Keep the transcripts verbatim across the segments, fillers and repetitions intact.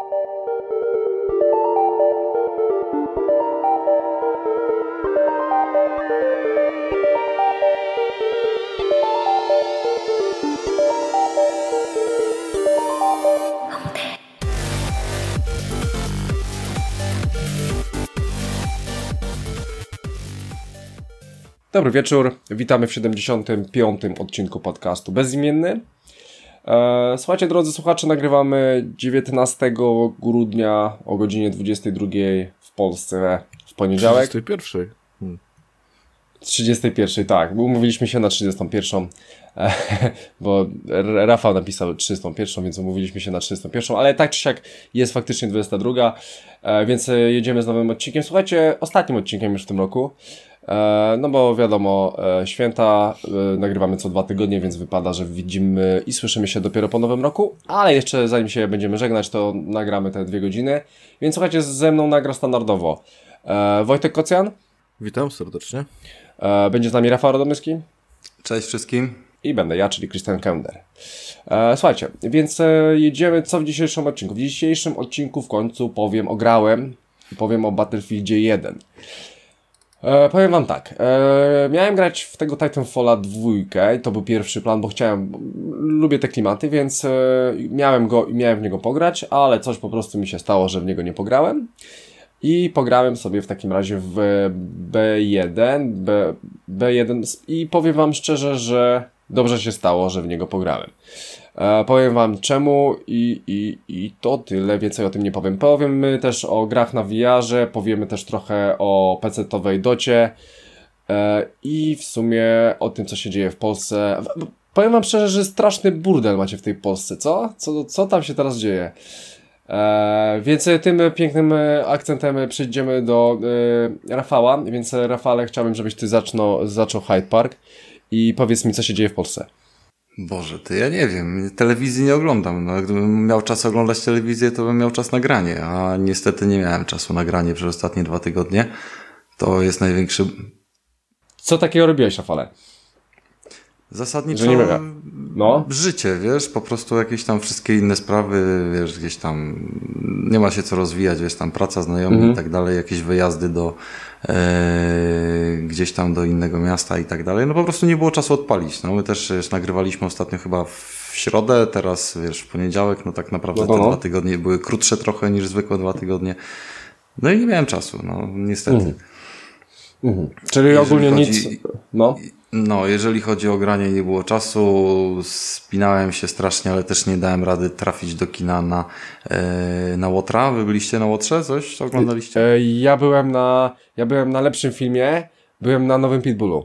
Dobry wieczór, witamy w siedemdziesiątym piątym odcinku podcastu Bezimienny. E, słuchajcie, drodzy słuchacze, nagrywamy dziewiętnastego grudnia o godzinie dwudziestej drugiej w Polsce w poniedziałek. trzydziestej pierwszej. Hmm. trzydziestej pierwszej, tak, bo umówiliśmy się na trzydziestą pierwszą, e, bo Rafał napisał trzydziestą pierwszą, więc umówiliśmy się na trzydziestą pierwszą, ale tak czy siak jest faktycznie dwudziesta druga, e, więc jedziemy z nowym odcinkiem. Słuchajcie, ostatnim odcinkiem już w tym roku. No bo wiadomo, święta nagrywamy co dwa tygodnie, więc wypada, że widzimy i słyszymy się dopiero po nowym roku, ale jeszcze zanim się będziemy żegnać, to nagramy te dwie godziny, więc słuchajcie, ze mną nagra standardowo Wojtek Kocjan. Witam serdecznie. Będzie z nami Rafał Radomyski. Cześć wszystkim. I będę ja, czyli Christian Kender. Słuchajcie, więc jedziemy co w dzisiejszym odcinku. W dzisiejszym odcinku w końcu powiem o grałem i powiem o Battlefieldzie jeden. E, powiem wam tak, e, miałem grać w tego Titanfalla dwójkę i to był pierwszy plan, bo chciałem, lubię te klimaty, więc e, miałem go i miałem w niego pograć, ale coś po prostu mi się stało, że w niego nie pograłem i pograłem sobie w takim razie w B jeden, B, B1 i powiem wam szczerze, że dobrze się stało, że w niego pograłem. E, powiem wam czemu i, i, i to tyle, więcej o tym nie powiem. Powiemy też o grach na V R-ze, powiemy też trochę o pecetowej docie e, i w sumie o tym, co się dzieje w Polsce. Powiem wam szczerze, że straszny burdel macie w tej Polsce, co? Co, co tam się teraz dzieje? E, więc tym pięknym akcentem przejdziemy do e, Rafała, więc Rafale, chciałbym, żebyś ty zaczno, zaczął Hyde Park i powiedz mi, co się dzieje w Polsce. Boże, ty ja nie wiem, telewizji nie oglądam. No, gdybym miał czas oglądać telewizję, to bym miał czas na granie, a niestety nie miałem czasu na granie przez ostatnie dwa tygodnie. To jest największy... Co takiego robiłeś, Rafale? Zasadniczo nie no. życie, wiesz, po prostu jakieś tam wszystkie inne sprawy, wiesz, gdzieś tam nie ma się co rozwijać, wiesz, tam praca, znajomi mhm. i tak dalej, jakieś wyjazdy do e, gdzieś tam do innego miasta i tak dalej, no po prostu nie było czasu odpalić, no my też wiesz, nagrywaliśmy ostatnio chyba w środę, teraz wiesz, w poniedziałek, no tak naprawdę no, no. te dwa tygodnie były krótsze trochę niż zwykłe dwa tygodnie, no i nie miałem czasu, no niestety. Mhm. Mhm. Czyli jeżeli ogólnie chodzi, nic, no. No, jeżeli chodzi o granie, nie było czasu, spinałem się strasznie, ale też nie dałem rady trafić do kina na, e, na Łotra. Wy byliście na Łotrze? Coś oglądaliście? E, ja byłem na, ja byłem na lepszym filmie, byłem na nowym Pitbullu.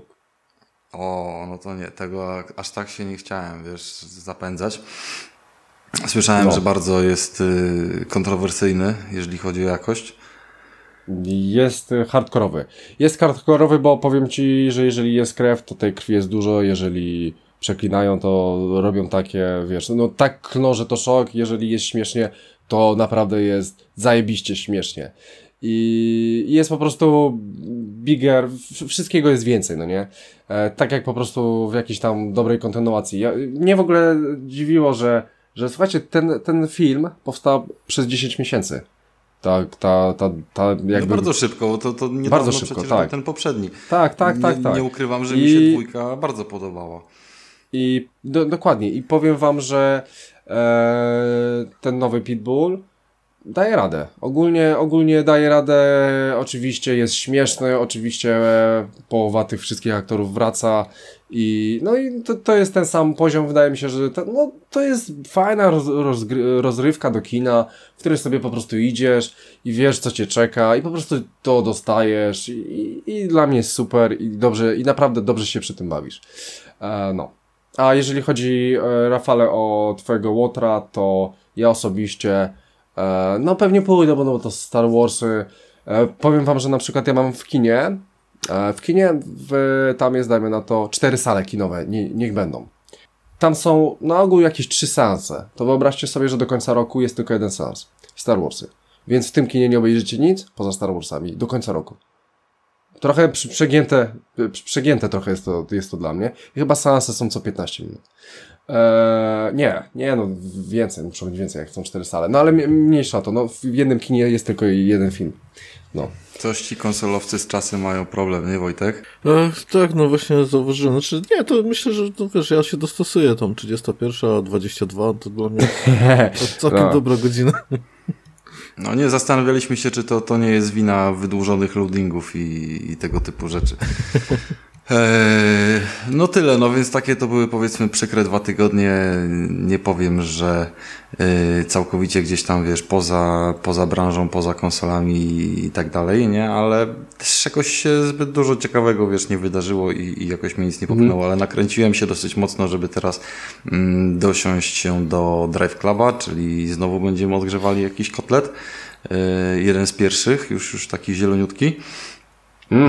O, no to nie, tego aż tak się nie chciałem, wiesz, zapędzać. Słyszałem, no. że bardzo jest y, kontrowersyjny, jeżeli chodzi o jakość. Jest hardkorowy. Jest hardkorowy, bo powiem ci, że jeżeli jest krew, to tej krwi jest dużo, jeżeli przeklinają, to robią takie, wiesz, no tak klną, że to szok, jeżeli jest śmiesznie, to naprawdę jest zajebiście śmiesznie. I jest po prostu bigger, wszystkiego jest więcej, no nie? E, tak jak po prostu w jakiejś tam dobrej kontynuacji. Ja, mnie w ogóle dziwiło, że, że słuchajcie, ten, ten film powstał przez dziesięć miesięcy. Tak, ta, ta, ta jakby... No bardzo szybko, bo to, to niedawno bardzo szybko, przecież tak. ten poprzedni. Tak, tak, tak, nie, tak. Nie ukrywam, że I... mi się dwójka bardzo podobała. I do, dokładnie. I powiem wam, że e, ten nowy Pitbull daje radę. Ogólnie, ogólnie daje radę. Oczywiście jest śmieszny, oczywiście e, połowa tych wszystkich aktorów wraca i no i to, to jest ten sam poziom. Wydaje mi się, że to, no, to jest fajna roz, rozgry, rozrywka do kina, w której sobie po prostu idziesz i wiesz, co cię czeka i po prostu to dostajesz i, i, i dla mnie jest super i dobrze, i naprawdę dobrze się przy tym bawisz. E, no. A jeżeli chodzi, e, Rafale, o twojego Łotra, to ja osobiście e, no pewnie pójdę, bo no, to Star Warsy. E, powiem wam, że na przykład ja mam w kinie, e, w kinie w, tam jest, dajmy na to, cztery sale kinowe, nie, niech będą. Tam są na ogół jakieś trzy seanse. To wyobraźcie sobie, że do końca roku jest tylko jeden seans. Star Warsy. Więc w tym kinie nie obejrzycie nic poza Star Warsami do końca roku. Trochę przegięte, przegięte trochę jest to, jest to dla mnie. I chyba seanse są co piętnaście minut. Eee, nie, nie, no więcej, muszą być więcej, jak chcą cztery sale. No ale mniejsza to, no w jednym kinie jest tylko jeden film. No. Coś ci konsolowcy z czasem mają problem, nie Wojtek? E, tak, no właśnie zauważyłem. Znaczy, nie, to myślę, że to wiesz, ja się dostosuję tam trzydziesta pierwsza, dwadzieścia dwa, to dla mnie to całkiem no. dobra godzina. No nie, zastanawialiśmy się, czy to, to nie jest wina wydłużonych loadingów i, i tego typu rzeczy. Eee, no tyle, no więc takie to były powiedzmy przykre dwa tygodnie. Nie powiem, że e, całkowicie gdzieś tam wiesz, poza, poza branżą, poza konsolami i tak dalej, nie? Ale też jakoś się zbyt dużo ciekawego wiesz, nie wydarzyło i, i jakoś mnie nic nie popchnęło, mm. ale nakręciłem się dosyć mocno, żeby teraz mm, dosiąść się do Drive Cluba, czyli znowu będziemy odgrzewali jakiś kotlet. E, jeden z pierwszych, już, już taki zieloniutki. Mm.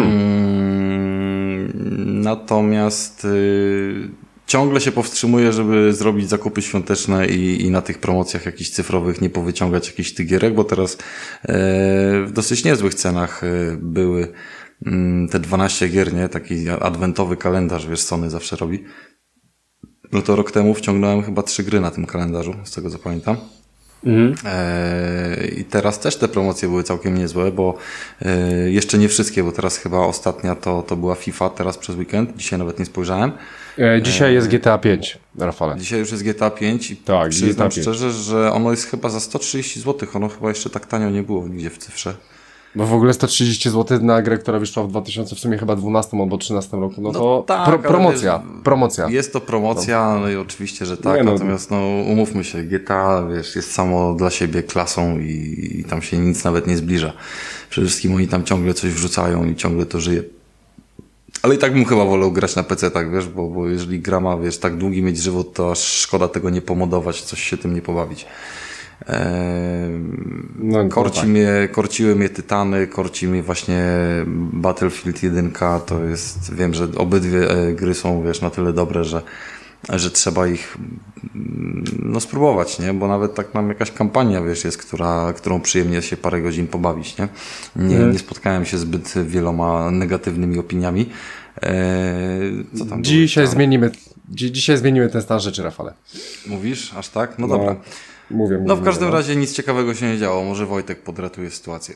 Natomiast y, ciągle się powstrzymuję, żeby zrobić zakupy świąteczne i, i na tych promocjach jakichś cyfrowych nie powyciągać jakichś tych gierek, bo teraz y, w dosyć niezłych cenach y, były y, te dwanaście gier, nie? Taki adwentowy kalendarz, wiesz, Sony zawsze robi. No to rok temu wciągnąłem chyba trzy gry na tym kalendarzu, z tego co pamiętam. Mhm. I teraz też te promocje były całkiem niezłe, bo jeszcze nie wszystkie, bo teraz chyba ostatnia to, to była FIFA teraz przez weekend, dzisiaj nawet nie spojrzałem. E, dzisiaj jest G T A pięć, Rafale. Dzisiaj już jest G T A pięć i tak, przyznam G T A pięć. szczerze, że ono jest chyba za sto trzydzieści złotych, ono chyba jeszcze tak tanio nie było nigdzie w cyfrze. No w ogóle sto trzydzieści złotych na grę, która wyszła w dwa tysiące w sumie chyba dwunastym albo trzynastym roku, no to no tak, pro, promocja, wiesz, promocja. Jest to promocja, no, no i oczywiście, że tak, nie, no. Natomiast no umówmy się, G T A wiesz, jest samo dla siebie klasą i, i tam się nic nawet nie zbliża. Przede wszystkim oni tam ciągle coś wrzucają i ciągle to żyje. Ale i tak bym chyba wolał grać na pecetach, wiesz, bo, bo jeżeli gra ma, wiesz, tak długi mieć żywot, to aż szkoda tego nie pomodować, coś się tym nie pobawić. Eee, no, korci tak. mnie, korciły mnie Tytany, korci mnie właśnie Battlefield jeden, to jest, wiem, że obydwie gry są, wiesz, na tyle dobre, że, że trzeba ich no spróbować, nie, bo nawet tak nam jakaś kampania, wiesz, jest, która, którą przyjemnie się parę godzin pobawić, nie, nie, hmm. nie spotkałem się zbyt wieloma negatywnymi opiniami. Eee, co tam dzisiaj było? zmienimy, dzi- dzisiaj zmienimy ten stan rzeczy, Rafale. Mówisz? Aż tak? No, no. dobra. Mówię, mówię, no w każdym mówię, razie no. nic ciekawego się nie działo. Może Wojtek podratuje sytuację.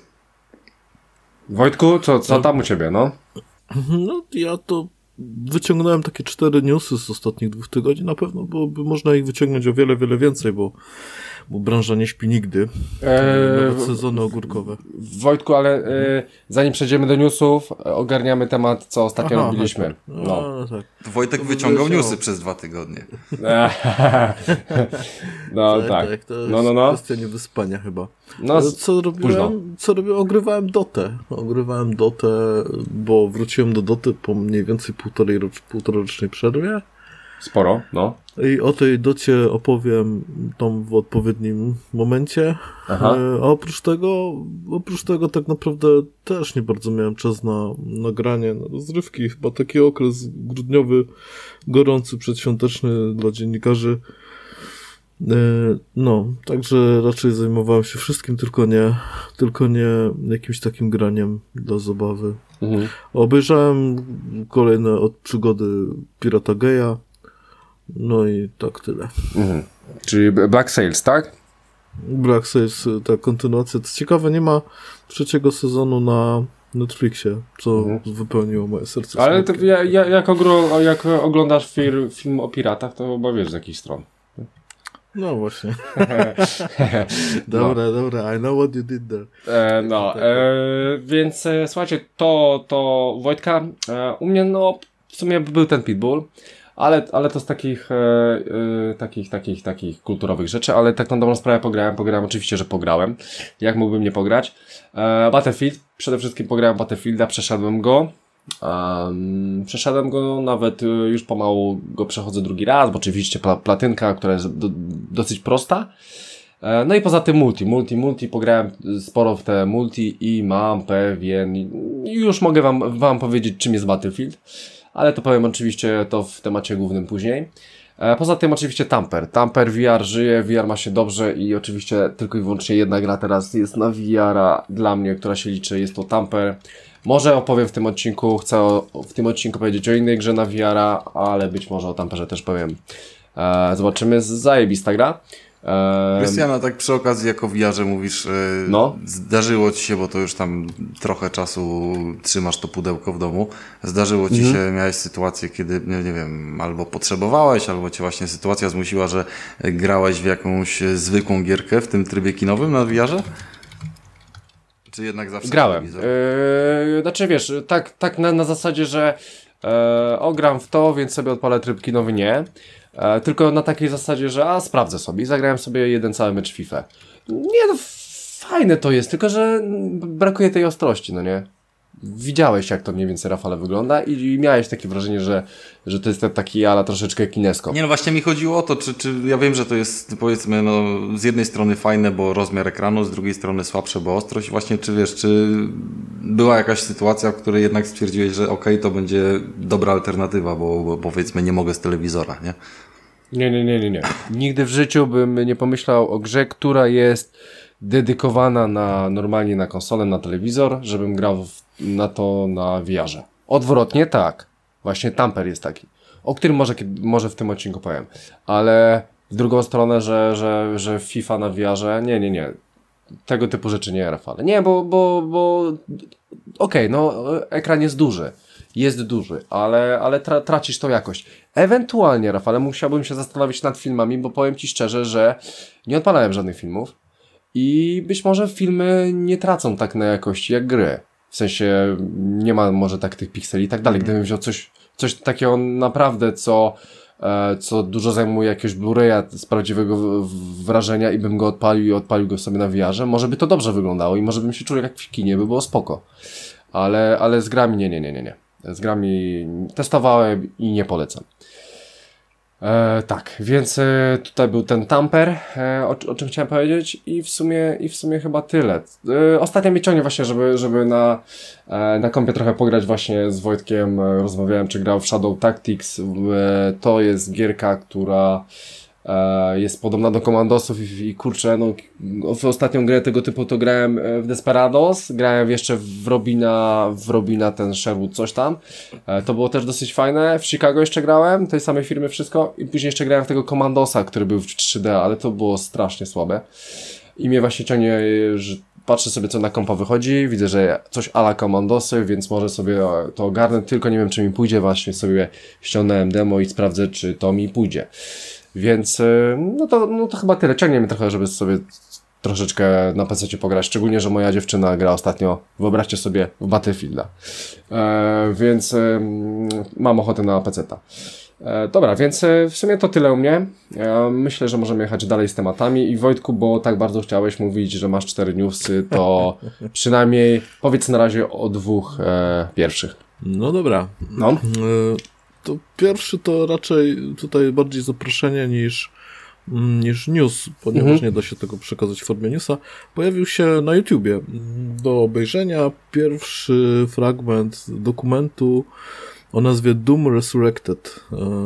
Wojtku, co, co tam u ciebie, no? No ja to wyciągnąłem takie cztery newsy z ostatnich dwóch tygodni. Na pewno byłoby można ich wyciągnąć o wiele, wiele więcej, bo, bo branża nie śpi nigdy. Eee, Nawet sezony ogórkowe. Wojtku, ale e, zanim przejdziemy do newsów, ogarniamy temat, co ostatnio Aha, robiliśmy. Tak. No. No, tak. Wojtek to wyciągał newsy przez dwa tygodnie. no tak. tak. tak to jest no, no, no. kwestia niewyspania chyba. No, co robiłem? Co robiłem? Ogrywałem Dotę. Ogrywałem Dotę, bo wróciłem do Doty po mniej więcej półtorej rocz, półtorocznej przerwie. Sporo, no. I o tej Docie opowiem tam w odpowiednim momencie. Aha. A oprócz tego, oprócz tego tak naprawdę też nie bardzo miałem czas na nagranie, na rozrywki. Chyba taki okres grudniowy, gorący, przedświąteczny dla dziennikarzy. No, także raczej zajmowałem się wszystkim, tylko nie, tylko nie jakimś takim graniem dla zabawy. Mhm. Obejrzałem kolejne od przygody Pirata Geja. No i tak tyle. Mhm. Czyli Black Sails, tak? Black Sails, ta kontynuacja. To ciekawe, nie ma trzeciego sezonu na Netflixie, co mhm. wypełniło moje serce. Ale to, ja, ja, jak, ogro, jak oglądasz fir, film o piratach, to chyba wiesz z jakich stron. No właśnie. dobra, no. dobra, I know what you did there. E, no, e, więc e, słuchajcie, to, to Wojtka, e, u mnie no w sumie był ten Pitbull, ale, ale to z takich, e, e, takich, takich, takich kulturowych rzeczy, ale tak na dobrą sprawę pograłem, pograłem, oczywiście, że pograłem. Jak mógłbym nie pograć? E, Battlefield, przede wszystkim pograłem Battlefielda, przeszedłem go. Um, przeszedłem go, nawet już pomału go przechodzę drugi raz, bo oczywiście pla- platynka, która jest do, dosyć prosta. E, no i poza tym multi, multi, multi, pograłem sporo w te multi i mam pewien, już mogę wam, wam powiedzieć, czym jest Battlefield, ale to powiem oczywiście to w temacie głównym później. E, poza tym oczywiście Tamper, Tamper V R żyje, V R ma się dobrze i oczywiście tylko i wyłącznie jedna gra teraz jest na V R-a dla mnie, która się liczy, jest to Tamper. Może opowiem w tym odcinku, chcę o, w tym odcinku powiedzieć o innej grze na V R-a, ale być może o Tamperze też powiem E, zobaczymy, zajebista gra. Krystiana, tak przy okazji, jako w jarze mówisz, no. Zdarzyło ci się, bo to już tam trochę czasu trzymasz to pudełko w domu, zdarzyło ci mhm. się, miałeś sytuację, kiedy, nie, nie wiem, albo potrzebowałeś, albo cię właśnie sytuacja zmusiła, że grałeś w jakąś zwykłą gierkę w tym trybie kinowym na w jarze? Czy jednak zawsze grałem. Yy, znaczy wiesz, tak, tak na, na zasadzie, że e, ogram w to, więc sobie odpalę tryb kinowy, nie. E, tylko na takiej zasadzie, że a sprawdzę sobie i zagrałem sobie jeden cały mecz FIFA. Nie no, fajne to jest, tylko że brakuje tej ostrości, no nie? Widziałeś, jak to mniej więcej, Rafale, wygląda i, i miałeś takie wrażenie, że, że to jest taki ala troszeczkę kineskop. Nie no, właśnie mi chodziło o to, czy, czy ja wiem, że to jest, powiedzmy, no z jednej strony fajne, bo rozmiar ekranu, z drugiej strony słabsze, bo ostrość. Właśnie, czy wiesz, czy była jakaś sytuacja, w której jednak stwierdziłeś, że okej, okay, to będzie dobra alternatywa, bo, bo powiedzmy nie mogę z telewizora, nie? Nie, nie, nie, nie, nie. Nigdy w życiu bym nie pomyślał o grze, która jest dedykowana na normalnie na konsolę, na telewizor, żebym grał w, na to na V R-ze. Odwrotnie tak. Właśnie Tamper jest taki, o którym może, może w tym odcinku powiem. Ale w drugą stronę, że, że, że FIFA na V R-ze, nie, nie, nie. Tego typu rzeczy nie, Rafale. Nie, bo, bo, bo okej, okay, no ekran jest duży. Jest duży, ale, ale tra- tracisz tą jakość. Ewentualnie, Rafale, musiałbym się zastanowić nad filmami, bo powiem Ci szczerze, że nie odpalałem żadnych filmów i być może filmy nie tracą tak na jakości jak gry. W sensie nie ma może tak tych pikseli i tak dalej. Gdybym wziął coś, coś takiego naprawdę, co, e, co dużo zajmuje jakiegoś Blu-raya z prawdziwego w- wrażenia i bym go odpalił i odpalił go sobie na V R-ze, może by to dobrze wyglądało i może bym się czuł jak w kinie, by było spoko. Ale, ale z grami nie, nie, nie, nie, nie. Z grami testowałem i nie polecam. E, tak, więc e, tutaj był ten Tamper, e, o, o czym chciałem powiedzieć i w sumie, i w sumie chyba tyle. E, ostatnio mnie ciągnie właśnie, żeby, żeby na, e, na kompie trochę pograć właśnie z Wojtkiem. E, rozmawiałem, czy grał w Shadow Tactics. E, to jest gierka, która e, jest podobna do Commandosów i, i kurczę, no w ostatnią grę tego typu to grałem w Desperados, grałem jeszcze w Robina, w Robina ten Sherwood coś tam, e, to było też dosyć fajne, w Chicago jeszcze grałem, tej samej firmy wszystko i później jeszcze grałem w tego Commandosa, który był w trzy D, ale to było strasznie słabe i mnie właśnie ciągnie, że patrzę sobie co na kompa wychodzi, widzę, że coś a la Commandosy, więc może sobie to ogarnę, tylko nie wiem czy mi pójdzie, właśnie sobie ściągnąłem demo i sprawdzę czy to mi pójdzie. Więc no to, no to chyba tyle. Ciągnie mnie trochę, żeby sobie troszeczkę na pececie pograć. Szczególnie, że moja dziewczyna gra ostatnio, wyobraźcie sobie, w Battlefielda. E, więc e, mam ochotę na peceta. E, dobra, więc e, w sumie to tyle u mnie. E, myślę, że możemy jechać dalej z tematami. I Wojtku, bo tak bardzo chciałeś mówić, że masz cztery newsy, to przynajmniej powiedz na razie o dwóch e, pierwszych. No dobra. No. E, To pierwszy to raczej tutaj bardziej zaproszenie niż, niż news, ponieważ mhm. nie da się tego przekazać w formie newsa. Pojawił się na YouTubie do obejrzenia pierwszy fragment dokumentu o nazwie Doom Resurrected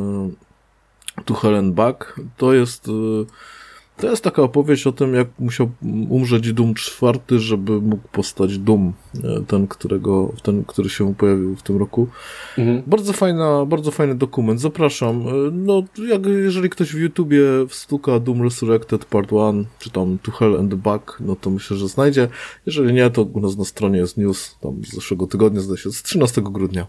to Hell and Back. To jest To jest taka opowieść o tym, jak musiał umrzeć Doom czwarty, żeby mógł powstać Doom, ten, którego, ten, który się pojawił w tym roku. Mhm. Bardzo fajna, bardzo fajny dokument, zapraszam. No, jak, jeżeli ktoś w YouTubie wstuka Doom Resurrected Part jeden, czy tam To Hell and Back, no to myślę, że znajdzie. Jeżeli nie, to u nas na stronie jest news, tam z zeszłego tygodnia, zdaje się, z trzynastego grudnia.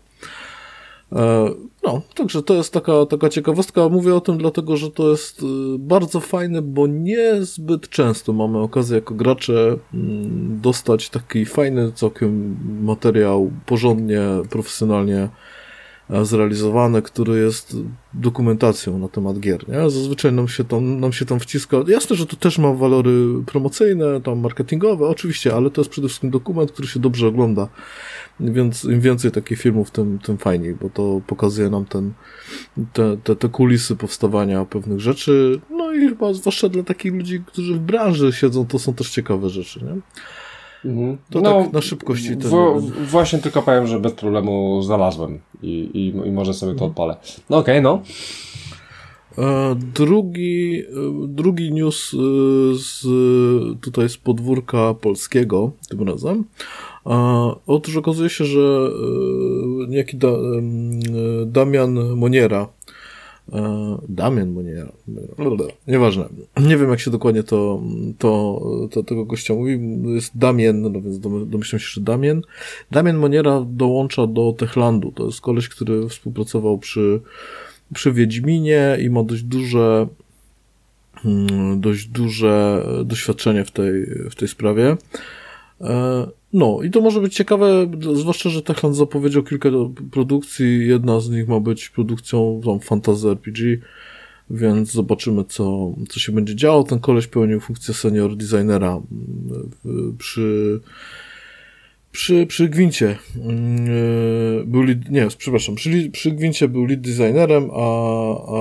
No, także to jest taka, taka ciekawostka. Mówię o tym dlatego, że to jest bardzo fajne, bo niezbyt często mamy okazję jako gracze dostać taki fajny całkiem materiał, porządnie, profesjonalnie zrealizowany, który jest dokumentacją na temat gier, nie? Zazwyczaj nam się tam, nam się tam wciska. Jasne, że to też ma walory promocyjne, tam marketingowe, oczywiście, ale to jest przede wszystkim dokument, który się dobrze ogląda. Więc im więcej takich filmów, tym, tym fajniej, bo to pokazuje nam ten, te, te, te kulisy powstawania pewnych rzeczy. No i chyba zwłaszcza dla takich ludzi, którzy w branży siedzą, to są też ciekawe rzeczy, nie? Mhm. To no, tak na szybkości. W, w, właśnie tylko powiem, że bez problemu znalazłem i, i, i może sobie to odpalę. No okej, okay, no. Drugi, drugi news z, tutaj z podwórka polskiego tym razem. Otóż okazuje się, że niejaki da, Damian Moniera Damian Moniera. Nieważne. Nie wiem, jak się dokładnie to, to, to tego gościa mówi. Jest Damien, no więc domyślam się, że Damien. Damian Moniera dołącza do Techlandu. To jest koleś, który współpracował przy, przy Wiedźminie i ma dość duże dość duże doświadczenie w tej, w tej sprawie. No i to może być ciekawe, zwłaszcza, że Techland zapowiedział kilka produkcji, jedna z nich ma być produkcją tam Fantasy R P G, więc zobaczymy, co, co się będzie działo. Ten koleś pełnił funkcję senior designera przy przy, przy Gwincie był lead, nie, przepraszam, przy, przy Gwincie był lead designerem, a, a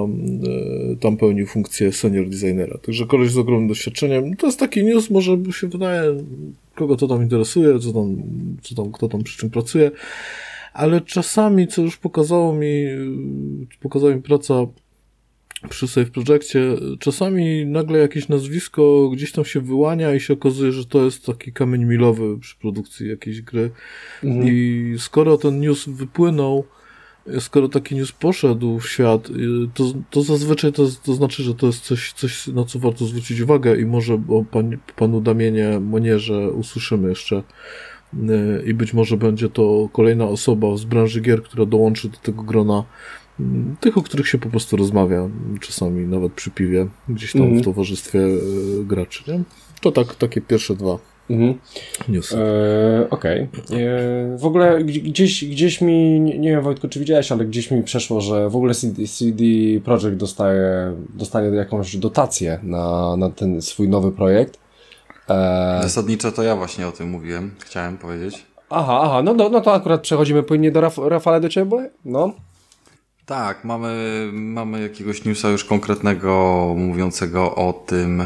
tam pełnił funkcję senior designera. Także koleś z ogromnym doświadczeniem. To jest taki news, może się wydaje, kogo to tam interesuje, co tam, co tam, kto tam przy czym pracuje, ale czasami, co już pokazało mi, pokazała mi praca przy Safe Projectie, czasami nagle jakieś nazwisko gdzieś tam się wyłania i się okazuje, że to jest taki kamień milowy przy produkcji jakiejś gry. Mhm. I skoro ten news wypłynął, skoro taki news poszedł w świat, to, to zazwyczaj to, to znaczy, że to jest coś, coś, na co warto zwrócić uwagę i może o pan, panu Damienie Monierze usłyszymy jeszcze. I być może będzie to kolejna osoba z branży gier, która dołączy do tego grona tych, o których się po prostu rozmawia, czasami nawet przy piwie, gdzieś tam mm. w towarzystwie y, graczy, nie? To tak, takie pierwsze dwa mm. newsy. E, Okej. Okay. E, w ogóle gdzieś, gdzieś mi, nie, nie wiem Wojtku, czy widziałeś, ale gdzieś mi przeszło, że w ogóle C D, C D Projekt dostaje, dostanie jakąś dotację na, na ten swój nowy projekt. E... Zasadniczo to ja właśnie o tym mówiłem, chciałem powiedzieć. Aha, aha, no, no, no to akurat przechodzimy płynnie do Raf- Rafale do Ciebie, no. Tak, mamy, mamy jakiegoś newsa już konkretnego mówiącego o tym,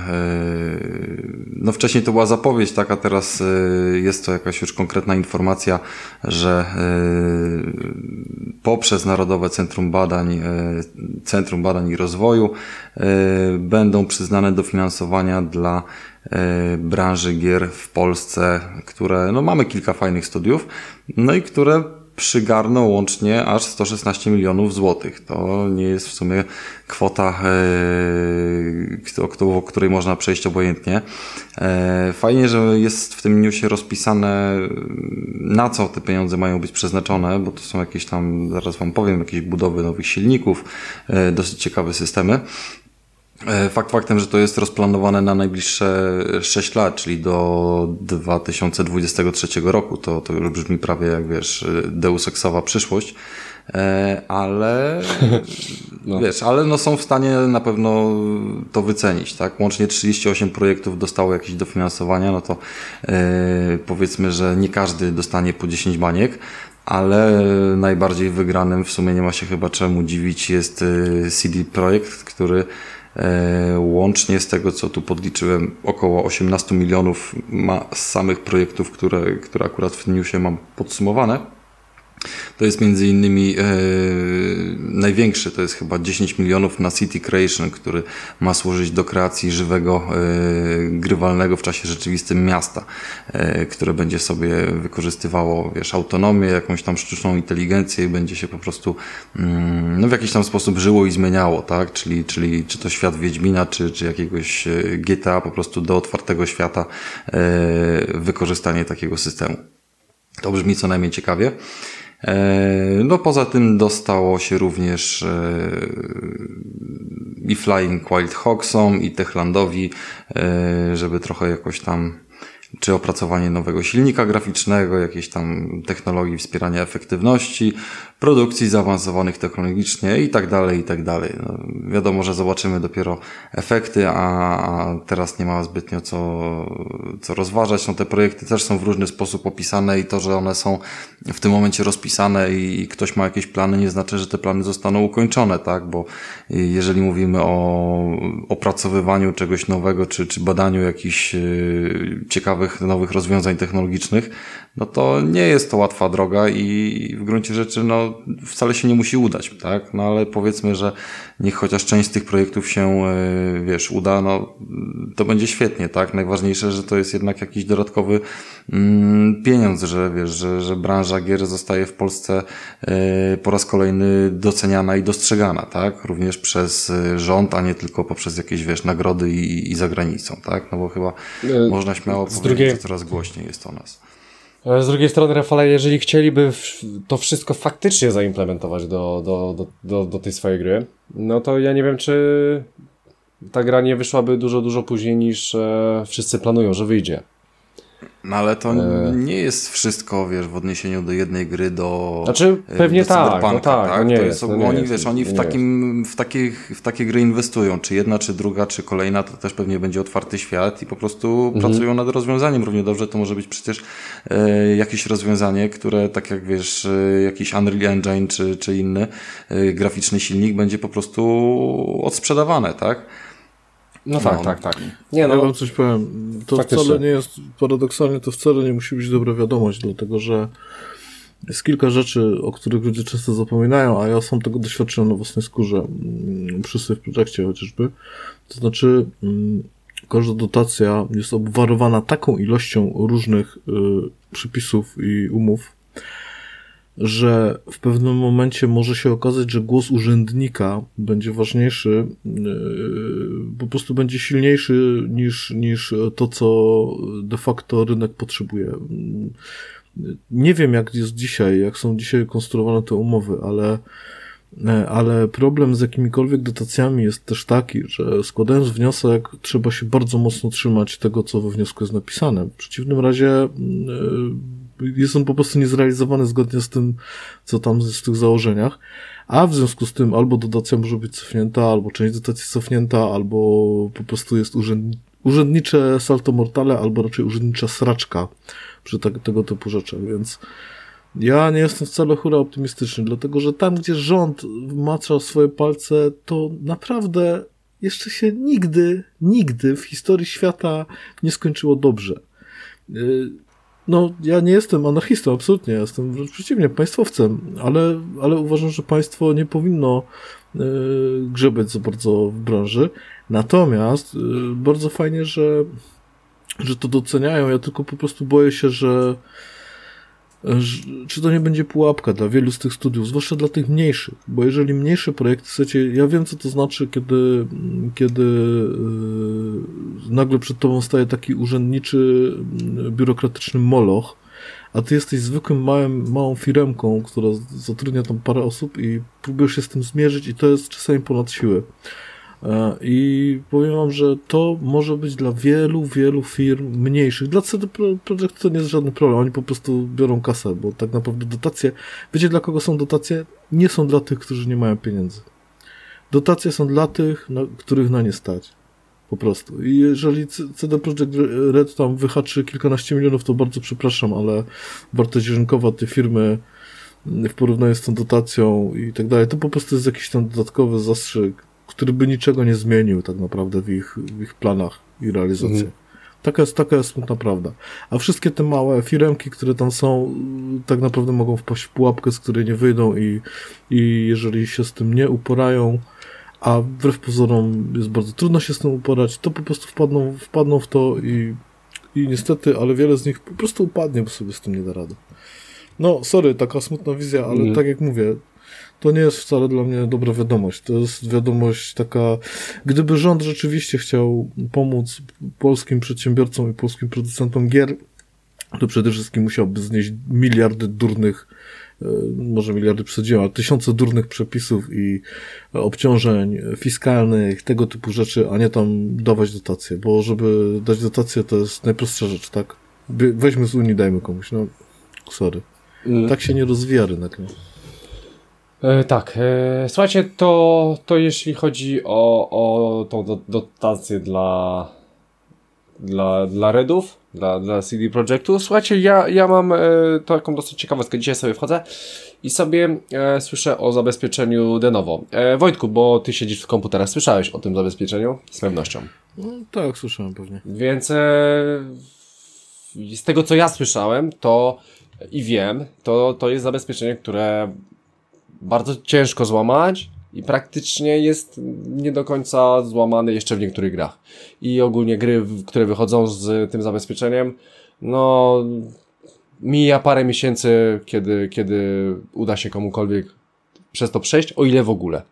no wcześniej to była zapowiedź, tak, a teraz jest to jakaś już konkretna informacja, że poprzez Narodowe Centrum Badań, Centrum Badań i Rozwoju będą przyznane dofinansowania dla branży gier w Polsce, które, no mamy kilka fajnych studiów, no i które przygarną łącznie aż sto szesnaście milionów złotych. To nie jest w sumie kwota, o której można przejść obojętnie. Fajnie, że jest w tym newsie rozpisane, na co te pieniądze mają być przeznaczone, bo to są jakieś tam, zaraz wam powiem, jakieś budowy nowych silników, dosyć ciekawe systemy. Fakt faktem, że to jest rozplanowane na najbliższe sześć lat, czyli do dwa tysiące dwudziestego trzeciego roku. To, to już brzmi prawie jak, wiesz, Deus Exowa przyszłość. Ale, no. wiesz, ale no są w stanie na pewno to wycenić, tak? Łącznie trzydzieści osiem projektów dostało jakieś dofinansowania, no to yy, powiedzmy, że nie każdy dostanie po dziesięć baniek. Ale najbardziej wygranym, w sumie nie ma się chyba czemu dziwić, jest C D Projekt, który łącznie z tego, co tu podliczyłem, około osiemnaście milionów ma z samych projektów, które, które akurat w newsie mam podsumowane. To jest między innymi e, największy, to jest chyba dziesięć milionów na City Creation, który ma służyć do kreacji żywego, e, grywalnego w czasie rzeczywistym miasta, e, które będzie sobie wykorzystywało, wiesz, autonomię, jakąś tam sztuczną inteligencję i będzie się po prostu mm, no, w jakiś tam sposób żyło i zmieniało, tak? Czyli, czyli czy to świat Wiedźmina, czy, czy jakiegoś G T A, po prostu do otwartego świata e, wykorzystanie takiego systemu. To brzmi co najmniej ciekawie. No poza tym dostało się również i Flying Wild Hogsom, i Techlandowi, żeby trochę jakoś tam, czy opracowanie nowego silnika graficznego, jakiejś tam technologii wspierania efektywności, produkcji zaawansowanych technologicznie i tak dalej, i tak dalej. No, wiadomo, że zobaczymy dopiero efekty, a, a teraz nie ma zbytnio co, co rozważać. No, te projekty też są w różny sposób opisane i to, że one są w tym momencie rozpisane i, i ktoś ma jakieś plany, nie znaczy, że te plany zostaną ukończone, tak? Bo jeżeli mówimy o opracowywaniu czegoś nowego, czy, czy badaniu jakichś yy, ciekawych ciekawych, nowych rozwiązań technologicznych, no to nie jest to łatwa droga i w gruncie rzeczy no wcale się nie musi udać, tak? No ale powiedzmy, że niech chociaż część z tych projektów się, wiesz, uda, no to będzie świetnie, tak? Najważniejsze, że to jest jednak jakiś dodatkowy mm, pieniądz, że wiesz, że, że branża gier zostaje w Polsce y, po raz kolejny doceniana i dostrzegana, tak? Również przez rząd, a nie tylko poprzez jakieś, wiesz, nagrody i, i za granicą, tak? No bo chyba y, można śmiało powiedzieć, drugiej... że coraz głośniej jest o nas. Z drugiej strony, Rafale, jeżeli chcieliby to wszystko faktycznie zaimplementować do, do, do, do, do tej swojej gry, no to ja nie wiem, czy ta gra nie wyszłaby dużo, dużo później niż e, wszyscy planują, że wyjdzie. No ale to e... nie jest wszystko, wiesz, w odniesieniu do jednej gry, do Znaczy, pewnie do tak, no tak, tak? No nie to jest, jest, no nie oni, jest, wiesz, oni w, takim, w, takich, w takie gry inwestują, czy jedna, czy druga, czy kolejna, to też pewnie będzie otwarty świat i po prostu mhm. pracują nad rozwiązaniem. Równie dobrze to może być przecież e, jakieś rozwiązanie, które tak jak, wiesz, e, jakiś Unreal Engine, czy, czy inny e, graficzny silnik będzie po prostu odsprzedawane, tak? No, no tak, tak, tak. Nie, no, ja wam coś powiem. To faktycznie. Wcale nie jest, paradoksalnie to wcale nie musi być dobra wiadomość, dlatego że jest kilka rzeczy, o których ludzie często zapominają, a ja sam tego doświadczyłem na własnej skórze przy Safe Projectie chociażby. To znaczy każda dotacja jest obwarowana taką ilością różnych y, przepisów i umów, że w pewnym momencie może się okazać, że głos urzędnika będzie ważniejszy, po prostu będzie silniejszy niż, niż to, co de facto rynek potrzebuje. Nie wiem, jak jest dzisiaj, jak są dzisiaj konstruowane te umowy, ale, ale problem z jakimikolwiek dotacjami jest też taki, że składając wniosek, trzeba się bardzo mocno trzymać tego, co we wniosku jest napisane. W przeciwnym razie jest on po prostu niezrealizowany zgodnie z tym, co tam jest w tych założeniach, a w związku z tym albo dotacja może być cofnięta, albo część dotacji cofnięta, albo po prostu jest urzęd... urzędnicze salto mortale, albo raczej urzędnicza sraczka przy tak, tego typu rzeczach, więc ja nie jestem wcale hura optymistyczny, dlatego że tam, gdzie rząd macza swoje palce, to naprawdę jeszcze się nigdy, nigdy w historii świata nie skończyło dobrze. No, ja nie jestem anarchistą, absolutnie, ja jestem wręcz przeciwnie, państwowcem, ale, ale uważam, że państwo nie powinno y, grzebać za bardzo w branży. Natomiast y, bardzo fajnie, że, że to doceniają. Ja tylko po prostu boję się, że, że czy to nie będzie pułapka dla wielu z tych studiów, zwłaszcza dla tych mniejszych, bo jeżeli mniejsze projekty chcecie, ja wiem, co to znaczy, kiedy, kiedy yy, nagle przed tobą staje taki urzędniczy, biurokratyczny moloch, a ty jesteś zwykłym małym, małą firemką, która zatrudnia tam parę osób i próbujesz się z tym zmierzyć i to jest czasami ponad siły. I powiem wam, że to może być dla wielu, wielu firm mniejszych. Dla C D Projekt to nie jest żaden problem. Oni po prostu biorą kasę, bo tak naprawdę dotacje... Wiecie, dla kogo są dotacje? Nie są dla tych, którzy nie mają pieniędzy. Dotacje są dla tych, na, których na nie stać. Po prostu. I jeżeli C D Projekt Red tam wyhaczy kilkanaście milionów, to bardzo przepraszam, ale wartość rynkowa tej firmy w porównaniu z tą dotacją i tak dalej, to po prostu jest jakiś tam dodatkowy zastrzyk, który by niczego nie zmienił tak naprawdę w ich, w ich planach i realizacji. Mm. Taka jest, taka jest smutna prawda. A wszystkie te małe firemki, które tam są, tak naprawdę mogą wpaść w pułapkę, z której nie wyjdą i, i jeżeli się z tym nie uporają, a wbrew pozorom jest bardzo trudno się z tym uporać, to po prostu wpadną, wpadną w to i, i niestety, ale wiele z nich po prostu upadnie, bo sobie z tym nie da rady. No, sorry, taka smutna wizja, ale mm. tak jak mówię, to nie jest wcale dla mnie dobra wiadomość. To jest wiadomość taka, gdyby rząd rzeczywiście chciał pomóc polskim przedsiębiorcom i polskim producentom gier, to przede wszystkim musiałby znieść miliardy durnych, może miliardy przesadziłem, ale tysiące durnych przepisów i obciążeń fiskalnych, tego typu rzeczy, a nie tam dawać dotacje, bo żeby dać dotację, to jest najprostsza rzecz, tak? Weźmy z Unii, dajmy komuś, no sorry. Mm. Tak się nie rozwija rynek, nie? E, tak, e, słuchajcie, to, to jeśli chodzi o, o tą do, dotację dla, dla, dla Redów, dla, dla C D Projektu, słuchajcie, ja, ja mam e, taką dosyć ciekawostkę, dzisiaj sobie wchodzę i sobie e, słyszę o zabezpieczeniu de novo. E, Wojtku, bo ty siedzisz w komputerach, słyszałeś o tym zabezpieczeniu? Z pewnością. No, tak, słyszałem pewnie. Więc e, z tego co ja słyszałem, to i wiem, to, to jest zabezpieczenie, które bardzo ciężko złamać i praktycznie jest nie do końca złamane jeszcze w niektórych grach. I ogólnie gry, które wychodzą z tym zabezpieczeniem, no mija parę miesięcy, kiedy, kiedy uda się komukolwiek przez to przejść, o ile w ogóle.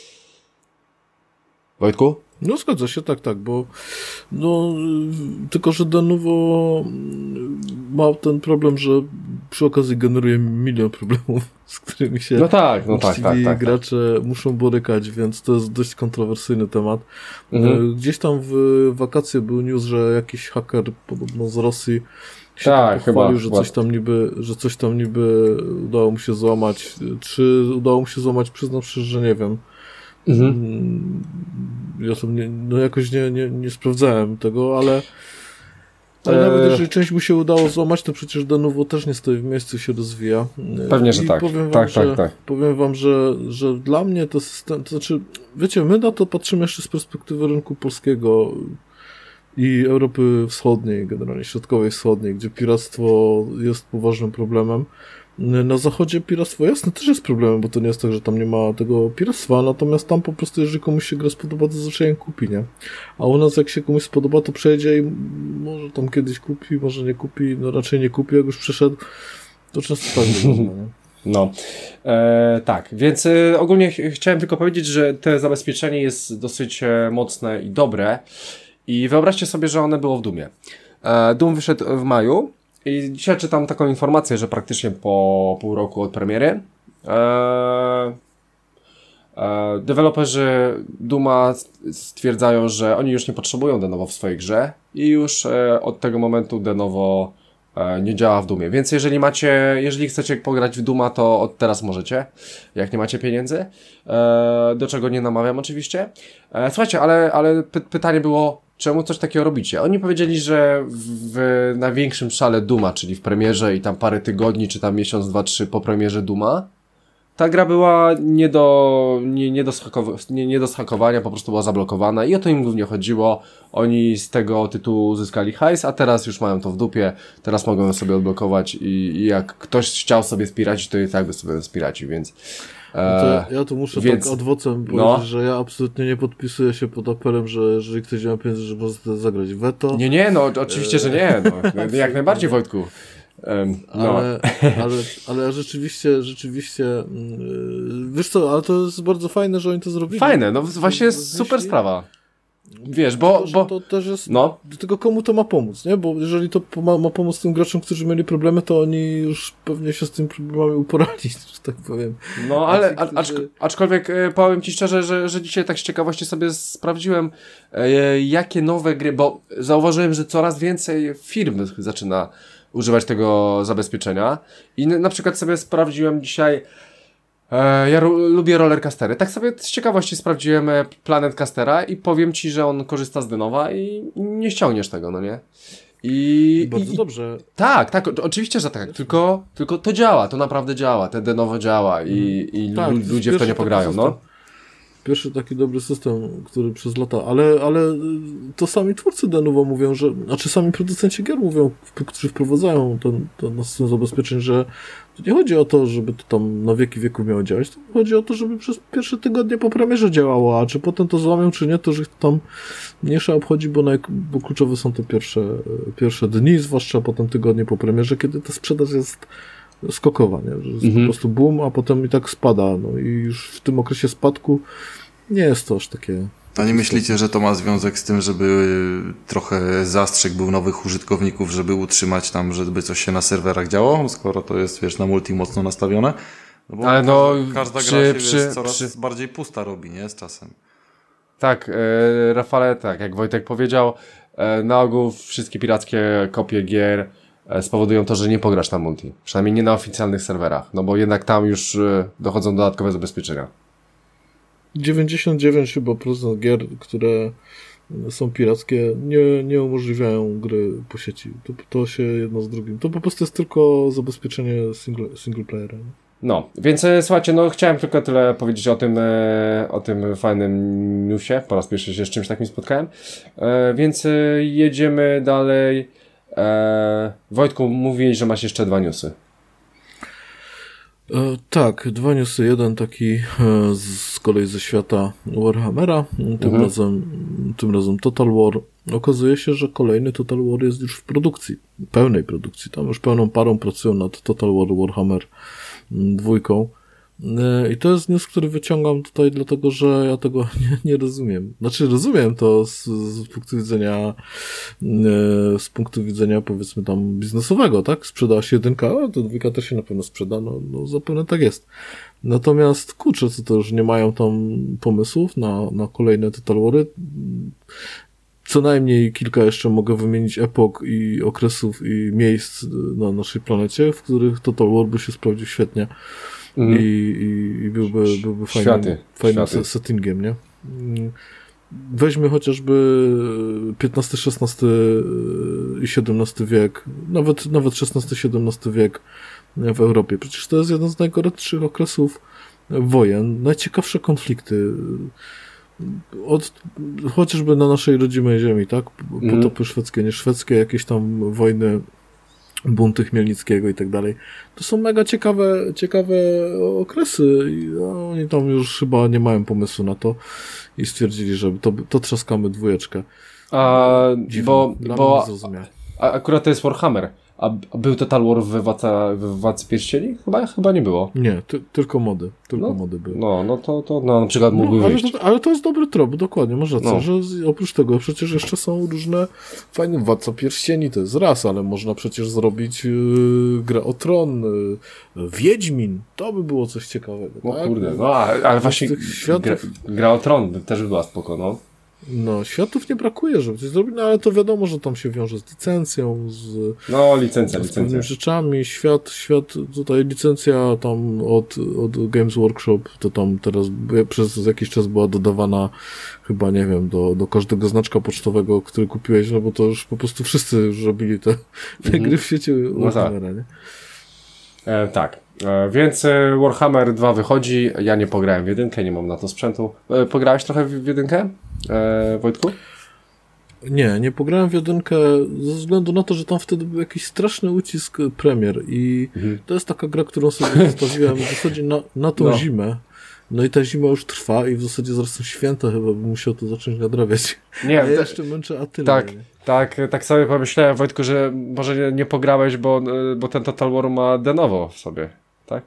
Wojtku? No zgadza się, tak, tak, bo no, tylko że Denuvo ma ten problem, że przy okazji generuje milion problemów, z którymi się no tak, no tak, tak, tak, gracze tak. muszą borykać, więc to jest dość kontrowersyjny temat. Mhm. Gdzieś tam w wakacje był news, że jakiś haker podobno z Rosji się tak, pochwalił, chyba, że coś tam niby, że coś tam niby udało mu się złamać. Czy udało mu się złamać? Przyznam szczerze, że nie wiem. Mhm. Ja tam nie, no jakoś nie, nie, nie sprawdzałem tego, ale, ale eee. nawet jeżeli część mu się udało złamać, to przecież Denuvo też nie stoi w miejscu, się rozwija. Pewnie, że I tak. Powiem wam, tak, że, tak, tak. powiem wam, że, że dla mnie to system, to znaczy, wiecie, my na to patrzymy jeszcze z perspektywy rynku polskiego i Europy Wschodniej, generalnie Środkowej Wschodniej, gdzie piractwo jest poważnym problemem. Na zachodzie piractwo jasne też jest problemem, bo to nie jest tak, że tam nie ma tego piractwa, natomiast tam po prostu jeżeli komuś się gra spodoba, to zwyczajnie kupi, nie? A u nas jak się komuś spodoba, to przejdzie i może tam kiedyś kupi, może nie kupi, no raczej nie kupi, jak już przeszedł, to często tak wygląda, nie? No, e, tak, więc e, ogólnie ch chciałem tylko powiedzieć, że to zabezpieczenie jest dosyć e, mocne i dobre i wyobraźcie sobie, że one było w Doomie. E, Doom wyszedł w maju. I dzisiaj czytam taką informację, że praktycznie po pół roku od premiery e, e, deweloperzy Dooma stwierdzają, że oni już nie potrzebują Denuvo w swojej grze i już e, od tego momentu Denuvo e, nie działa w Doomie. Więc jeżeli macie, jeżeli chcecie pograć w Dooma, to od teraz możecie, jak nie macie pieniędzy, e, do czego nie namawiam oczywiście. E, słuchajcie, ale, ale py pytanie było, czemu coś takiego robicie? Oni powiedzieli, że w, w największym szale Dooma, czyli w premierze i tam parę tygodni, czy tam miesiąc, dwa, trzy po premierze Dooma, ta gra była nie do, nie, nie, do nie, nie do schakowania, po prostu była zablokowana i o to im głównie chodziło. Oni z tego tytułu uzyskali hajs, a teraz już mają to w dupie, teraz mogą ją sobie odblokować i, i jak ktoś chciał sobie spiracić, to i tak by sobie spiracił, więc... No to ja tu muszę więc, tak adwocem powiedzieć, no. że ja absolutnie nie podpisuję się pod apelem, że jeżeli ktoś nie ma pieniędzy, że może zagrać weto. Nie, nie, no oczywiście, że nie. No, jak najbardziej, Wojtku. Um, no. ale, ale, ale rzeczywiście, rzeczywiście wiesz co, ale to jest bardzo fajne, że oni to zrobili. Fajne, no właśnie jest super sprawa. Wiesz, bo... To, bo... to też jest... No. Do tego komu to ma pomóc, nie? Bo jeżeli to ma, ma pomóc tym graczom, którzy mieli problemy, to oni już pewnie się z tym problemami uporali, że tak powiem. No, ale a, acz, aczkolwiek e, powiem ci szczerze, że, że dzisiaj tak z ciekawości sobie sprawdziłem, e, jakie nowe gry, bo zauważyłem, że coraz więcej firm zaczyna używać tego zabezpieczenia i na przykład sobie sprawdziłem dzisiaj. Ja lubię rollercastery. Tak sobie z ciekawości sprawdziłem Planet Castera i powiem ci, że on korzysta z Denuva i nie ściągniesz tego, no nie? I bardzo i, dobrze. Tak, tak, oczywiście, że tak. Tylko, tylko to działa, to naprawdę działa. Te Denuvo działa i, i tak, ludzie w to nie pograją, no. Pierwszy taki dobry system, który przez lata, ale, ale to sami twórcy Denuvo mówią, że, znaczy sami producenci gier mówią, którzy wprowadzają ten, ten system zabezpieczeń, że to nie chodzi o to, żeby to tam na wieki wieku miało działać, to chodzi o to, żeby przez pierwsze tygodnie po premierze działało, a czy potem to złamią, czy nie, to że ich tam mniejsza obchodzi, bo, na, bo kluczowe są te pierwsze, pierwsze dni, zwłaszcza potem tygodnie po premierze, kiedy ta sprzedaż jest skokowa, nie? Że jest mhm. po prostu boom, a potem i tak spada, no i już w tym okresie spadku nie jest to aż takie... A nie myślicie, że to ma związek z tym, żeby trochę zastrzyk był nowych użytkowników, żeby utrzymać tam, żeby coś się na serwerach działo, skoro to jest, wiesz, na multi mocno nastawione? No bo ale no, każda przy, gra się przy, wiesz, coraz przy... bardziej pusta robi, nie? Z czasem. Tak, e, Rafale, tak, jak Wojtek powiedział, e, na ogół wszystkie pirackie kopie gier e, spowodują to, że nie pograsz na multi. Przynajmniej nie na oficjalnych serwerach, no bo jednak tam już e, dochodzą dodatkowe zabezpieczenia. dziewięćdziesiąt dziewięć chyba procent gier, które są pirackie, nie, nie umożliwiają gry po sieci. To, to się jedno z drugim. To po prostu jest tylko zabezpieczenie single, single playera. No, więc słuchajcie, no chciałem tylko tyle powiedzieć o tym, e, o tym fajnym newsie. Po raz pierwszy się z czymś takim spotkałem. E, więc jedziemy dalej. E, Wojtku, mówiłeś, że masz jeszcze dwa newsy. E, tak, dwa newsy. Jeden taki e, z kolei ze świata Warhammera, tym, mhm. razem, tym razem Total War. Okazuje się, że kolejny Total War jest już w produkcji, pełnej produkcji. Tam już pełną parą pracują nad Total War Warhammer dwójką. I to jest news, który wyciągam tutaj dlatego, że ja tego nie, nie rozumiem. Znaczy rozumiem to z, z punktu widzenia z punktu widzenia powiedzmy tam biznesowego, tak? Sprzedała się jedynka, a to dwójka też się na pewno sprzeda, no, no zapewne tak jest. Natomiast kurczę, co to już nie mają tam pomysłów na, na kolejne Total Wary. Co najmniej kilka jeszcze mogę wymienić epok i okresów i miejsc na naszej planecie, w których Total War by się sprawdził świetnie. Mm. I, i, i byłby, byłby fajnym, Światy. fajnym Światy. settingiem, nie? Weźmy chociażby piętnasty, szesnasty i siedemnasty wiek, nawet, nawet szesnasty, siedemnasty wiek w Europie. Przecież to jest jeden z najgorętszych okresów wojen, najciekawsze konflikty. Od, chociażby na naszej rodzimej ziemi, tak? Potopy mm. szwedzkie, nie szwedzkie, jakieś tam wojny, bunty Chmielnickiego i tak dalej. To są mega ciekawe, ciekawe okresy i no, oni tam już chyba nie mają pomysłu na to i stwierdzili, że to, to trzaskamy dwójeczkę. A, bo, bo a, akurat to jest Warhammer. A, a był Total War w Władca, w Władcy Pierścieni? Chyba, chyba nie było. Nie, ty, tylko mody. Tylko no, mody były. No, no to, to no, na przykład mógłby no, ale, wyjść. To, ale to jest dobry trop, dokładnie, masz rację, no. że oprócz tego przecież jeszcze są różne fajne Władca Pierścieni, to jest raz, ale można przecież zrobić yy, grę o Tron, yy, Wiedźmin, to by było coś ciekawego. No tak? kurde, no ale właśnie światów... gra, gra o Tron też by była spoko, no. No, światów nie brakuje, żeby coś zrobić, no ale to wiadomo, że tam się wiąże z licencją, z, no, licencja, z licencja. pewnymi rzeczami. Świat, świat, tutaj licencja tam od, od Games Workshop, to tam teraz przez jakiś czas była dodawana chyba, nie wiem, do, do każdego znaczka pocztowego, który kupiłeś, no bo to już po prostu wszyscy już robili te, te mhm. gry w sieci Warhammera, no nie? E, tak. E, więc Warhammer dwa wychodzi, ja nie pograłem w jedynkę, nie mam na to sprzętu. E, pograłeś trochę w, w jedynkę, e, Wojtku? Nie, nie pograłem w jedynkę ze względu na to, że tam wtedy był jakiś straszny ucisk premier i mhm. to jest taka gra, którą sobie zostawiłem w zasadzie na, na tą no. zimę. No i ta zima już trwa i w zasadzie zaraz są święta, chyba bym musiał to zacząć nadrabiać. Nie, a ja jeszcze męczę Attila. Tak, tak, tak sobie pomyślałem, Wojtku, że może nie, nie pograłeś, bo, bo ten Total War ma de novo w sobie, tak?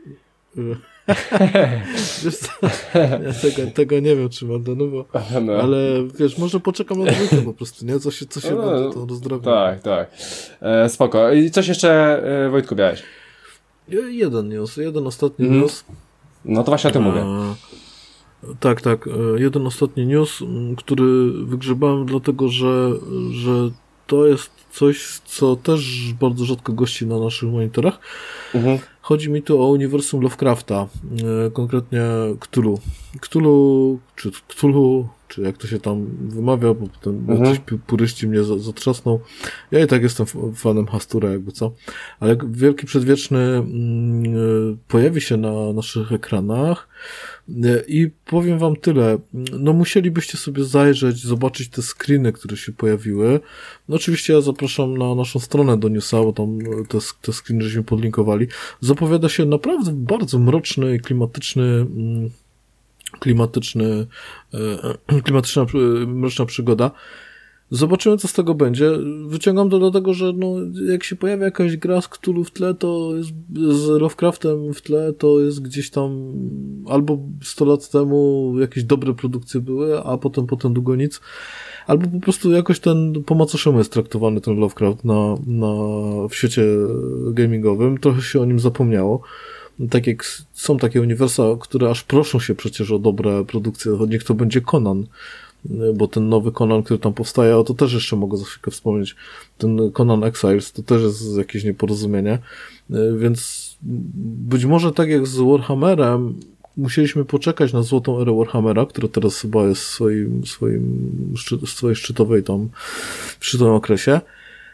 Wiesz co, ja tego, tego nie wiem, czy mam de novo, no. ale wiesz, może poczekam na dwójkę po prostu, nie? Co się, co się no, będzie, to rozdrobię. Tak, tak. E, spoko. I coś jeszcze, e, Wojtku, miałeś? Jeden news, jeden ostatni mm. news. No to właśnie o tym mówię. Tak, tak. Jeden ostatni news, który wygrzebałem dlatego, że, że to jest coś, co też bardzo rzadko gości na naszych monitorach. Mhm. Chodzi mi tu o uniwersum Lovecrafta, konkretnie Cthulhu. Cthulhu, czy Cthulhu, czy jak to się tam wymawia, bo potem mhm. jacyś puryści mnie zatrzasną. Ja i tak jestem fanem Hastura, jakby co. Ale Wielki Przedwieczny mm, pojawi się na naszych ekranach i powiem wam tyle. No musielibyście sobie zajrzeć, zobaczyć te screeny, które się pojawiły. No oczywiście ja zapraszam na naszą stronę do newsa, bo tam te, te screeny żeśmy podlinkowali. Zapowiada się naprawdę bardzo mroczny i klimatyczny mm, klimatyczny, e, klimatyczna, mroczna przygoda. Zobaczymy, co z tego będzie. Wyciągam to dlatego, że no, jak się pojawia jakaś gra z Cthulhu w tle, to jest z Lovecraftem w tle, to jest gdzieś tam albo sto lat temu jakieś dobre produkcje były, a potem potem długo nic. Albo po prostu jakoś ten po macoszemu jest traktowany ten Lovecraft na, na, w świecie gamingowym. Trochę się o nim zapomniało. Tak jak są takie uniwersa, które aż proszą się przecież o dobre produkcje, niech to będzie Conan, bo ten nowy Conan, który tam powstaje, o to też jeszcze mogę za chwilkę wspomnieć, ten Conan Exiles, to też jest jakieś nieporozumienie, więc być może tak jak z Warhammerem, musieliśmy poczekać na złotą erę Warhammera, która teraz chyba jest w swoim, swoim, w swojej szczytowej tam, w szczytowym okresie,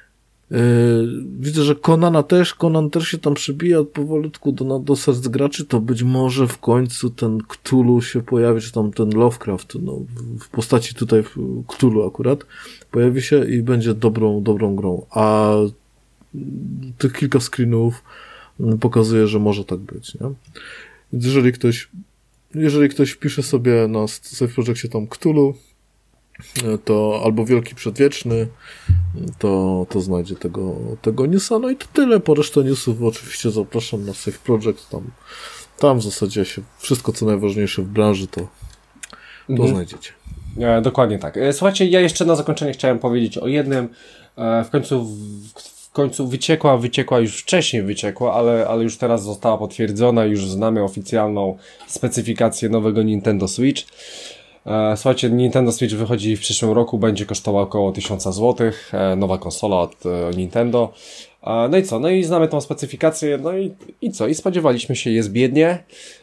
Yy, widzę, że Konana też, Conan też się tam przybija powolutku do, do serc graczy, to być może w końcu ten Cthulhu się pojawi, czy tam ten Lovecraft, no, w postaci tutaj Cthulhu akurat, pojawi się i będzie dobrą, dobrą grą. A tych kilka screenów pokazuje, że może tak być, nie? Więc jeżeli ktoś, jeżeli ktoś pisze sobie na Safe Projectie tam Cthulhu, to albo Wielki Przedwieczny, to, to znajdzie tego, tego newsa. No i to tyle. Po resztę newsów oczywiście zapraszam na Safe Project. Tam, tam w zasadzie się wszystko, co najważniejsze w branży, to, to mhm. znajdziecie. E, dokładnie tak. E, słuchajcie, ja jeszcze na zakończenie chciałem powiedzieć o jednym. E, w końcu w, w końcu wyciekła, wyciekła już wcześniej wyciekła, ale, ale już teraz została potwierdzona. Już znamy oficjalną specyfikację nowego Nintendo Switch. Słuchajcie, Nintendo Switch wychodzi w przyszłym roku, będzie kosztował około tysiąc złotych, nowa konsola od Nintendo. No i co? No i znamy tą specyfikację, no i, i co? I spodziewaliśmy się, jest biednie.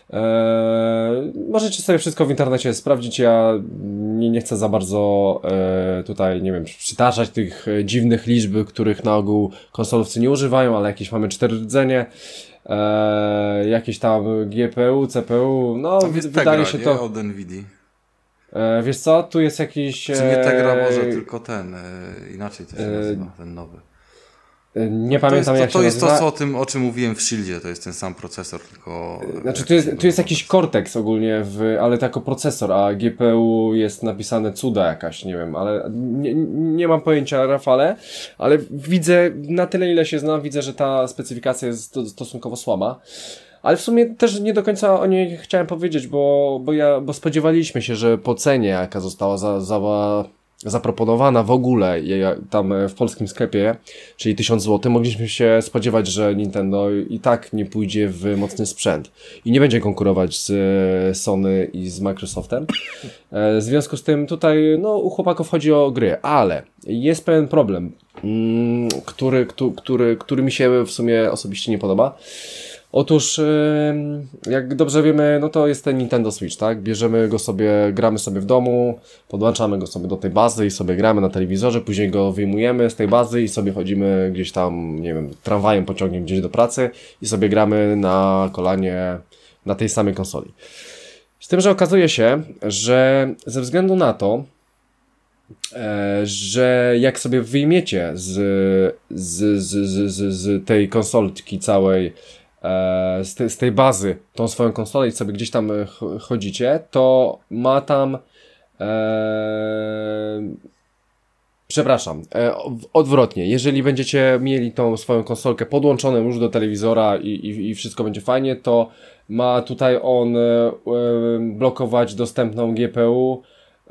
Eee, możecie sobie wszystko w internecie sprawdzić, ja nie, nie chcę za bardzo e, tutaj, nie wiem, przytaczać tych dziwnych liczb, których na ogół konsolowcy nie używają, ale jakieś mamy cztery rdzenie. Eee, jakieś tam G P U, C P U, no tam jest wydaje Tegra, się nie? to... Od Nvidia. E, wiesz co, tu jest jakiś... Czy nie Tegra może, tylko ten, e, inaczej to się nazywa, ten nowy. E, nie to pamiętam jest, jak to, się to jest nazywa. to, co o tym, o czym mówiłem w Shieldzie, to jest ten sam procesor, tylko... Znaczy tu jest, tu jest jakiś Cortex ogólnie, w, ale to jako procesor, a G P U jest napisane cuda jakaś, nie wiem, ale nie, nie mam pojęcia, Rafale, ale widzę, na tyle ile się znam, widzę, że ta specyfikacja jest stosunkowo słaba. Ale w sumie też nie do końca o niej chciałem powiedzieć, bo, bo, ja, bo spodziewaliśmy się, że po cenie, jaka została za, za, zaproponowana w ogóle ja, tam w polskim sklepie, czyli tysiąc złotych, mogliśmy się spodziewać, że Nintendo i tak nie pójdzie w mocny sprzęt i nie będzie konkurować z Sony i z Microsoftem. W związku z tym tutaj no, u chłopaków chodzi o gry, ale jest pewien problem, który, który, który, który mi się w sumie osobiście nie podoba. Otóż, jak dobrze wiemy, no to jest ten Nintendo Switch, tak? Bierzemy go sobie, gramy sobie w domu, podłączamy go sobie do tej bazy i sobie gramy na telewizorze, później go wyjmujemy z tej bazy i sobie chodzimy gdzieś tam, nie wiem, tramwajem, pociągiem gdzieś do pracy i sobie gramy na kolanie na tej samej konsoli. Z tym, że okazuje się, że ze względu na to, że jak sobie wyjmiecie z, z, z, z, z, z tej konsolki całej, Z, te, z tej bazy tą swoją konsolę i sobie gdzieś tam chodzicie, to ma tam e, przepraszam, e, odwrotnie, jeżeli będziecie mieli tą swoją konsolkę podłączoną już do telewizora i, i, i wszystko będzie fajnie, to ma tutaj on e, blokować dostępną G P U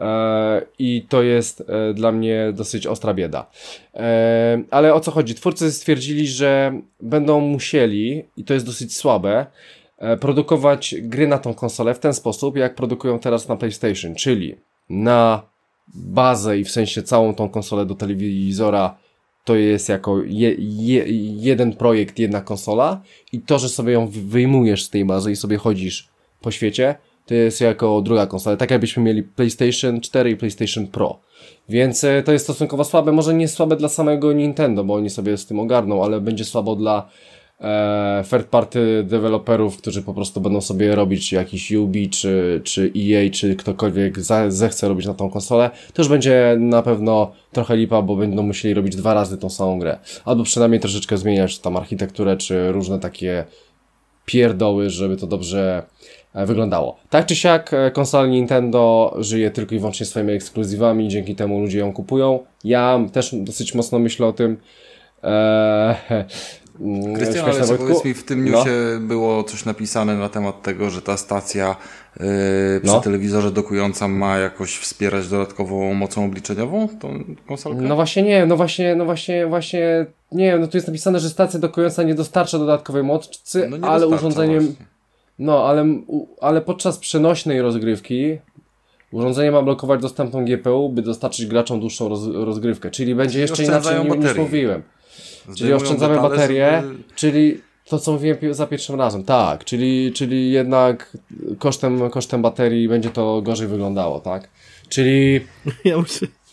i to jest dla mnie dosyć ostra bieda. Ale o co chodzi? Twórcy stwierdzili, że będą musieli, i to jest dosyć słabe, produkować gry na tą konsolę w ten sposób, jak produkują teraz na PlayStation, czyli na bazę i w sensie całą tą konsolę do telewizora to jest jako je, je, jeden projekt, jedna konsola i to, że sobie ją wyjmujesz z tej bazy i sobie chodzisz po świecie, to jest jako druga konsola, tak jakbyśmy mieli PlayStation cztery i PlayStation Pro. Więc to jest stosunkowo słabe, może nie słabe dla samego Nintendo, bo oni sobie z tym ogarną, ale będzie słabo dla e, third party deweloperów, którzy po prostu będą sobie robić jakiś U B, czy, czy E A, czy ktokolwiek za, zechce robić na tą konsolę. To już będzie na pewno trochę lipa, bo będą musieli robić dwa razy tą samą grę. Albo przynajmniej troszeczkę zmieniać tam architekturę, czy różne takie pierdoły, żeby to dobrze wyglądało. Tak czy siak konsola Nintendo żyje tylko i wyłącznie swoimi ekskluzywami, dzięki temu ludzie ją kupują. Ja też dosyć mocno myślę o tym. Eee, Krystian, ale co, powiedz mi, w tym newsie no. było coś napisane na temat tego, że ta stacja yy, przy no. telewizorze dokująca ma jakoś wspierać dodatkową mocą obliczeniową tą konsolkę? No właśnie nie, no właśnie, no właśnie, właśnie nie, no tu jest napisane, że stacja dokująca nie dostarcza dodatkowej mocy, no ale urządzeniem właśnie. No, ale, ale podczas przenośnej rozgrywki urządzenie ma blokować dostępną G P U, by dostarczyć graczom dłuższą roz, rozgrywkę. Czyli będzie czyli jeszcze inaczej niż, niż mówiłem. Zdejmują czyli oszczędzamy detale, baterię, żeby... czyli to co mówiłem za pierwszym razem. Tak, czyli, czyli jednak kosztem, kosztem baterii będzie to gorzej wyglądało, tak? Czyli... Ja muszę...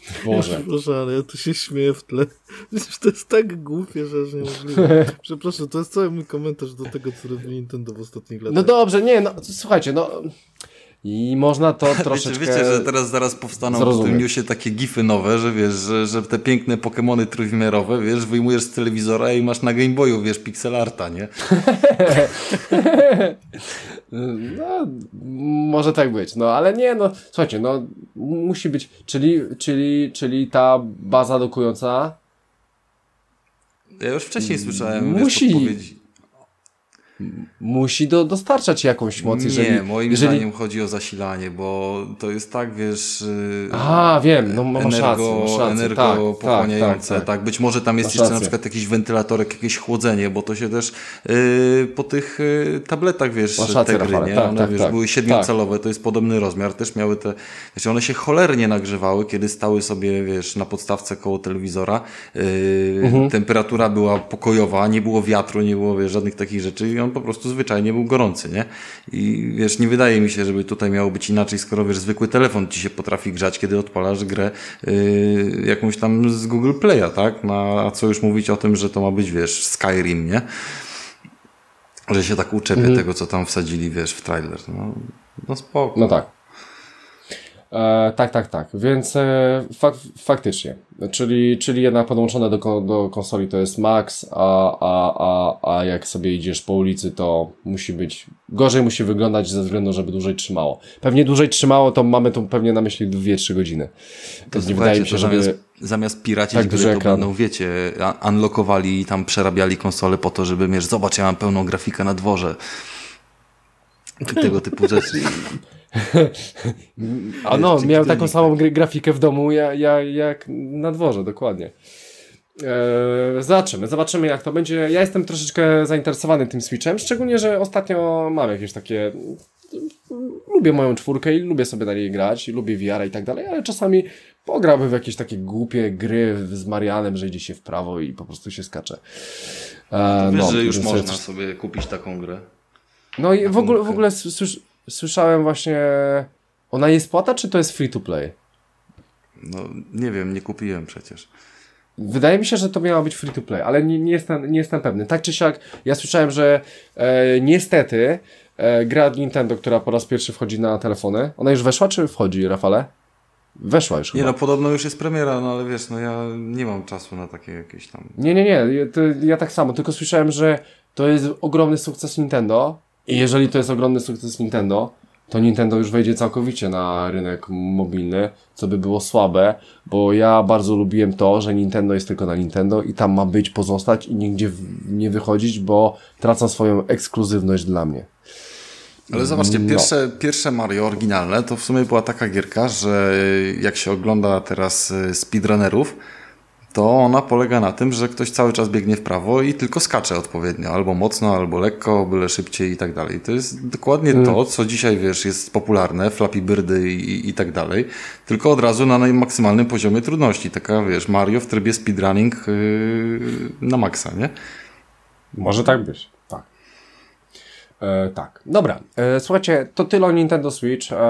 Boże. Boże, ale ja tu się śmieję w tle. To jest tak głupie, że aż niemożliwe. Przepraszam, to jest cały mój komentarz do tego, co robi Nintendo w ostatnich latach. No dobrze, nie, no słuchajcie, no i można to troszeczkę... Wiecie, wiecie, że teraz zaraz powstaną zrozumieć. W tym newsie takie gify nowe, że wiesz, że, że te piękne Pokemony trójwymiarowe, wiesz, wyjmujesz z telewizora i masz na Game Boyu, wiesz, pixel arta, nie? No, może tak być, no ale nie, no słuchajcie, no musi być, czyli, czyli, czyli ta baza dokująca ja już wcześniej słyszałem musi, wiesz, podpowiedzi. Musi do, dostarczać jakąś moc, jeżeli... Nie, moim jeżeli... zdaniem chodzi o zasilanie, bo to jest tak, wiesz... A, wiem, no masz energo, rację, masz rację. energopochłaniające, tak, tak, tak. tak, być może tam jest masz jeszcze rację. na przykład jakiś wentylatorek, jakieś chłodzenie, bo to się też yy, po tych yy, tabletach, wiesz, masz rację, te gry, Rafale, nie? tak, One, tak, wiesz, tak, były siedmiocalowe, tak. To jest podobny rozmiar, też miały te... Wiesz, one się cholernie nagrzewały, kiedy stały sobie, wiesz, na podstawce koło telewizora. Yy, mhm. Temperatura była pokojowa, nie było wiatru, nie było, wiesz, żadnych takich rzeczy i on po prostu zwyczajnie był gorący, nie? I wiesz, nie wydaje mi się, żeby tutaj miało być inaczej, skoro wiesz, zwykły telefon ci się potrafi grzać, kiedy odpalasz grę yy, jakąś tam z Google Play'a, tak? No, a co już mówić o tym, że to ma być, wiesz, Skyrim, nie? Że się tak uczepię mhm. tego, co tam wsadzili, wiesz, w trailer. No, no spoko. No tak. E, tak, tak, tak. Więc e, fak, faktycznie. Czyli, czyli jednak podłączone do, do konsoli to jest max, a, a, a, a jak sobie idziesz po ulicy, to musi być, gorzej musi wyglądać ze względu, żeby dłużej trzymało. Pewnie dłużej trzymało, to mamy tu pewnie na myśli dwie trzy godziny. To nie wydaje mi się, żeby... Zamiast, zamiast piracić tak gry, to będą, wiecie, unlockowali i tam przerabiali konsole po to, żeby, wiesz, zobacz, ja mam pełną grafikę na dworze. Tego typu rzeczy. A no, miał taką samą grafikę w domu ja, ja, jak na dworze, dokładnie. Eee, zobaczymy, zobaczymy jak to będzie. Ja jestem troszeczkę zainteresowany tym Switchem, szczególnie, że ostatnio mam jakieś takie... Lubię moją czwórkę i lubię sobie na niej grać, i lubię V R i tak dalej, ale czasami pograłbym w jakieś takie głupie gry z Marianem, że idzie się w prawo i po prostu się skacze. Eee, Wiesz, no, że już można coś... sobie kupić taką grę. No i w ogóle, w ogóle słysz... Słyszałem właśnie, ona jest płata, czy to jest free to play? No nie wiem, nie kupiłem przecież. Wydaje mi się, że to miało być free to play, ale nie, nie, jestem, nie jestem pewny. Tak czy siak, ja słyszałem, że e, niestety e, gra od Nintendo, która po raz pierwszy wchodzi na telefony, ona już weszła, czy wchodzi, Rafale? Weszła już Nie, chyba. no podobno już jest premiera, no ale wiesz, no ja nie mam czasu na takie jakieś tam... Nie, nie, nie, to, ja tak samo, tylko słyszałem, że to jest ogromny sukces Nintendo. I jeżeli to jest ogromny sukces Nintendo, to Nintendo już wejdzie całkowicie na rynek mobilny, co by było słabe, bo ja bardzo lubiłem to, że Nintendo jest tylko na Nintendo i tam ma być, pozostać i nigdzie nie wychodzić, bo tracą swoją ekskluzywność dla mnie. Ale zobaczcie, no. pierwsze, pierwsze Mario oryginalne to w sumie była taka gierka, że jak się ogląda teraz speedrunnerów, to ona polega na tym, że ktoś cały czas biegnie w prawo i tylko skacze odpowiednio, albo mocno, albo lekko, byle szybciej i tak dalej. To jest dokładnie mm. to, co dzisiaj, wiesz, jest popularne, Flappy Birdy i, i tak dalej, tylko od razu na najmaksymalnym poziomie trudności. Taka, wiesz, Mario w trybie speedrunning yy, na maksa, nie? Może tak być, tak. E, tak, dobra. E, słuchajcie, to tyle o Nintendo Switch. E,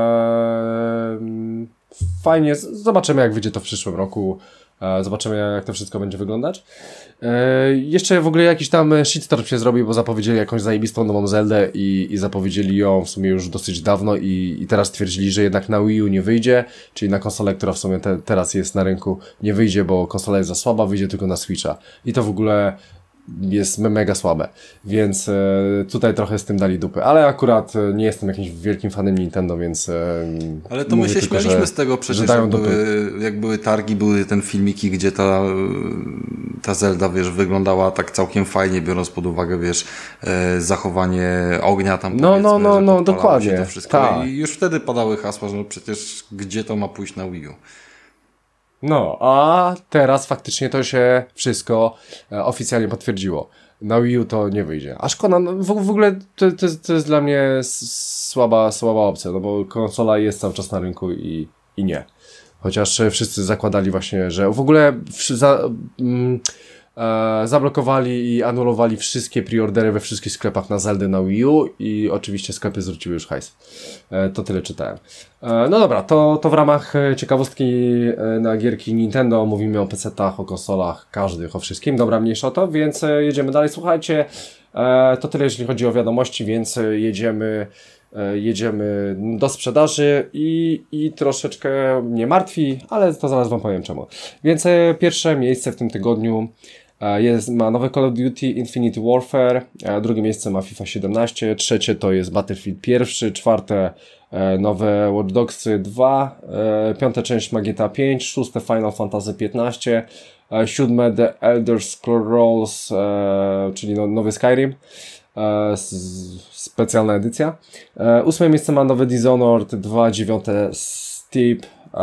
fajnie, zobaczymy jak wyjdzie to w przyszłym roku. Zobaczymy, jak to wszystko będzie wyglądać. Eee, jeszcze w ogóle jakiś tam shitstorm się zrobił, bo zapowiedzieli jakąś zajebistą nową Zeldę i, i zapowiedzieli ją w sumie już dosyć dawno i, i teraz twierdzili, że jednak na Wii U nie wyjdzie, czyli na konsolę, która w sumie te, teraz jest na rynku, nie wyjdzie, bo konsola jest za słaba, wyjdzie tylko na Switcha. I to w ogóle jest mega słabe, więc e, tutaj trochę z tym dali dupy, ale akurat e, nie jestem jakimś wielkim fanem Nintendo, więc e, ale to my się tylko, śmialiśmy że, z tego przecież, jak były, jak były targi, były ten filmiki, gdzie ta, ta Zelda, wiesz, wyglądała tak całkiem fajnie, biorąc pod uwagę, wiesz, e, zachowanie ognia tam, no, no, no, no, dokładnie, to wszystko. Tak. I już wtedy padały hasła, że no przecież gdzie to ma pójść na Wii U. No, a teraz faktycznie to się wszystko e, oficjalnie potwierdziło. Na Wii U to nie wyjdzie. A szkoda, no, w, w ogóle to, to, to jest dla mnie słaba, słaba opcja, no bo konsola jest cały czas na rynku i, i nie. Chociaż wszyscy zakładali właśnie, że w ogóle za, mm, e, zablokowali i anulowali wszystkie preordery we wszystkich sklepach na Zelda na Wii U i oczywiście sklepy zwróciły już hajs. E, to tyle czytałem. E, no dobra, to, to w ramach ciekawostki e, na gierki Nintendo mówimy o pecetach, o konsolach, każdych, o wszystkim. Dobra, mniejsza o to, więc e, jedziemy dalej. Słuchajcie, e, to tyle jeśli chodzi o wiadomości, więc e, jedziemy jedziemy do sprzedaży i, i troszeczkę mnie martwi, ale to zaraz wam powiem czemu. Więc pierwsze miejsce w tym tygodniu jest, ma nowe Call of Duty Infinite Warfare, drugie miejsce ma FIFA siedemnaście, trzecie to jest Battlefield pierwszy, czwarte nowe Watch Dogs dwa, piąte część ma G T A pięć, szóste Final Fantasy piętnaście, siódme The Elder Scrolls, czyli nowy Skyrim, specjalna edycja. Ósme miejsce ma nowy Dishonored dwa, dziewiąte Steep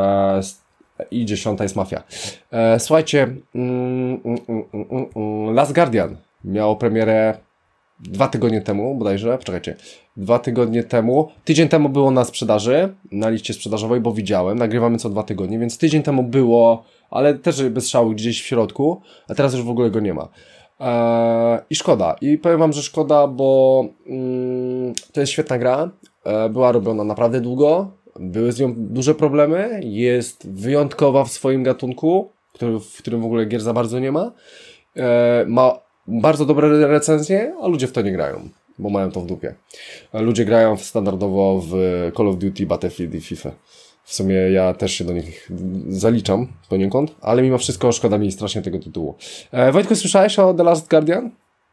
i dziesiąta jest Mafia. Słuchajcie, mm, mm, mm, mm, Last Guardian miało premierę dwa tygodnie temu, bodajże, poczekajcie, dwa tygodnie temu, tydzień temu było na sprzedaży, na liście sprzedażowej, bo widziałem, nagrywamy co dwa tygodnie, więc tydzień temu było, ale też bez szału gdzieś w środku, a teraz już w ogóle go nie ma. Eee, I szkoda. I powiem wam, że szkoda, bo mm, to jest świetna gra. Eee, była robiona naprawdę długo. Były z nią duże problemy. Jest wyjątkowa w swoim gatunku, który, w którym w ogóle gier za bardzo nie ma. Eee, ma bardzo dobre recenzje, a ludzie w to nie grają, bo mają to w dupie. Ludzie grają standardowo w Call of Duty, Battlefield i FIFA. W sumie ja też się do nich zaliczam poniekąd, ale mimo wszystko szkoda mi strasznie tego tytułu. E, Wojtku, słyszałeś o The Last Guardian?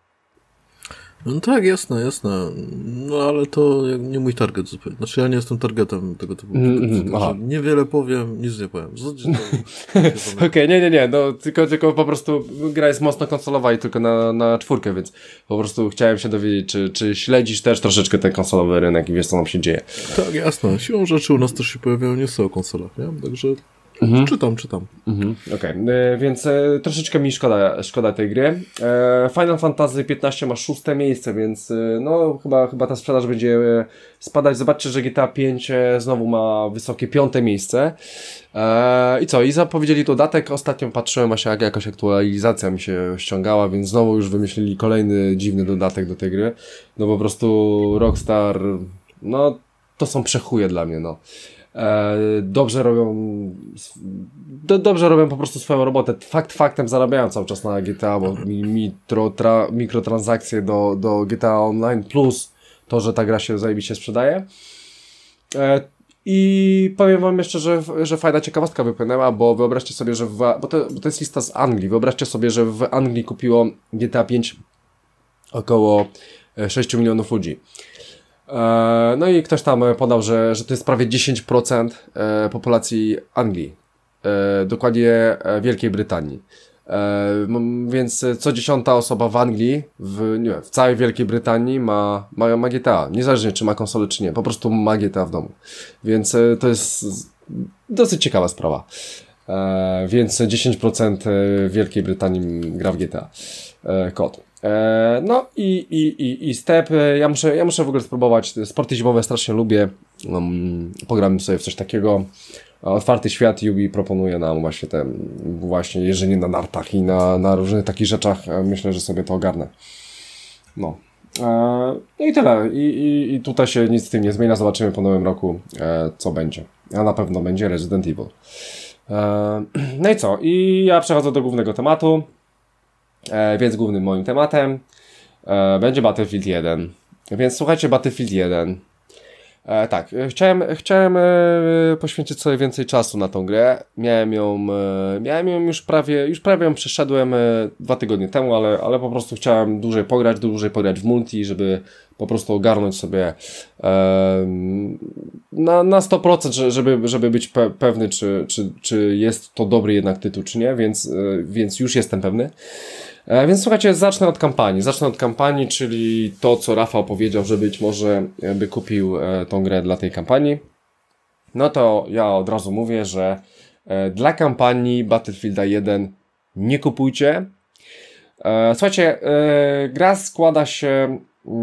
No tak, jasne, jasne. No ale to nie mój target zupełnie. Znaczy ja nie jestem targetem tego typu. Mm, mm, niewiele powiem, nic nie powiem. Okej, okay, nie, nie, nie. No, tylko, tylko po prostu gra jest mocno konsolowa i tylko na, na czwórkę, więc po prostu chciałem się dowiedzieć, czy, czy śledzisz też troszeczkę ten konsolowy rynek i wiesz, co nam się dzieje. Tak, jasne. Siłą rzeczy u nas też się pojawiają newsy o konsolach, nie? Także mhm. czytam, czytam. Mhm. Okej, okay. Więc e, troszeczkę mi szkoda, szkoda tej gry. E, Final Fantasy piętnaście ma szóste miejsce, więc e, no chyba, chyba ta sprzedaż będzie e, spadać. Zobaczcie, że G T A pięć e, znowu ma wysokie piąte miejsce. E, I co? I zapowiedzieli dodatek. Ostatnio patrzyłem, a się jak jakaś aktualizacja mi się ściągała, więc znowu już wymyślili kolejny dziwny dodatek do tej gry. No po prostu Rockstar, no to są przechuje dla mnie, no. E, dobrze robią do, dobrze robią po prostu swoją robotę. Fakt faktem zarabiają cały czas na G T A, bo mitro, tra, mikrotransakcje do, do G T A Online plus to, że ta gra się zajebiście sprzedaje. E, I powiem wam jeszcze, że, że fajna ciekawostka wypłynęła, bo wyobraźcie sobie, że w, bo, to, bo to jest lista z Anglii. Wyobraźcie sobie, że w Anglii kupiło G T A pięć około sześć milionów ludzi. No i ktoś tam podał, że, że to jest prawie dziesięć procent populacji Anglii, dokładnie Wielkiej Brytanii. Więc co dziesiąta osoba w Anglii, w, nie wiem, w całej Wielkiej Brytanii ma, ma, ma G T A. Niezależnie czy ma konsolę czy nie, po prostu ma G T A w domu. Więc to jest dosyć ciekawa sprawa. Więc dziesięć procent Wielkiej Brytanii gra w G T A. Kod. No i, i, i, i step, ja muszę, ja muszę w ogóle spróbować, sporty zimowe strasznie lubię, um, pogram sobie w coś takiego, otwarty świat Yubi proponuje nam właśnie ten, właśnie jeżdżenie na nartach i na, na różnych takich rzeczach, myślę, że sobie to ogarnę. No, no i tyle, I, i, i tutaj się nic z tym nie zmienia, zobaczymy po nowym roku, co będzie, a na pewno będzie Resident Evil. No i co, i ja przechodzę do głównego tematu. E, więc głównym moim tematem e, będzie Battlefield jeden. Więc słuchajcie, Battlefield jeden. E, tak, chciałem, chciałem e, poświęcić sobie więcej czasu na tą grę. Miałem ją, e, miałem ją już prawie, już prawie ją przeszedłem e, dwa tygodnie temu, ale, ale po prostu chciałem dłużej pograć, dłużej pograć w multi, żeby po prostu ogarnąć sobie e, na, na sto procent, żeby, żeby być pe, pewny, czy, czy, czy jest to dobry jednak tytuł, czy nie, więc, e, więc już jestem pewny. E, więc słuchajcie, zacznę od kampanii. Zacznę od kampanii, czyli to, co Rafał powiedział, że być może by kupił e, tą grę dla tej kampanii. No to ja od razu mówię, że e, dla kampanii Battlefielda jeden nie kupujcie. E, słuchajcie, e, gra składa się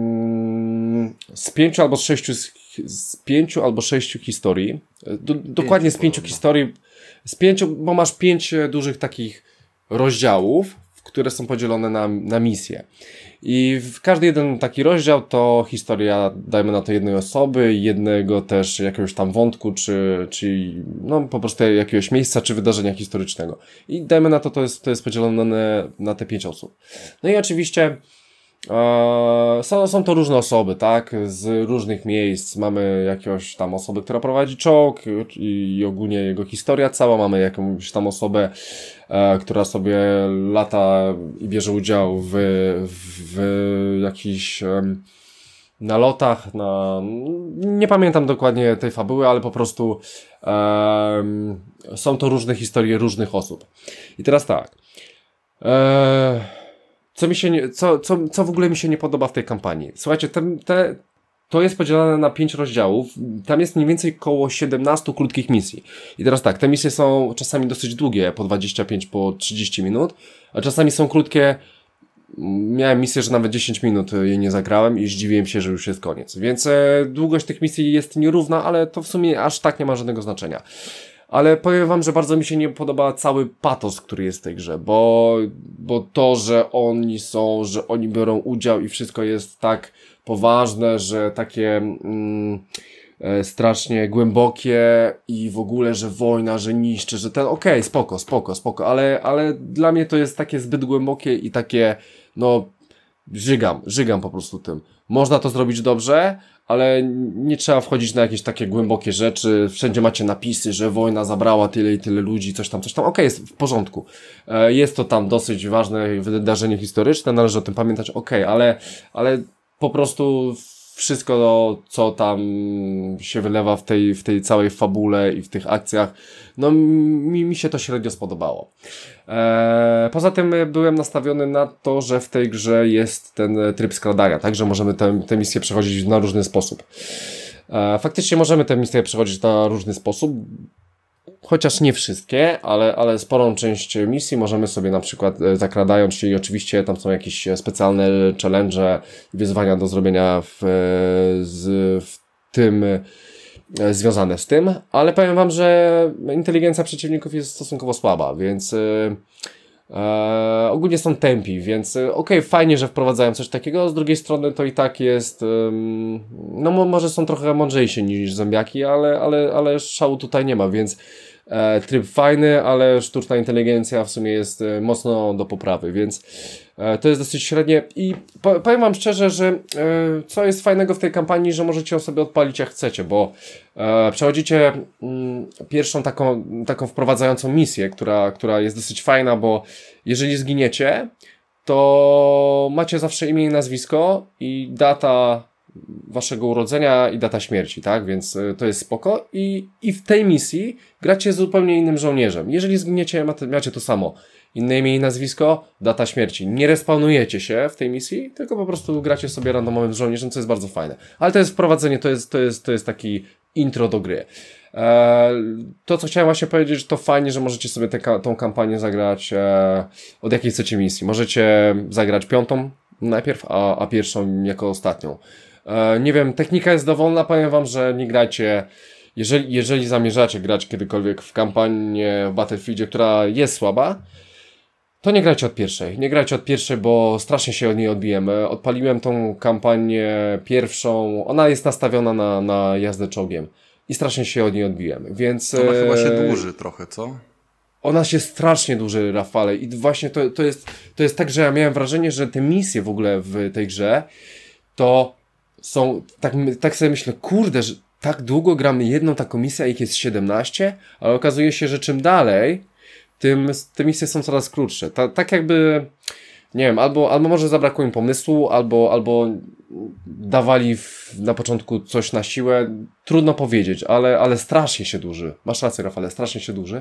mm, z pięciu albo z sześciu z pięciu albo sześciu historii. Do, dokładnie z pięciu historii. Z pięciu, bo masz pięć dużych takich rozdziałów, w które są podzielone na, na misje. I w każdy jeden taki rozdział to historia, dajmy na to, jednej osoby, jednego też jakiegoś tam wątku, czy, czy no po prostu jakiegoś miejsca, czy wydarzenia historycznego. I dajmy na to, to jest, to jest podzielone na, na te pięć osób. No i oczywiście e, są, są to różne osoby, tak, z różnych miejsc. Mamy jakąś tam osobę, która prowadzi czołg i, i ogólnie jego historia cała. Mamy jakąś tam osobę, e, która sobie lata i bierze udział w, w, w jakichś um, nalotach na... Nie pamiętam dokładnie tej fabuły, ale po prostu um, są to różne historie różnych osób. I teraz tak. E, co mi się nie, co, co, co w ogóle mi się nie podoba w tej kampanii? Słuchajcie, te, te, to jest podzielone na pięć rozdziałów. Tam jest mniej więcej około siedemnaście krótkich misji. I teraz tak, te misje są czasami dosyć długie, po dwadzieścia pięć, po trzydzieści minut, a czasami są krótkie. Miałem misję, że nawet dziesięć minut jej nie zagrałem i zdziwiłem się, że już jest koniec. Więc e, długość tych misji jest nierówna, ale to w sumie aż tak nie ma żadnego znaczenia. Ale powiem wam, że bardzo mi się nie podoba cały patos, który jest w tej grze, bo, bo to, że oni są, że oni biorą udział i wszystko jest tak poważne, że takie mm, e, strasznie głębokie i w ogóle, że wojna, że niszczy, że ten, okej, okay, spoko, spoko, spoko, ale, ale dla mnie to jest takie zbyt głębokie i takie, no, żygam, żygam po prostu tym. Można to zrobić dobrze, ale nie trzeba wchodzić na jakieś takie głębokie rzeczy. Wszędzie macie napisy, że wojna zabrała tyle i tyle ludzi, coś tam, coś tam. Okej, okay, jest w porządku. Jest to tam dosyć ważne wydarzenie historyczne, należy o tym pamiętać, okej, okay, ale, ale po prostu wszystko, co tam się wylewa w tej, w tej całej fabule i w tych akcjach, no mi, mi się to średnio spodobało. Eee, poza tym byłem nastawiony na to, że w tej grze jest ten tryb skradania, tak, że możemy tę, tę misję przechodzić na różny sposób. Eee, faktycznie możemy tę misję przechodzić na różny sposób, chociaż nie wszystkie, ale, ale sporą część misji możemy sobie na przykład zakradając się i oczywiście tam są jakieś specjalne challenge i wyzwania do zrobienia w, z, w tym związane z tym, ale powiem wam, że inteligencja przeciwników jest stosunkowo słaba, więc e, ogólnie są tępi, więc okej, okay, fajnie, że wprowadzają coś takiego, z drugiej strony to i tak jest um, no może są trochę mądrzejsi niż zombiaki, ale, ale, ale szału tutaj nie ma, więc e, tryb fajny, ale sztuczna inteligencja w sumie jest e, mocno do poprawy, więc e, to jest dosyć średnie i po, powiem wam szczerze, że e, co jest fajnego w tej kampanii, że możecie ją sobie odpalić jak chcecie, bo e, przechodzicie mm, pierwszą taką, taką wprowadzającą misję, która, która jest dosyć fajna, bo jeżeli zginiecie, to macie zawsze imię i nazwisko i data waszego urodzenia i data śmierci, tak? Więc y, to jest spoko i, i w tej misji gracie z zupełnie innym żołnierzem. Jeżeli zginiecie, macie, macie to samo. Inne imię i nazwisko, data śmierci. Nie respawnujecie się w tej misji, tylko po prostu gracie sobie randomowym żołnierzem, co jest bardzo fajne. Ale to jest wprowadzenie, to jest, to jest, to jest taki intro do gry. Eee, to, co chciałem właśnie powiedzieć, to fajnie, że możecie sobie te, tą kampanię zagrać e, od jakiej chcecie misji. Możecie zagrać piątą najpierw, a, a pierwszą jako ostatnią. E, nie wiem, technika jest dowolna, powiem wam, że nie grajcie, jeżeli, jeżeli zamierzacie grać kiedykolwiek w kampanię w Battlefieldzie, która jest słaba, to nie grajcie od pierwszej. Nie grajcie od pierwszej, bo strasznie się od niej odbijemy. Odpaliłem tą kampanię pierwszą, ona jest nastawiona na, na jazdę czołgiem i strasznie się od niej odbiłem, więc... Ona chyba się dłuży trochę, co? Ona się strasznie dłuży, Rafale, i właśnie to, to, jest, to jest tak, że ja miałem wrażenie, że te misje w ogóle w tej grze to są, tak, tak sobie myślę, kurde, że tak długo gramy jedną taką misję, a ich jest siedemnaście, ale okazuje się, że czym dalej, tym te misje są coraz krótsze. Ta, tak jakby, nie wiem, albo, albo może zabrakło im pomysłu, albo, albo dawali w, na początku coś na siłę. Trudno powiedzieć, ale, ale strasznie się dłuży. Masz rację, Rafale, strasznie się dłuży.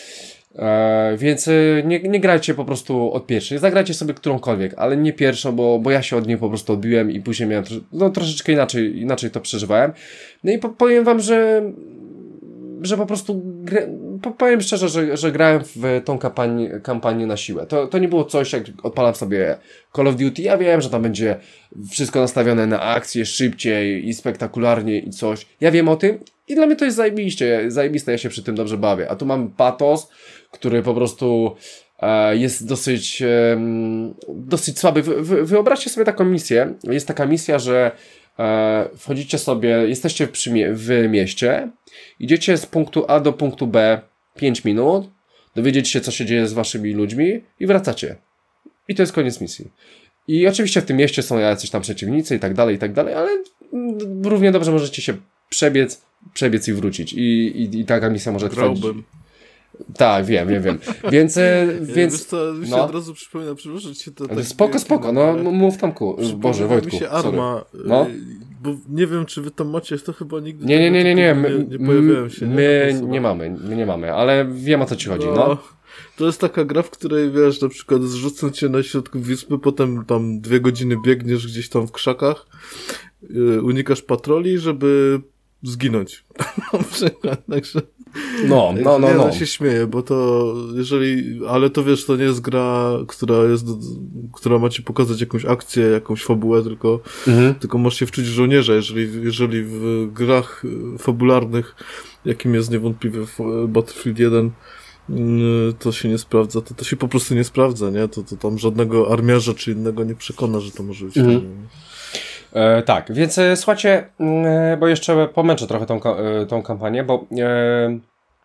E, więc nie, nie grajcie po prostu od pierwszej. Zagrajcie sobie którąkolwiek, ale nie pierwszą, bo, bo ja się od niej po prostu odbiłem i później miałem no, troszeczkę inaczej, inaczej to przeżywałem. No i po, powiem wam, że że po prostu gry, powiem szczerze, że, że grałem w tą kampanię, kampanię na siłę. To, to nie było coś, jak odpalam sobie Call of Duty. Ja wiem, że tam będzie wszystko nastawione na akcję szybciej i spektakularnie i coś. Ja wiem o tym i dla mnie to jest zajebiście, zajebiste, ja się przy tym dobrze bawię. A tu mam patos, który po prostu e, jest dosyć, e, dosyć słaby. Wy, wy, wyobraźcie sobie taką misję. Jest taka misja, że e, wchodzicie sobie, jesteście przy mie- w mieście, idziecie z punktu A do punktu B pięć minut, dowiedzieć się, co się dzieje z waszymi ludźmi i wracacie. I to jest koniec misji. I oczywiście w tym mieście są jacyś tam przeciwnicy i tak dalej, i tak dalej, ale równie dobrze możecie się przebiec, przebiec i wrócić. I, i, i taka misja może trwać. Grałbym. Tak, wiem, wiem, wiem. Więc, e, więc Wiesz co, mi się no. od razu przypomina, przepraszam cię to tak... Spoko, spoko, no mów Tomku. Boże, Wojtku. mi się Arma, no. bo nie wiem, czy wy tam macie, to chyba nigdy... Nie, nie, nie, nie, nie, nie, my, nie pojawiałem się. My nie, nie mamy, my nie mamy, ale wiem, o co ci chodzi, no. no. To jest taka gra, w której, wiesz, na przykład zrzucą cię na środku wyspy, potem tam dwie godziny biegniesz gdzieś tam w krzakach, yy, unikasz patroli, żeby zginąć. Na przykład, także... No, no, no, nie, no. Ja się śmieję, bo to jeżeli, ale to wiesz, to nie jest gra, która jest, która ma ci pokazać jakąś akcję, jakąś fabułę, tylko, mhm. tylko możesz się wczuć w żołnierza, jeżeli, jeżeli w grach fabularnych, jakim jest niewątpliwie Battlefield jeden, to się nie sprawdza, to, to się po prostu nie sprawdza, nie? To, to tam żadnego armiarza czy innego nie przekona, że to może być mhm. fajnie. E, tak, więc e, słuchajcie, e, bo jeszcze pomęczę trochę tą, e, tą kampanię, bo e,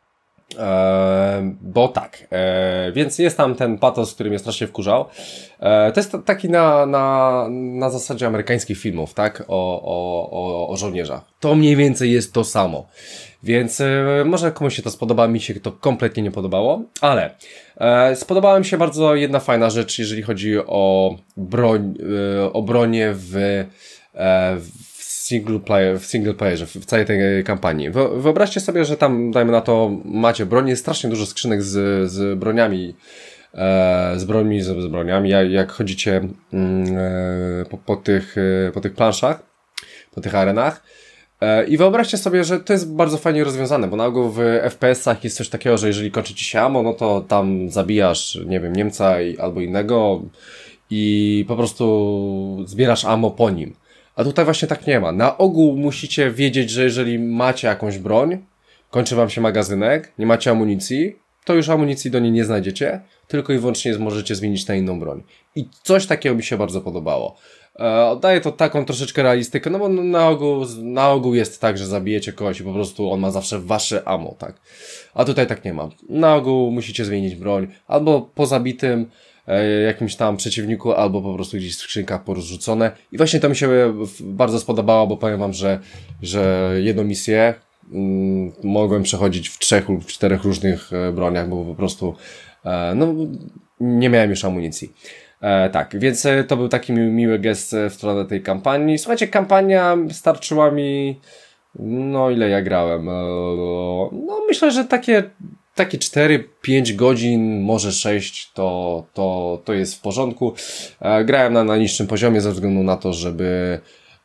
e, bo tak, e, więc jest tam ten patos, który mnie strasznie wkurzał. E, to jest t- taki na, na, na zasadzie amerykańskich filmów, tak, o, o, o, o żołnierzach. To mniej więcej jest to samo. Więc e, może komuś się to spodoba, mi się to kompletnie nie podobało, ale e, spodobała mi się bardzo jedna fajna rzecz, jeżeli chodzi o broń, e, o bronię w, e, w single player, w single playerze, w całej tej kampanii. Wyobraźcie sobie, że tam, dajmy na to, macie broń, jest strasznie dużo skrzynek z, z broniami, e, z brońmi, z, z broniami, jak, jak chodzicie mm, e, po, po tych, e, po tych planszach, po tych arenach. I wyobraźcie sobie, że to jest bardzo fajnie rozwiązane, bo na ogół w F P S-ach jest coś takiego, że jeżeli kończy ci się ammo, no to tam zabijasz, nie wiem, Niemca i, albo innego i po prostu zbierasz ammo po nim. A tutaj właśnie tak nie ma. Na ogół musicie wiedzieć, że jeżeli macie jakąś broń, kończy wam się magazynek, nie macie amunicji, to już amunicji do niej nie znajdziecie, tylko i wyłącznie możecie zmienić na inną broń. I coś takiego mi się bardzo podobało. Oddaje to taką troszeczkę realistykę, no bo na ogół, na ogół jest tak, że zabijecie kogoś i po prostu on ma zawsze wasze ammo, tak. A tutaj tak nie ma. Na ogół musicie zmienić broń, albo po zabitym e, jakimś tam przeciwniku, albo po prostu gdzieś w skrzynkach porozrzucone. I właśnie to mi się bardzo spodobało, bo powiem wam, że, że jedną misję mm, mogłem przechodzić w trzech lub czterech różnych broniach, bo po prostu e, no nie miałem już amunicji. E, tak, więc e, to był taki mi, miły gest w stronę tej kampanii. Słuchajcie, kampania starczyła mi, no ile ja grałem? E, no myślę, że takie, takie cztery pięć godzin, może sześć, to, to, to jest w porządku. E, grałem na, na niższym poziomie ze względu na to, żeby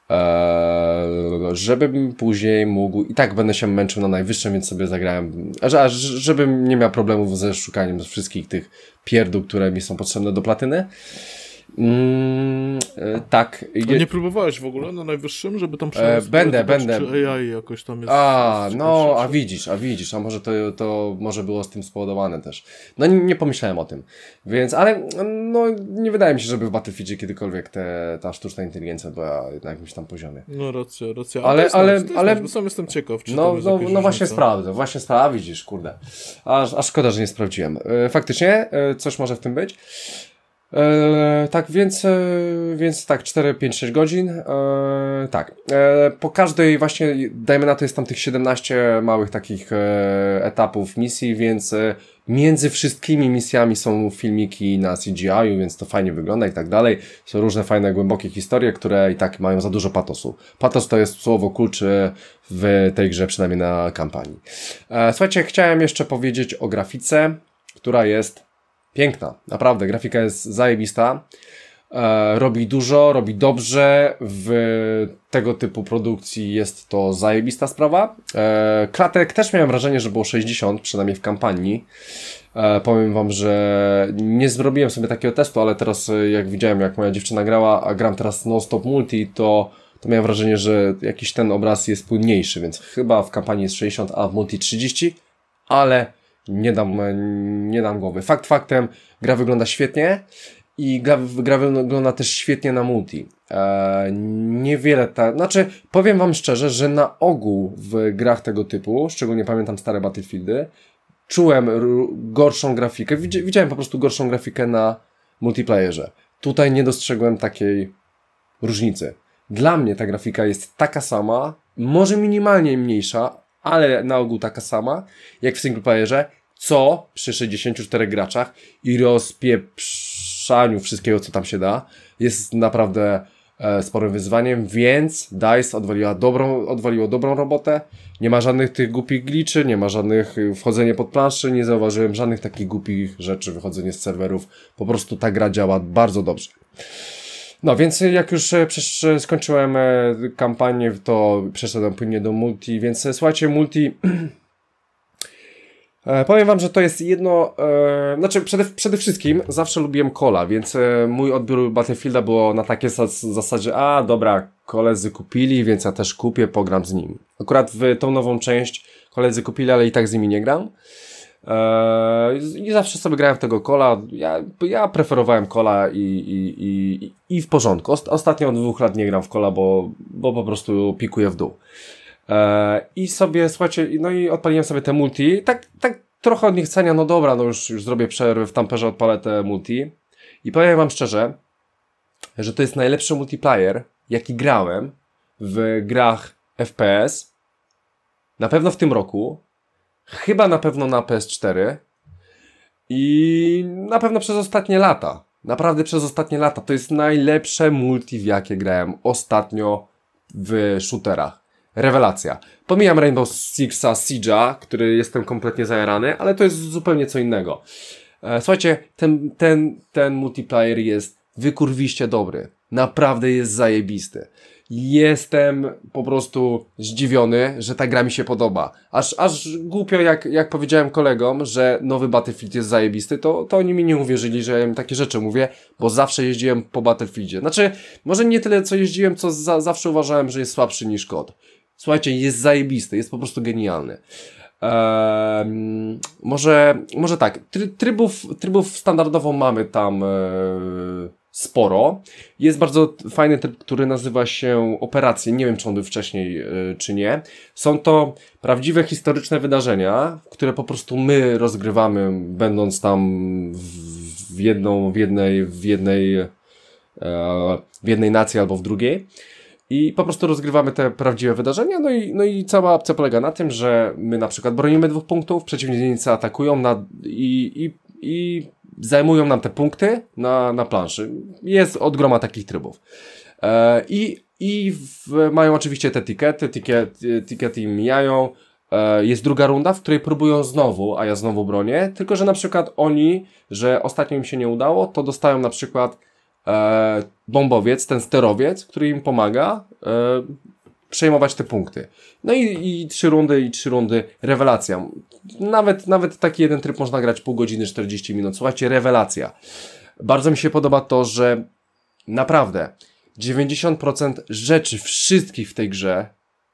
Eee, żebym później mógł, i tak będę się męczył na najwyższym, więc sobie zagrałem, aż żebym nie miał problemów ze szukaniem wszystkich tych pierdół, które mi są potrzebne do platyny. Mm, e, tak. A nie próbowałeś w ogóle na najwyższym, żeby tam e, Będę, będę. Czy A I jakoś tam jest... A, jest no, a widzisz, a widzisz, a może to, to może było z tym spowodowane też. No nie, nie pomyślałem o tym. Więc, ale no nie wydaje mi się, żeby w Battlefieldzie kiedykolwiek te, ta sztuczna inteligencja była na jakimś tam poziomie. No racja, racja. Ale, ale, ale, znać, ale... bo sam jestem ciekaw, czy No, tam jest no, no właśnie różnica. sprawdzę, właśnie sprawdzę, widzisz, kurde. Aż, aż szkoda, że nie sprawdziłem. E, faktycznie, e, coś może w tym być. E, tak, więc, e, więc tak, cztery, pięć, sześć godzin. E, tak. E, po każdej właśnie, dajmy na to, jest tam tych siedemnaście małych takich e, etapów misji, więc e, między wszystkimi misjami są filmiki na C G I-u, więc to fajnie wygląda i tak dalej. Są różne fajne, głębokie historie, które i tak mają za dużo patosu. Patos to jest słowo klucze w tej grze, przynajmniej na kampanii. E, słuchajcie, chciałem jeszcze powiedzieć o grafice, która jest piękna. Naprawdę, grafika jest zajebista. E, robi dużo, robi dobrze. W tego typu produkcji jest to zajebista sprawa. E, klatek też miałem wrażenie, że było sześćdziesiąt, przynajmniej w kampanii. E, powiem wam, że nie zrobiłem sobie takiego testu, ale teraz jak widziałem, jak moja dziewczyna grała, a gram teraz non-stop multi, to, to miałem wrażenie, że jakiś ten obraz jest płynniejszy, więc chyba w kampanii jest sześćdziesiąt, a w multi trzydzieści, ale nie dam, nie dam głowy. Fakt faktem, gra wygląda świetnie i gra, gra wygląda też świetnie na multi. Eee, niewiele tak, znaczy powiem wam szczerze, że na ogół w grach tego typu, szczególnie pamiętam stare Battlefieldy, czułem gorszą grafikę, widziałem po prostu gorszą grafikę na multiplayerze. Tutaj nie dostrzegłem takiej różnicy. Dla mnie ta grafika jest taka sama, może minimalnie mniejsza, ale na ogół taka sama, jak w singleplayerze, co przy sześćdziesięciu czterech graczach i rozpieprzaniu wszystkiego, co tam się da, jest naprawdę e, sporym wyzwaniem, więc DICE odwaliła dobrą, odwaliło dobrą robotę, nie ma żadnych tych głupich glitchy, nie ma żadnych wchodzenia pod planszy, nie zauważyłem żadnych takich głupich rzeczy, wychodzenie z serwerów, po prostu ta gra działa bardzo dobrze. No, więc jak już skończyłem kampanię, to przeszedłem płynnie do multi, więc słuchajcie, multi... Powiem wam, że to jest jedno... E, znaczy, przede, przede wszystkim zawsze lubiłem Cola, więc e, mój odbiór Battlefielda było na takie zasadzie, a dobra, koledzy kupili, więc ja też kupię, pogram z nimi. Akurat w tą nową część koledzy kupili, ale i tak z nimi nie gram. I zawsze sobie grałem w tego Cola. Ja, ja preferowałem Cola i, i, i, i w porządku. Ostatnio od dwóch lat nie gram w Cola, bo, bo po prostu pikuję w dół. I sobie, słuchajcie, no i odpaliłem sobie te multi. Tak, tak trochę od niechcenia, no dobra, no już, już zrobię przerwę w tamperze, odpalę te multi. I powiem wam szczerze, że to jest najlepszy multiplayer, jaki grałem w grach F P S. Na pewno w tym roku. Chyba na pewno na P S cztery i na pewno przez ostatnie lata. Naprawdę przez ostatnie lata. To jest najlepsze multi, w jakie grałem ostatnio w shooterach. Rewelacja. Pomijam Rainbow Sixa Siege'a, który jestem kompletnie zajarany, ale to jest zupełnie co innego. Słuchajcie, ten, ten, ten multiplayer jest wykurwiście dobry. Naprawdę jest zajebisty. Jestem po prostu zdziwiony, że ta gra mi się podoba. Aż, aż głupio, jak, jak powiedziałem kolegom, że nowy Battlefield jest zajebisty, to, to oni mi nie uwierzyli, że ja im takie rzeczy mówię, bo zawsze jeździłem po Battlefieldzie. Znaczy, może nie tyle co jeździłem, co za, zawsze uważałem, że jest słabszy niż kod. Słuchajcie, jest zajebisty, jest po prostu genialny. Eee, może, może tak, try, trybów, trybów standardowo mamy tam e, sporo. Jest bardzo fajny tryb, który nazywa się Operacje. Nie wiem, czy on był wcześniej, e, czy nie. Są to prawdziwe historyczne wydarzenia, które po prostu my rozgrywamy, będąc tam w, w jedną, w jednej, w jednej, e, w jednej nacji albo w drugiej. I po prostu rozgrywamy te prawdziwe wydarzenia, no i, no i cała opcja polega na tym, że my na przykład bronimy dwóch punktów, przeciwnicy atakują na, i, i, i zajmują nam te punkty na, na planszy. Jest od groma takich trybów. E, I i w, mają oczywiście te tikety, tiket, tikety im mijają. E, jest druga runda, w której próbują znowu, a ja znowu bronię, tylko że na przykład oni, że ostatnio im się nie udało, to dostają na przykład E, bombowiec, ten sterowiec, który im pomaga e, przejmować te punkty. No i, i trzy rundy, i trzy rundy, rewelacja. Nawet, nawet taki jeden tryb można grać pół godziny, czterdzieści minut. Słuchajcie, rewelacja. Bardzo mi się podoba to, że naprawdę dziewięćdziesiąt procent rzeczy wszystkich w tej grze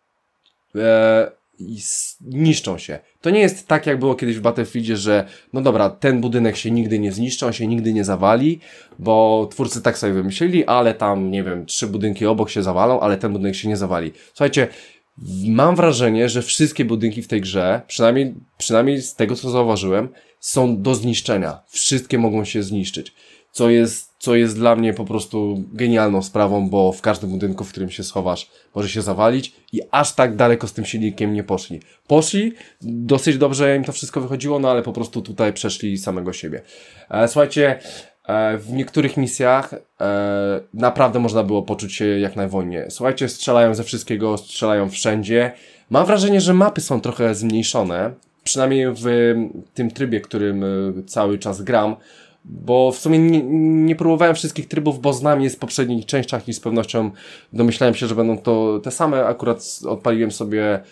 e, niszczą się. To nie jest tak, jak było kiedyś w Battlefieldzie, że no dobra, ten budynek się nigdy nie zniszczy, on się nigdy nie zawali, bo twórcy tak sobie wymyślili, ale tam, nie wiem, trzy budynki obok się zawalą, ale ten budynek się nie zawali. Słuchajcie, mam wrażenie, że wszystkie budynki w tej grze, przynajmniej, przynajmniej z tego, co zauważyłem, są do zniszczenia. Wszystkie mogą się zniszczyć. Co jest, co jest dla mnie po prostu genialną sprawą, bo w każdym budynku, w którym się schowasz, może się zawalić i aż tak daleko z tym silnikiem nie poszli. Poszli, dosyć dobrze im to wszystko wychodziło, no ale po prostu tutaj przeszli samego siebie. E, słuchajcie, e, w niektórych misjach e, naprawdę można było poczuć się jak na wojnie. Słuchajcie, strzelają ze wszystkiego, strzelają wszędzie. Mam wrażenie, że mapy są trochę zmniejszone, przynajmniej w tym trybie, którym cały czas gram, bo w sumie nie, nie próbowałem wszystkich trybów, bo znam je z poprzednich częściach i z pewnością domyślałem się, że będą to te same. Akurat odpaliłem sobie e,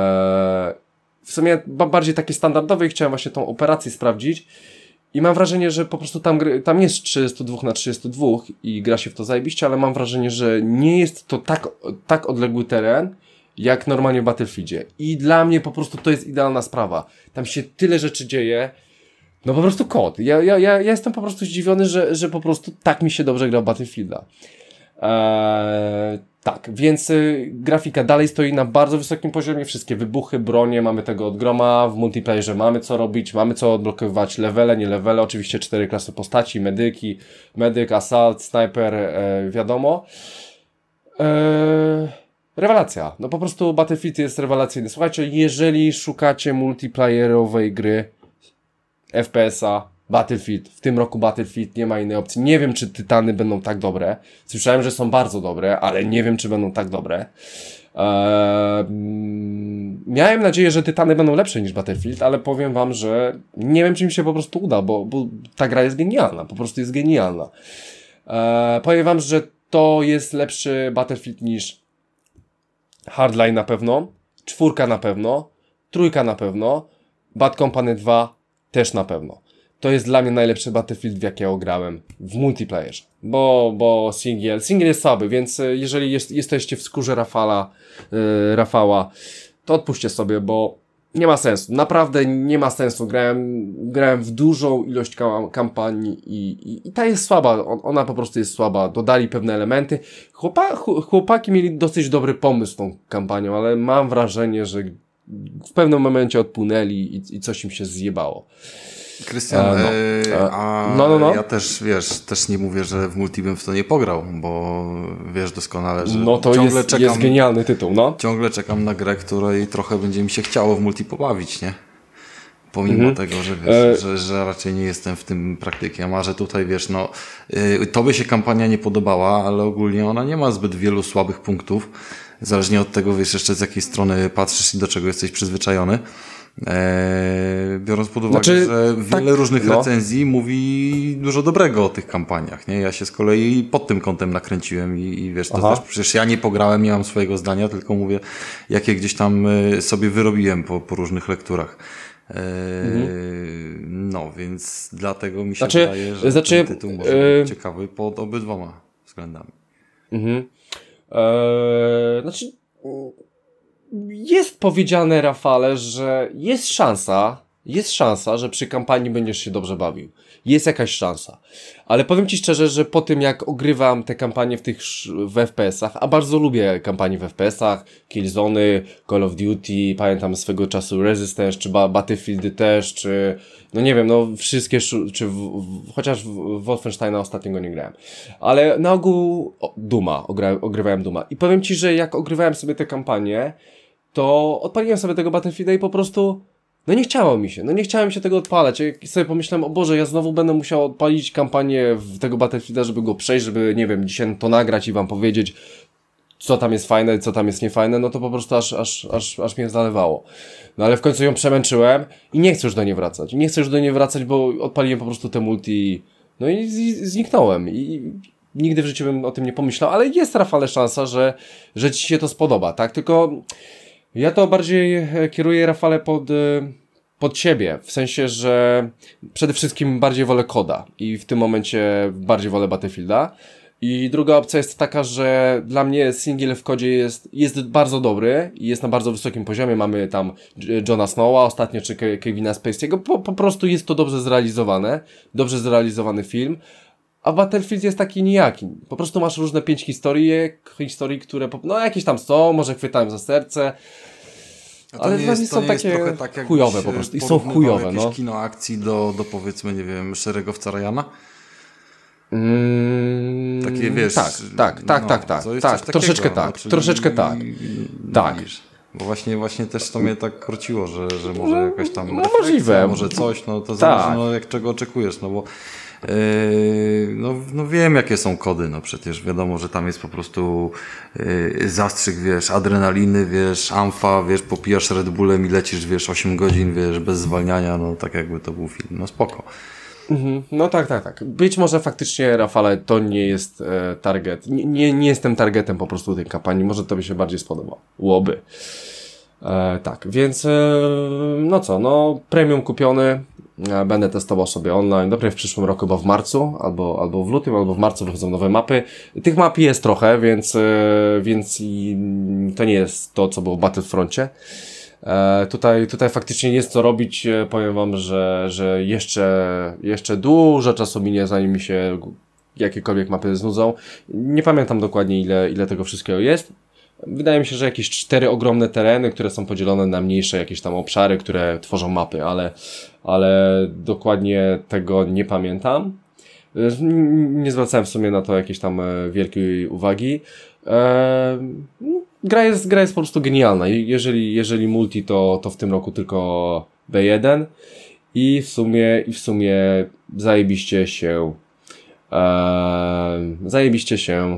w sumie bardziej takie standardowe i chciałem właśnie tą operację sprawdzić i mam wrażenie, że po prostu tam, tam jest trzydzieści dwa na trzydzieści dwa i gra się w to zajebiście, ale mam wrażenie, że nie jest to tak, tak odległy teren, jak normalnie w Battlefieldzie. I dla mnie po prostu to jest idealna sprawa. Tam się tyle rzeczy dzieje. No po prostu kod. Ja, ja, ja jestem po prostu zdziwiony, że, że po prostu tak mi się dobrze gra w Battlefielda. Eee, tak, więc y, grafika dalej stoi na bardzo wysokim poziomie. Wszystkie wybuchy, bronie, mamy tego od groma. W multiplayerze mamy co robić, mamy co odblokowywać. Levele, nie levele. Oczywiście cztery klasy postaci, medyki, medyk, assault, sniper, e, wiadomo. Eee, rewelacja. No po prostu Battlefield jest rewelacyjny. Słuchajcie, jeżeli szukacie multiplayerowej gry F P S-a, Battlefield, w tym roku Battlefield, nie ma innej opcji. Nie wiem, czy Tytany będą tak dobre. Słyszałem, że są bardzo dobre, ale nie wiem, czy będą tak dobre. Eee, miałem nadzieję, że Tytany będą lepsze niż Battlefield, ale powiem wam, że nie wiem, czy mi się po prostu uda, bo, bo ta gra jest genialna, po prostu jest genialna. Eee, powiem wam, że to jest lepszy Battlefield niż Hardline na pewno, czwórka na pewno, trójka na pewno, Bad Company dwa też na pewno. To jest dla mnie najlepszy Battlefield, w jakiego grałem w multiplayerze. Bo, bo single, single jest słaby, więc jeżeli jest, jesteście w skórze Rafala, yy, Rafała, to odpuśćcie sobie, bo nie ma sensu. Naprawdę nie ma sensu. Grałem, grałem w dużą ilość kam kampanii i, i, i ta jest słaba. On, ona po prostu jest słaba. Dodali pewne elementy. Chłopa, chłopaki mieli dosyć dobry pomysł z tą kampanią, ale mam wrażenie, że w pewnym momencie odpłynęli i, i coś im się zjebało. Krystian, e, no. e, a no, no, no. ja też, wiesz, też nie mówię, że w multi bym w to nie pograł, bo wiesz doskonale, że no to ciągle jest, czekam, jest genialny tytuł, no. Ciągle czekam na grę, której trochę będzie mi się chciało w multi pobawić, nie? Pomimo mhm. tego, że wiesz, e... że, że raczej nie jestem w tym praktykiem, a że tutaj wiesz, no, yy, tobie się kampania nie podobała, ale ogólnie ona nie ma zbyt wielu słabych punktów. Zależnie od tego, wiesz, jeszcze z jakiej strony patrzysz i do czego jesteś przyzwyczajony. Eee, biorąc pod uwagę, znaczy, że wiele tak, różnych no. recenzji mówi dużo dobrego o tych kampaniach, nie? Ja się z kolei pod tym kątem nakręciłem i, i wiesz, to Aha. też przecież ja nie pograłem, nie mam swojego zdania, tylko mówię, jakie gdzieś tam sobie wyrobiłem po, po różnych lekturach. Eee, mhm. No, więc dlatego mi się znaczy, wydaje, że znaczy, ten tytuł może yy... być ciekawy pod obydwoma względami. Mhm. Eee, znaczy jest powiedziane, Rafale, że jest szansa, jest szansa, że przy kampanii będziesz się dobrze bawił. Jest jakaś szansa. Ale powiem ci szczerze, że po tym jak ogrywam te kampanie w tych w F P S-ach, a bardzo lubię kampanie w F P S-ach, Killzony, Call of Duty, pamiętam swego czasu Resistance, czy Battlefieldy też, czy no nie wiem, no wszystkie, czy w, w, chociaż w Wolfensteina ostatniego nie grałem. Ale na ogół o, Duma, ogra, ogrywałem Duma. I powiem ci, że jak ogrywałem sobie te kampanie, to odpaliłem sobie tego Battlefielda i po prostu no nie chciało mi się, no nie chciałem się tego odpalać. Ja sobie pomyślałem, o Boże, ja znowu będę musiał odpalić kampanię w tego Battlefielda, żeby go przejść, żeby, nie wiem, dzisiaj to nagrać i wam powiedzieć, co tam jest fajne, co tam jest niefajne, no to po prostu aż, aż, aż, aż mnie zalewało. No ale w końcu ją przemęczyłem i nie chcę już do niej wracać. Nie chcę już do niej wracać, bo odpaliłem po prostu te multi, no i zniknąłem. I nigdy w życiu bym o tym nie pomyślał, ale jest, Rafale, szansa, że, że ci się to spodoba, tak? Tylko ja to bardziej kieruję, Rafale, pod, pod siebie, w sensie, że przede wszystkim bardziej wolę koda i w tym momencie bardziej wolę Battlefielda. I druga opcja jest taka, że dla mnie single w kodzie jest, jest bardzo dobry i jest na bardzo wysokim poziomie. Mamy tam Johna Snowa ostatnio, czy Kevina Spacey'ego. Po, po prostu jest to dobrze zrealizowane, dobrze zrealizowany film. A Battlefield jest taki nijaki. Po prostu masz różne pięć historii, historii, które no jakieś tam są, może chwytają za serce. Ale dla mnie są takie tak, chujowe po prostu. I są chujowe, jakieś no. kino akcji do, do powiedzmy, nie wiem, Szeregowca Ryana? Mm, takie, wiesz... Tak, tak, tak, no, tak, tak. tak takiego, troszeczkę tak, no, czyli, troszeczkę tak. Tak. Widzisz, bo właśnie, właśnie też to mnie tak korciło, że, że może jakaś tam no, możliwe. może coś, no to tak. zależy, no, jak czego oczekujesz, no bo Yy, no, no wiem, jakie są kody, no przecież wiadomo, że tam jest po prostu yy, zastrzyk, wiesz, adrenaliny, wiesz, amfa, wiesz, popijasz Red Bullem i lecisz, wiesz, osiem godzin, wiesz, bez zwalniania, no tak jakby to był film, no spoko. Mhm. No tak, tak, tak. Być może faktycznie, Rafale, to nie jest e, target. Nie, nie, nie jestem targetem po prostu tej kampanii, może to by się bardziej spodobało. E, tak, więc e, no co, no premium kupiony, Będę testował sobie online, dopiero w przyszłym roku, bo w marcu, albo, albo w lutym, albo w marcu wychodzą nowe mapy. Tych map jest trochę, więc, więc i to nie jest to, co było w Battlefroncie. E, tutaj, tutaj faktycznie jest co robić. Powiem wam, że, że jeszcze, jeszcze dużo czasu minie, zanim mi się jakiekolwiek mapy znudzą. Nie pamiętam dokładnie, ile, ile tego wszystkiego jest. Wydaje mi się, że jakieś cztery ogromne tereny, które są podzielone na mniejsze jakieś tam obszary, które tworzą mapy, ale, ale dokładnie tego nie pamiętam. Nie zwracałem w sumie na to jakiejś tam wielkiej uwagi. Eee, gra jest, gra jest po prostu genialna. Jeżeli, jeżeli multi, to, to w tym roku tylko B jeden i w sumie, i w sumie zajebiście się eee, zajebiście się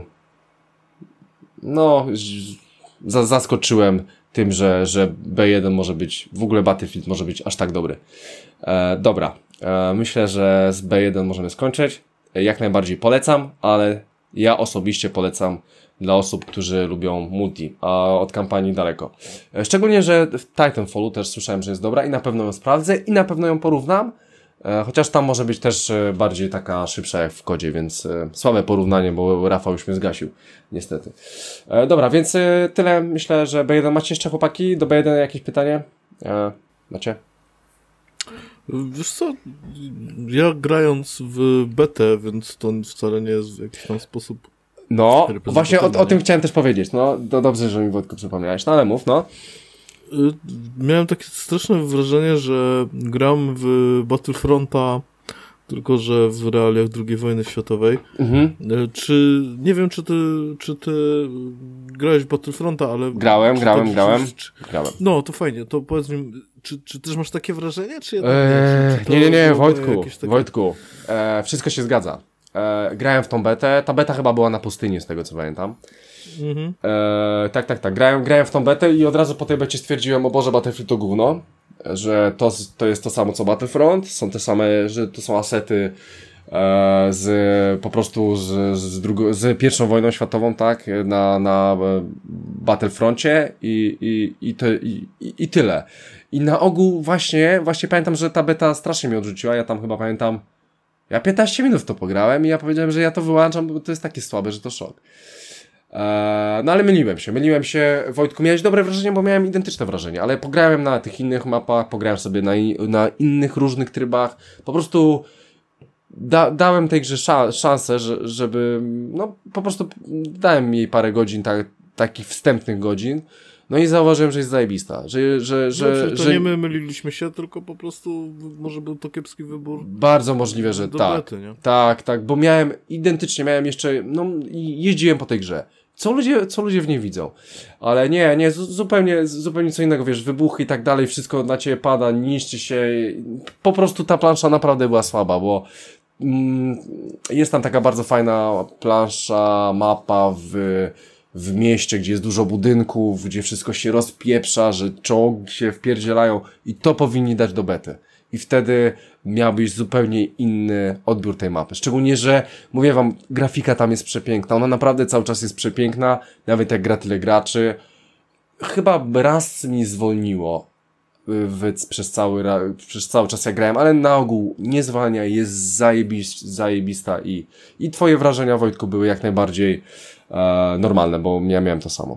no z- zaskoczyłem tym, że, że B jeden może być, w ogóle Battlefield może być aż tak dobry. E, dobra, e, myślę, że z B jeden możemy skończyć. E, jak najbardziej polecam, ale ja osobiście polecam dla osób, którzy lubią multi, a od kampanii daleko. E, szczególnie, że w Titanfallu też słyszałem, że jest dobra i na pewno ją sprawdzę i na pewno ją porównam. E, chociaż tam może być też e, bardziej taka szybsza jak w kodzie, więc e, słabe porównanie, bo Rafał już mnie zgasił, niestety. E, dobra, więc e, tyle. Myślę, że B jeden macie jeszcze, chłopaki? Do B jeden jakieś pytanie? E, macie? Wiesz co, ja grając w betę, więc to wcale nie jest w jakiś tam sposób... No, właśnie o, o tym chciałem też powiedzieć. No, to dobrze, że mi, Wojtku, przypomniałeś. No, ale mów, no. Miałem takie straszne wrażenie, że gram w Battlefronta, tylko że w realiach drugiej wojny światowej. Mhm. Czy, nie wiem, czy ty, czy ty grałeś w Battlefronta, ale... Grałem, grałem, tak, grałem, czy, grałem. No, to fajnie, to powiedz mi, czy, czy też masz takie wrażenie, czy jednak eee, nie? Czy, czy nie, nie, nie, Wojtku, takie... Wojtku, e, wszystko się zgadza. E, grałem w tą betę, ta beta chyba była na pustyni, z tego co pamiętam. Mhm. E, tak, tak, tak, grałem, grałem w tą betę i od razu po tej becie stwierdziłem, o Boże, Battlefield to gówno, że to, to jest to samo co Battlefront, są te same, że to są asety e, z, po prostu z, z, drugo, z pierwszą wojną światową, tak, na, na Battlefroncie i, i, i, to, i, i, i tyle. I na ogół właśnie, właśnie pamiętam, że ta beta strasznie mnie odrzuciła, ja tam chyba pamiętam, ja piętnaście minut w to pograłem i ja powiedziałem, że ja to wyłączam, bo to jest takie słabe, że to szok. Eee, no ale myliłem się, myliłem się. Wojtku, miałeś dobre wrażenie, bo miałem identyczne wrażenie, ale pograłem na tych innych mapach, pograłem sobie na, na innych różnych trybach, po prostu da, dałem tej grze sza, szansę, że, żeby, no po prostu dałem jej parę godzin, tak, takich wstępnych godzin. No i zauważyłem, że jest zajebista, że... że, że, no, to że... nie my myliliśmy się, tylko po prostu może był to kiepski wybór. Bardzo możliwe, że tak. Bety, nie? Tak, tak, bo miałem, identycznie miałem jeszcze, no jeździłem po tej grze. Co ludzie, co ludzie w niej widzą? Ale nie, nie, zupełnie, zupełnie co innego, wiesz, wybuchy i tak dalej, wszystko na ciebie pada, niszczy się. Po prostu ta plansza naprawdę była słaba, bo mm, jest tam taka bardzo fajna plansza, mapa w... w mieście, gdzie jest dużo budynków, gdzie wszystko się rozpieprza, że czołgi się wpierdzielają i to powinni dać do bety. I wtedy miałbyś zupełnie inny odbiór tej mapy. Szczególnie, że mówię wam, grafika tam jest przepiękna. Ona naprawdę cały czas jest przepiękna, nawet jak gra tyle graczy. Chyba raz mi zwolniło w, przez, cały, przez cały czas jak grałem, ale na ogół nie zwalnia, jest zajebis, zajebista i, i twoje wrażenia, Wojtku, były jak najbardziej e, normalne, bo ja miałem to samo.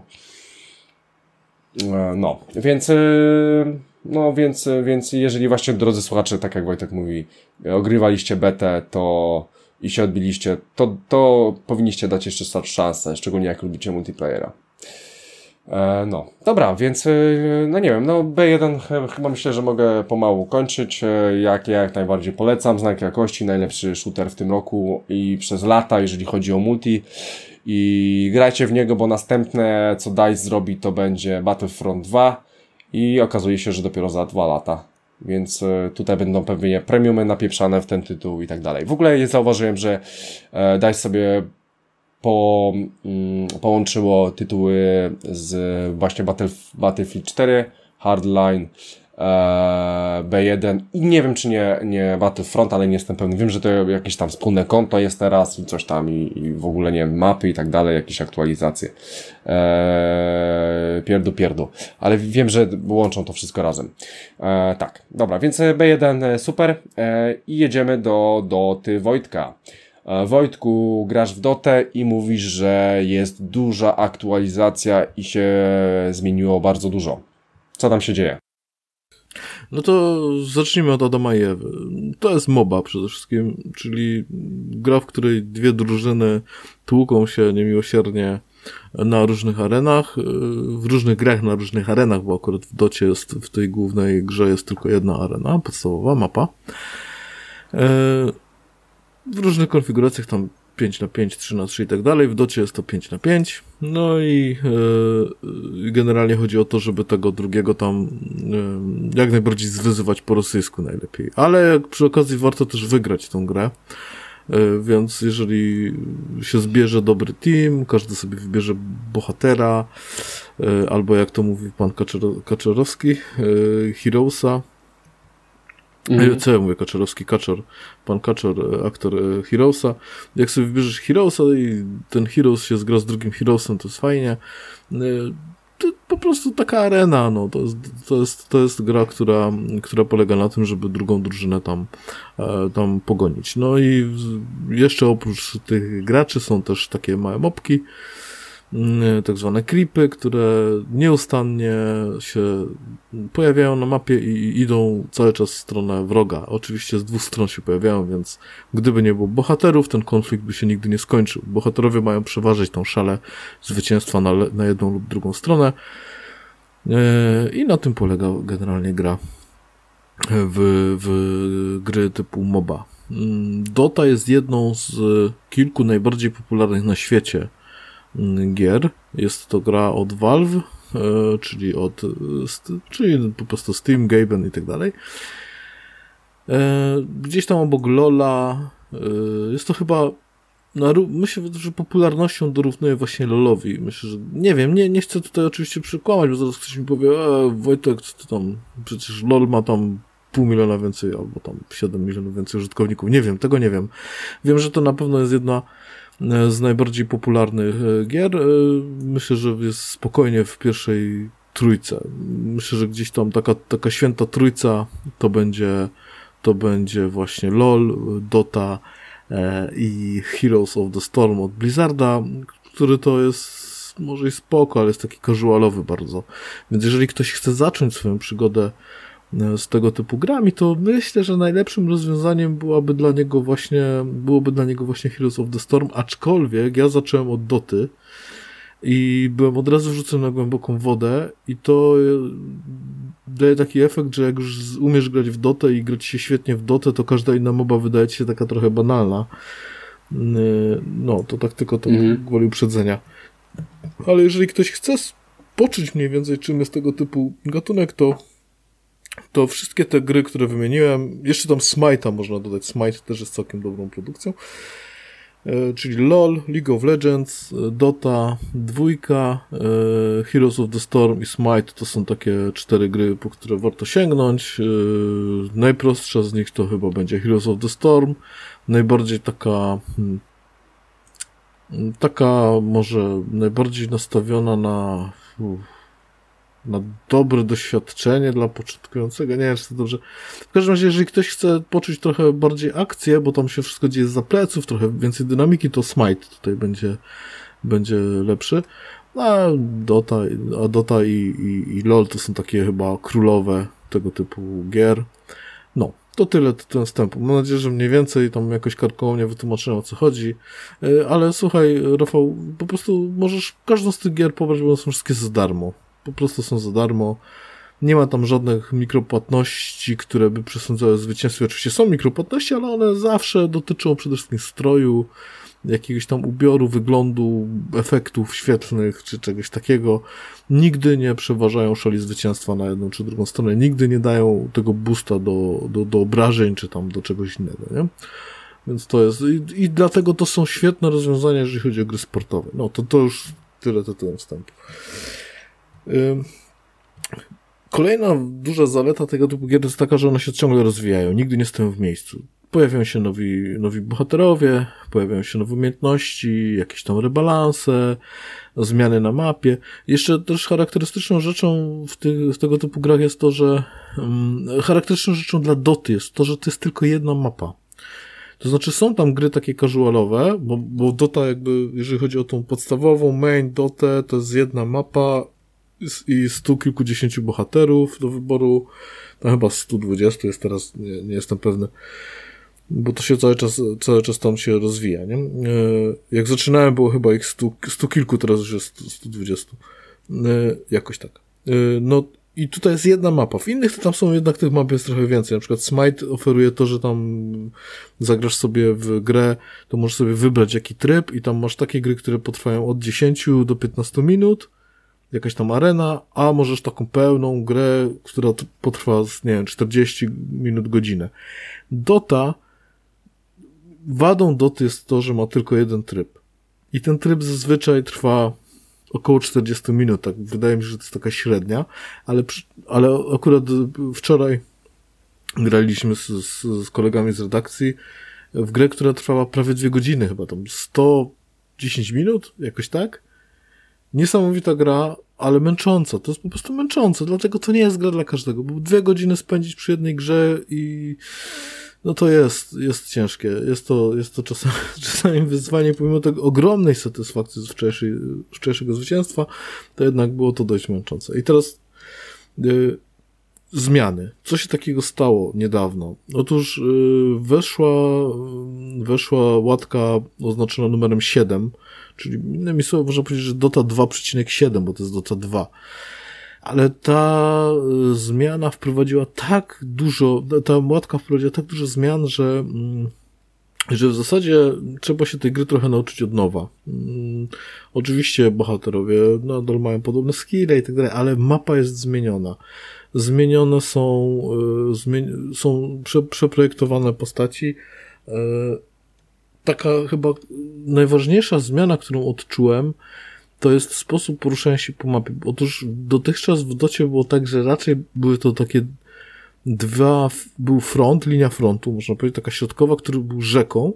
E, no, więc e, no, więc, więc jeżeli właśnie, drodzy słuchacze, tak jak Wojtek mówi, ogrywaliście betę, to i się odbiliście, to, to powinniście dać jeszcze szansę, szczególnie jak lubicie multiplayera. E, no, dobra, więc no nie wiem, no B jeden chyba myślę, że mogę pomału kończyć, jak ja jak najbardziej polecam, znak jakości, najlepszy shooter w tym roku i przez lata, jeżeli chodzi o multi, i grajcie w niego, bo następne co DICE zrobi, to będzie Battlefront dwa i okazuje się, że dopiero za dwa lata, więc tutaj będą pewnie premiumy napieprzane w ten tytuł i tak dalej. W ogóle zauważyłem, że DICE sobie Po, mm, połączyło tytuły z właśnie Battle, Battlefield cztery, Hardline B jeden i nie wiem, czy nie, nie Battlefront, ale nie jestem pewny. Wiem, że to jakieś tam wspólne konto jest teraz i coś tam i, i w ogóle, nie wiem, mapy i tak dalej, jakieś aktualizacje. Eee, pierdu, pierdu. Ale wiem, że łączą to wszystko razem. Eee, tak, dobra, więc B jeden super eee, i jedziemy do, do ty Wojtka. Eee, Wojtku, grasz w Dotę i mówisz, że jest duża aktualizacja i się zmieniło bardzo dużo. Co tam się dzieje? No to zacznijmy od Adama i Ewy. To jest MOBA przede wszystkim, czyli gra, w której dwie drużyny tłuką się niemiłosiernie na różnych arenach, w różnych grach na różnych arenach, bo akurat w Docie jest, w tej głównej grze jest tylko jedna arena, podstawowa mapa. W różnych konfiguracjach tam pięć na pięć, trzy na trzy i tak dalej. W Docie jest to pięć na pięć. No i yy, generalnie chodzi o to, żeby tego drugiego tam yy, jak najbardziej zwyzywać po rosyjsku najlepiej. Ale przy okazji warto też wygrać tę grę. Yy, więc jeżeli się zbierze dobry team, każdy sobie wybierze bohatera, yy, albo jak to mówi pan Kaczor- Kaczorowski, yy, Heroesa. Mhm. Co ja mówię, Kaczorowski, Kaczor, pan Kaczor, aktor Heroesa. Jak sobie wybierzesz Heroesa i ten Heroes się zgra z drugim Heroesem, to jest fajnie. To po prostu taka arena, no, to jest, to jest, to jest gra, która, która polega na tym, żeby drugą drużynę tam, tam pogonić. No i jeszcze oprócz tych graczy są też takie małe mopki, tak zwane creepy, które nieustannie się pojawiają na mapie i idą cały czas w stronę wroga. Oczywiście z dwóch stron się pojawiają, więc gdyby nie było bohaterów, ten konflikt by się nigdy nie skończył. Bohaterowie mają przeważyć tą szalę zwycięstwa na, na jedną lub drugą stronę i na tym polega generalnie gra w, w gry typu MOBA. Dota jest jedną z kilku najbardziej popularnych na świecie gier. Jest to gra od Valve, e, czyli od st- czyli po prostu Steam, Gaben i tak dalej. E, gdzieś tam obok LoL'a e, jest to chyba na, myślę, że popularnością dorównuje właśnie LoL'owi. Myślę, że nie wiem, nie, nie chcę tutaj oczywiście przekłamać, bo zaraz ktoś mi powie, e, Wojtek, co tam, przecież LoL ma tam pół miliona więcej, albo tam siedem milionów więcej użytkowników. Nie wiem, tego nie wiem. Wiem, że to na pewno jest jedna z najbardziej popularnych gier. Myślę, że jest spokojnie w pierwszej trójce. Myślę, że gdzieś tam taka, taka święta trójca to będzie, to będzie właśnie LoL, Dota i Heroes of the Storm od Blizzarda, który to jest może i spoko, ale jest taki casualowy bardzo. Więc jeżeli ktoś chce zacząć swoją przygodę z tego typu grami, to myślę, że najlepszym rozwiązaniem byłaby dla niego właśnie, byłoby dla niego właśnie Heroes of the Storm, aczkolwiek ja zacząłem od Doty i byłem od razu wrzucony na głęboką wodę i to daje taki efekt, że jak już umiesz grać w Dotę i grać się świetnie w Dotę, to każda inna moba wydaje ci się taka trochę banalna. No, to tak tylko to mhm. gwoli uprzedzenia. Ale jeżeli ktoś chce poczuć mniej więcej, czym jest tego typu gatunek, to to wszystkie te gry, które wymieniłem, jeszcze tam Smite'a można dodać, Smite też jest całkiem dobrą produkcją, e, czyli LoL, League of Legends, Dota, dwójka, e, Heroes of the Storm i Smite to są takie cztery gry, po które warto sięgnąć. E, najprostsza z nich to chyba będzie Heroes of the Storm, najbardziej taka hmm, taka może najbardziej nastawiona na uff, na dobre doświadczenie dla początkującego. Nie wiem, czy to dobrze. W każdym razie, jeżeli ktoś chce poczuć trochę bardziej akcję, bo tam się wszystko dzieje zza pleców, trochę więcej dynamiki, to Smite tutaj będzie, będzie lepszy. A Dota, a Dota i, i, i LoL to są takie chyba królowe tego typu gier. No, to tyle ten wstępu. Mam nadzieję, że mniej więcej tam jakoś karkołomnie wytłumaczyłem, o co chodzi. Ale słuchaj, Rafał, po prostu możesz każdą z tych gier pobrać, bo one są wszystkie za darmo. Po prostu są za darmo. Nie ma tam żadnych mikropłatności, które by przesądzały zwycięstwo. Oczywiście są mikropłatności, ale one zawsze dotyczą przede wszystkim stroju, jakiegoś tam ubioru, wyglądu, efektów świetlnych, czy czegoś takiego. Nigdy nie przeważają szali zwycięstwa na jedną czy drugą stronę. Nigdy nie dają tego boosta do, do, do obrażeń, czy tam do czegoś innego, nie? Więc to jest... I, i dlatego to są świetne rozwiązania, jeżeli chodzi o gry sportowe. No, to, to już tyle tytułem wstępu. Kolejna duża zaleta tego typu gier jest taka, że one się ciągle rozwijają, nigdy nie stoją w miejscu. Pojawiają się nowi, nowi bohaterowie, pojawiają się nowe umiejętności, jakieś tam rebalanse, zmiany na mapie. Jeszcze też charakterystyczną rzeczą w, tych, w tego typu grach jest to, że um, charakterystyczną rzeczą dla Doty jest to, że to jest tylko jedna mapa. To znaczy są tam gry takie casualowe, bo, bo Dota jakby, jeżeli chodzi o tą podstawową main Dotę, to jest jedna mapa i stu kilkudziesięciu bohaterów do wyboru. Tam chyba stu dwudziestu jest teraz, nie, nie jestem pewny, bo to się cały czas, cały czas tam się rozwija, nie? Jak zaczynałem, było chyba ich stu, stu kilku, teraz już jest stu dwudziestu. Jakoś tak. No i tutaj jest jedna mapa. W innych to tam są jednak tych map jest trochę więcej. Na przykład Smite oferuje to, że tam zagrasz sobie w grę, to możesz sobie wybrać jaki tryb i tam masz takie gry, które potrwają od dziesięciu do piętnastu minut, jakaś tam arena, a możesz taką pełną grę, która potrwa, nie wiem, czterdzieści minut, godzinę. Dota, wadą Doty jest to, że ma tylko jeden tryb. I ten tryb zazwyczaj trwa około czterdzieści minut, tak wydaje mi się, że to jest taka średnia, ale, ale akurat wczoraj graliśmy z, z, z kolegami z redakcji w grę, która trwała prawie dwie godziny, chyba tam sto dziesięć minut, jakoś tak. Niesamowita gra, ale męcząca. To jest po prostu męczące, dlatego to nie jest gra dla każdego, bo dwie godziny spędzić przy jednej grze i no to jest, jest ciężkie. Jest to, jest to czasami, czasami wyzwanie, pomimo tego ogromnej satysfakcji z wczorajszej, wczorajszego zwycięstwa, to jednak było to dość męczące. I teraz yy, zmiany. Co się takiego stało niedawno? Otóż yy, weszła, yy, weszła łatka oznaczona numerem siedem, czyli innymi słowy można powiedzieć, że Dota dwa przecinek siedem, bo to jest Dota dwa. Ale ta zmiana wprowadziła tak dużo, ta łatka wprowadziła tak dużo zmian, że, że w zasadzie trzeba się tej gry trochę nauczyć od nowa. Oczywiście bohaterowie nadal mają podobne skille i tak dalej, ale mapa jest zmieniona. Zmienione są, zmieni- są prze, przeprojektowane postaci. Taka chyba najważniejsza zmiana, którą odczułem, to jest sposób poruszania się po mapie. Otóż dotychczas w Docie było tak, że raczej były to takie dwa, był front, linia frontu, można powiedzieć, taka środkowa, który był rzeką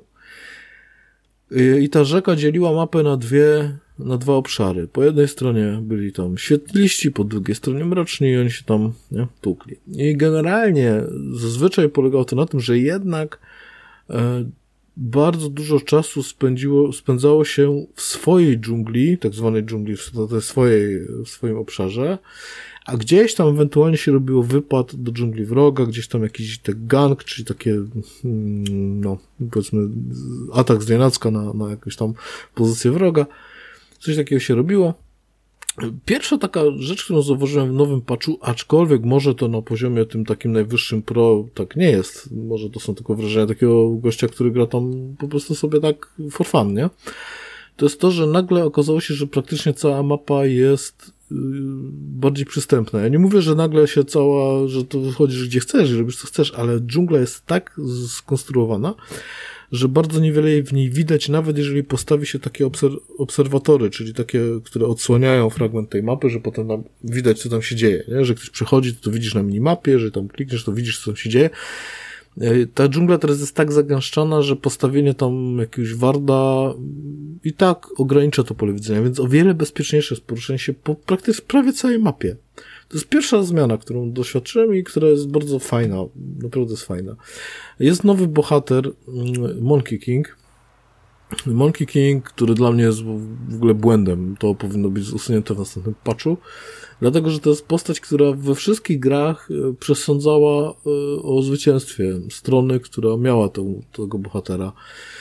i ta rzeka dzieliła mapę na dwie, na dwa obszary. Po jednej stronie byli tam świetliści, po drugiej stronie mroczni i oni się tam, nie, tłukli. I generalnie zazwyczaj polegało to na tym, że jednak e, bardzo dużo czasu spędziło, spędzało się w swojej dżungli, tak zwanej dżungli, w tej swojej, w swoim obszarze, a gdzieś tam ewentualnie się robiło wypad do dżungli wroga, gdzieś tam jakiś tak gang, czyli takie, no, powiedzmy, atak z nienacka na, na jakąś tam pozycję wroga. Coś takiego się robiło. Pierwsza taka rzecz, którą zauważyłem w nowym patchu, aczkolwiek może to na poziomie tym takim najwyższym pro tak nie jest, może to są tylko wrażenia takiego gościa, który gra tam po prostu sobie tak for fun, nie? To jest to, że nagle okazało się, że praktycznie cała mapa jest yy, bardziej przystępna. Ja nie mówię, że nagle się cała, że to wychodzisz gdzie chcesz i robisz co chcesz, ale dżungla jest tak skonstruowana, że bardzo niewiele w niej widać, nawet jeżeli postawi się takie obser- obserwatory, czyli takie, które odsłaniają fragment tej mapy, że potem nam widać, co tam się dzieje, nie? Że ktoś przychodzi, to, to widzisz na minimapie, że tam klikniesz, to widzisz, co tam się dzieje. Ta dżungla teraz jest tak zagęszczona, że postawienie tam jakiegoś warda i tak ogranicza to pole widzenia, więc o wiele bezpieczniejsze jest poruszenie się po praktycznie prawie całej mapie. To jest pierwsza zmiana, którą doświadczyłem i która jest bardzo fajna, naprawdę jest fajna. Jest nowy bohater, Monkey King. Monkey King, który dla mnie jest w ogóle błędem, to powinno być usunięte w następnym patchu, dlatego, że to jest postać, która we wszystkich grach przesądzała o zwycięstwie strony, która miała tą, tego bohatera.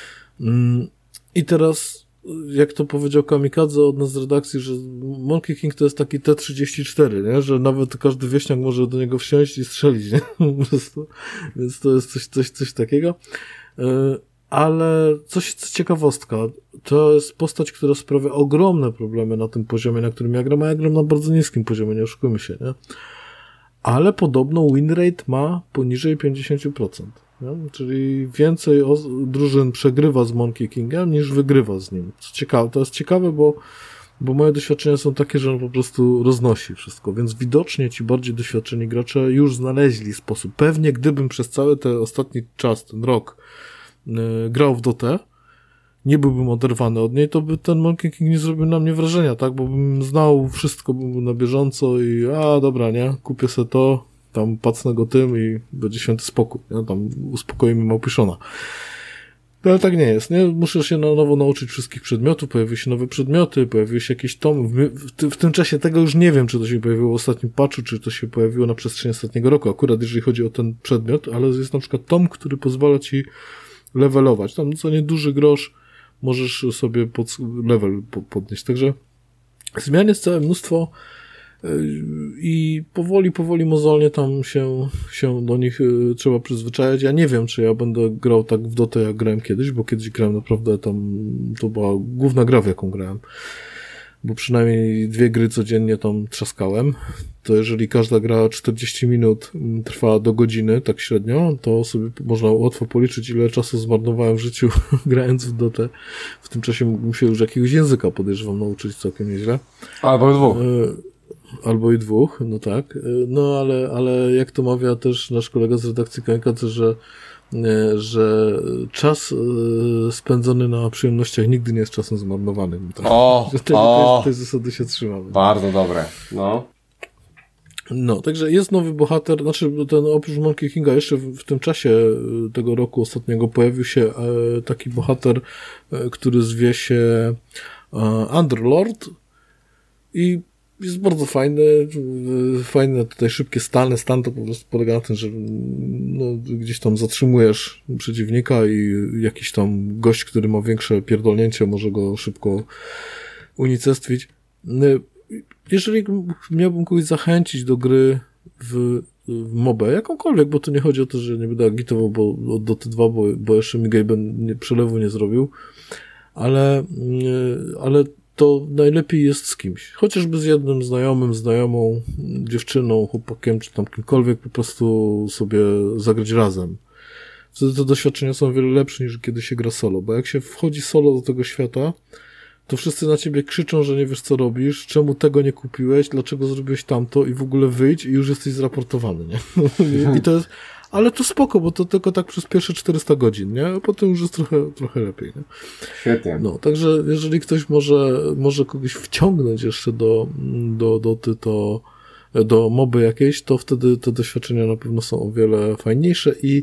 I teraz, jak to powiedział Kamikadze od nas z redakcji, że Monkey King to jest taki T trzydzieści cztery, nie? Że nawet każdy wieśniak może do niego wsiąść i strzelić, nie? Po prostu. Więc to jest coś, coś, coś takiego. Ale coś, co ciekawostka, to jest postać, która sprawia ogromne problemy na tym poziomie, na którym ja gram, a ja gram na bardzo niskim poziomie, nie oszukujmy się, nie? Ale podobno win rate ma poniżej pięćdziesiąt procent. Nie? Czyli więcej drużyn przegrywa z Monkey Kingiem niż wygrywa z nim. Co ciekawe, to jest ciekawe, bo bo moje doświadczenia są takie, że on po prostu roznosi wszystko, więc widocznie ci bardziej doświadczeni gracze już znaleźli sposób. Pewnie gdybym przez cały ten ostatni czas, ten rok yy, grał w Dotę, nie byłbym oderwany od niej, to by ten Monkey King nie zrobił na mnie wrażenia, tak, bo bym znał wszystko, bym był na bieżąco i a dobra, nie, kupię sobie to, tam pacnę go tym i będzie święty spokój, nie? Tam uspokoimy Małpiszona. No ale tak nie jest, nie? Muszę się na nowo nauczyć wszystkich przedmiotów, pojawiły się nowe przedmioty, pojawiły się jakieś tomy. W, w, w tym czasie tego już nie wiem, czy to się pojawiło w ostatnim patchu, czy to się pojawiło na przestrzeni ostatniego roku, akurat jeżeli chodzi o ten przedmiot, ale jest na przykład tom, który pozwala ci levelować. Tam co nie duży grosz możesz sobie pod level podnieść. Także zmian jest całe mnóstwo i powoli, powoli, mozolnie tam się, się do nich trzeba przyzwyczajać. Ja nie wiem, czy ja będę grał tak w Dotę, jak grałem kiedyś, bo kiedyś grałem naprawdę tam, to była główna gra, w jaką grałem, bo przynajmniej dwie gry codziennie tam trzaskałem. To jeżeli każda gra czterdzieści minut trwa do godziny, tak średnio, to sobie można łatwo policzyć, ile czasu zmarnowałem w życiu grając w Dotę. W tym czasie mógłbym się już jakiegoś języka, podejrzewam, nauczyć całkiem nieźle. Albo dwóch. Albo i dwóch, no tak. No ale, ale jak to mawia też nasz kolega z redakcji Kańka, to że, że czas spędzony na przyjemnościach nigdy nie jest czasem zmarnowanym. Tak? O, że tej, o, tej, tej zasady się trzymamy. Bardzo dobre, no. No, także jest nowy bohater, znaczy ten oprócz Monkey Kinga jeszcze w, w tym czasie tego roku ostatniego pojawił się e, taki bohater, e, który zwie się e, Underlord i jest bardzo fajny, fajne tutaj szybkie stany, stan to po prostu polega na tym, że no, gdzieś tam zatrzymujesz przeciwnika i jakiś tam gość, który ma większe pierdolnięcie, może go szybko unicestwić. Jeżeli miałbym kogoś zachęcić do gry w, w mobę, jakąkolwiek, bo to nie chodzi o to, że nie będę agitował bo, od Dota dwa, bo, bo jeszcze mi Gaben nie, przelewu nie zrobił, ale, ale to najlepiej jest z kimś. Chociażby z jednym znajomym, znajomą, dziewczyną, chłopakiem, czy tam kimkolwiek, po prostu sobie zagrać razem. Wtedy te doświadczenia są o wiele lepsze niż kiedy się gra solo, bo jak się wchodzi solo do tego świata, to wszyscy na ciebie krzyczą, że nie wiesz co robisz, czemu tego nie kupiłeś, dlaczego zrobiłeś tamto i w ogóle wyjdź i już jesteś zraportowany, nie? I to jest, ale to spoko, bo to tylko tak przez pierwsze czterysta godzin, nie? A potem już jest trochę, trochę lepiej, nie? Świetnie. No, także jeżeli ktoś może, może kogoś wciągnąć jeszcze do, do, do, do, do, do moby jakiejś, to wtedy te doświadczenia na pewno są o wiele fajniejsze i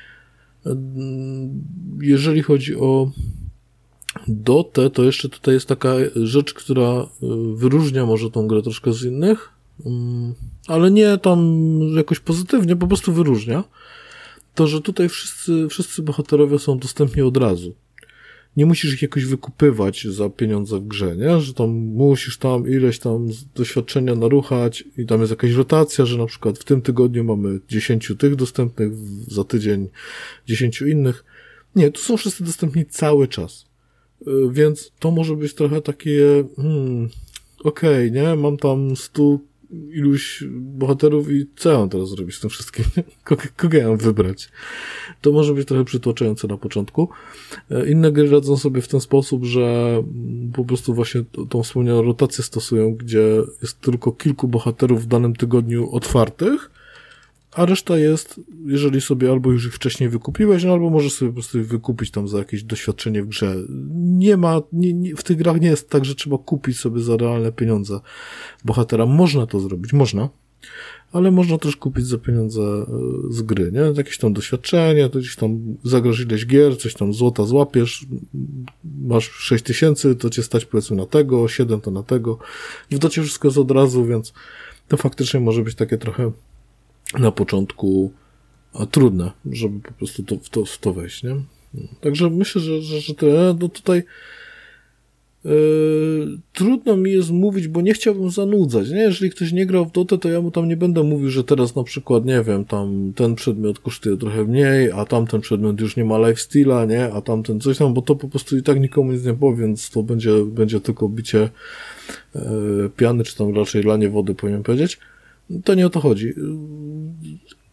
jeżeli chodzi o Dotę, to jeszcze tutaj jest taka rzecz, która wyróżnia może tą grę troszkę z innych, ale nie tam jakoś pozytywnie, po prostu wyróżnia. To, że tutaj wszyscy, wszyscy bohaterowie są dostępni od razu. Nie musisz ich jakoś wykupywać za pieniądze w grze, nie? Że tam musisz tam ileś tam doświadczenia naruchać i tam jest jakaś rotacja, że na przykład w tym tygodniu mamy dziesięciu tych dostępnych, za tydzień dziesięciu innych. Nie, tu są wszyscy dostępni cały czas. Więc to może być trochę takie, hmm, okej, okay, nie? Mam tam stu iluś bohaterów i co ja mam teraz zrobić z tym wszystkim? Kogo, kogo ja mam wybrać? To może być trochę przytłaczające na początku. Inne gry radzą sobie w ten sposób, że po prostu właśnie tą wspomnianą rotację stosują, gdzie jest tylko kilku bohaterów w danym tygodniu otwartych, a reszta jest, jeżeli sobie albo już ich wcześniej wykupiłeś, no albo możesz sobie po prostu wykupić tam za jakieś doświadczenie w grze. Nie ma, nie, nie, w tych grach nie jest tak, że trzeba kupić sobie za realne pieniądze bohatera. Można to zrobić, można, ale można też kupić za pieniądze z gry, nie? Jakieś tam doświadczenie, to gdzieś tam zagrasz ileś gier, coś tam złota złapiesz, masz sześć tysięcy, to cię stać powiedzmy na tego, siedem to na tego. W Docie wszystko jest od razu, więc to faktycznie może być takie trochę na początku a, trudne, żeby po prostu to, w, to, w to wejść, nie? Także myślę, że, że, że tyle. No tutaj yy, trudno mi jest mówić, bo nie chciałbym zanudzać, nie? Jeżeli ktoś nie grał w Dotę, to ja mu tam nie będę mówił, że teraz na przykład, nie wiem, tam ten przedmiot kosztuje trochę mniej, a tamten przedmiot już nie ma lifestyla, nie? A tamten coś tam, bo to po prostu i tak nikomu nic nie powie, więc to będzie, będzie tylko bicie yy, piany, czy tam raczej lanie wody, powinien powiedzieć. To nie o to chodzi.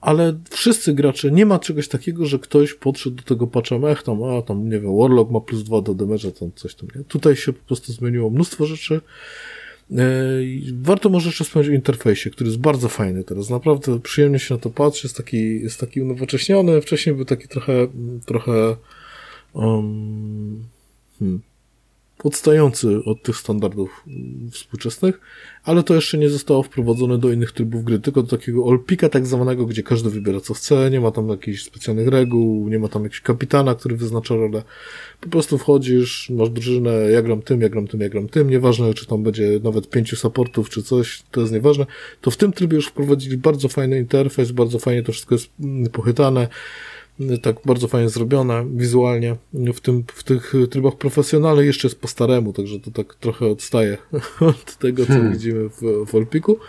ale wszyscy gracze, nie ma czegoś takiego, że ktoś podszedł do tego patcha, ech tam, a tam, nie wiem, Warlock ma plus dwa do damage'a, tam coś tam, nie? Tutaj się po prostu zmieniło mnóstwo rzeczy. Warto może jeszcze wspomnieć o interfejsie, który jest bardzo fajny teraz. Naprawdę przyjemnie się na to patrzy, jest taki, jest taki unowocześniony. Wcześniej był taki trochę, trochę um, hmm, odstający od tych standardów współczesnych, ale to jeszcze nie zostało wprowadzone do innych trybów gry, tylko do takiego all-picka tak zwanego, gdzie każdy wybiera co chce, nie ma tam jakichś specjalnych reguł, nie ma tam jakiegoś kapitana, który wyznacza rolę. Po prostu wchodzisz, masz drużynę, ja gram tym, ja gram tym, ja gram tym, nieważne czy tam będzie nawet pięciu supportów czy coś, to jest nieważne. To w tym trybie już wprowadzili bardzo fajny interfejs, bardzo fajnie to wszystko jest pochytane, tak bardzo fajnie zrobione wizualnie. W tym, w tych trybach profesjonalnych jeszcze jest po staremu, także to tak trochę odstaje od tego, co hmm. widzimy w, w Olpiku.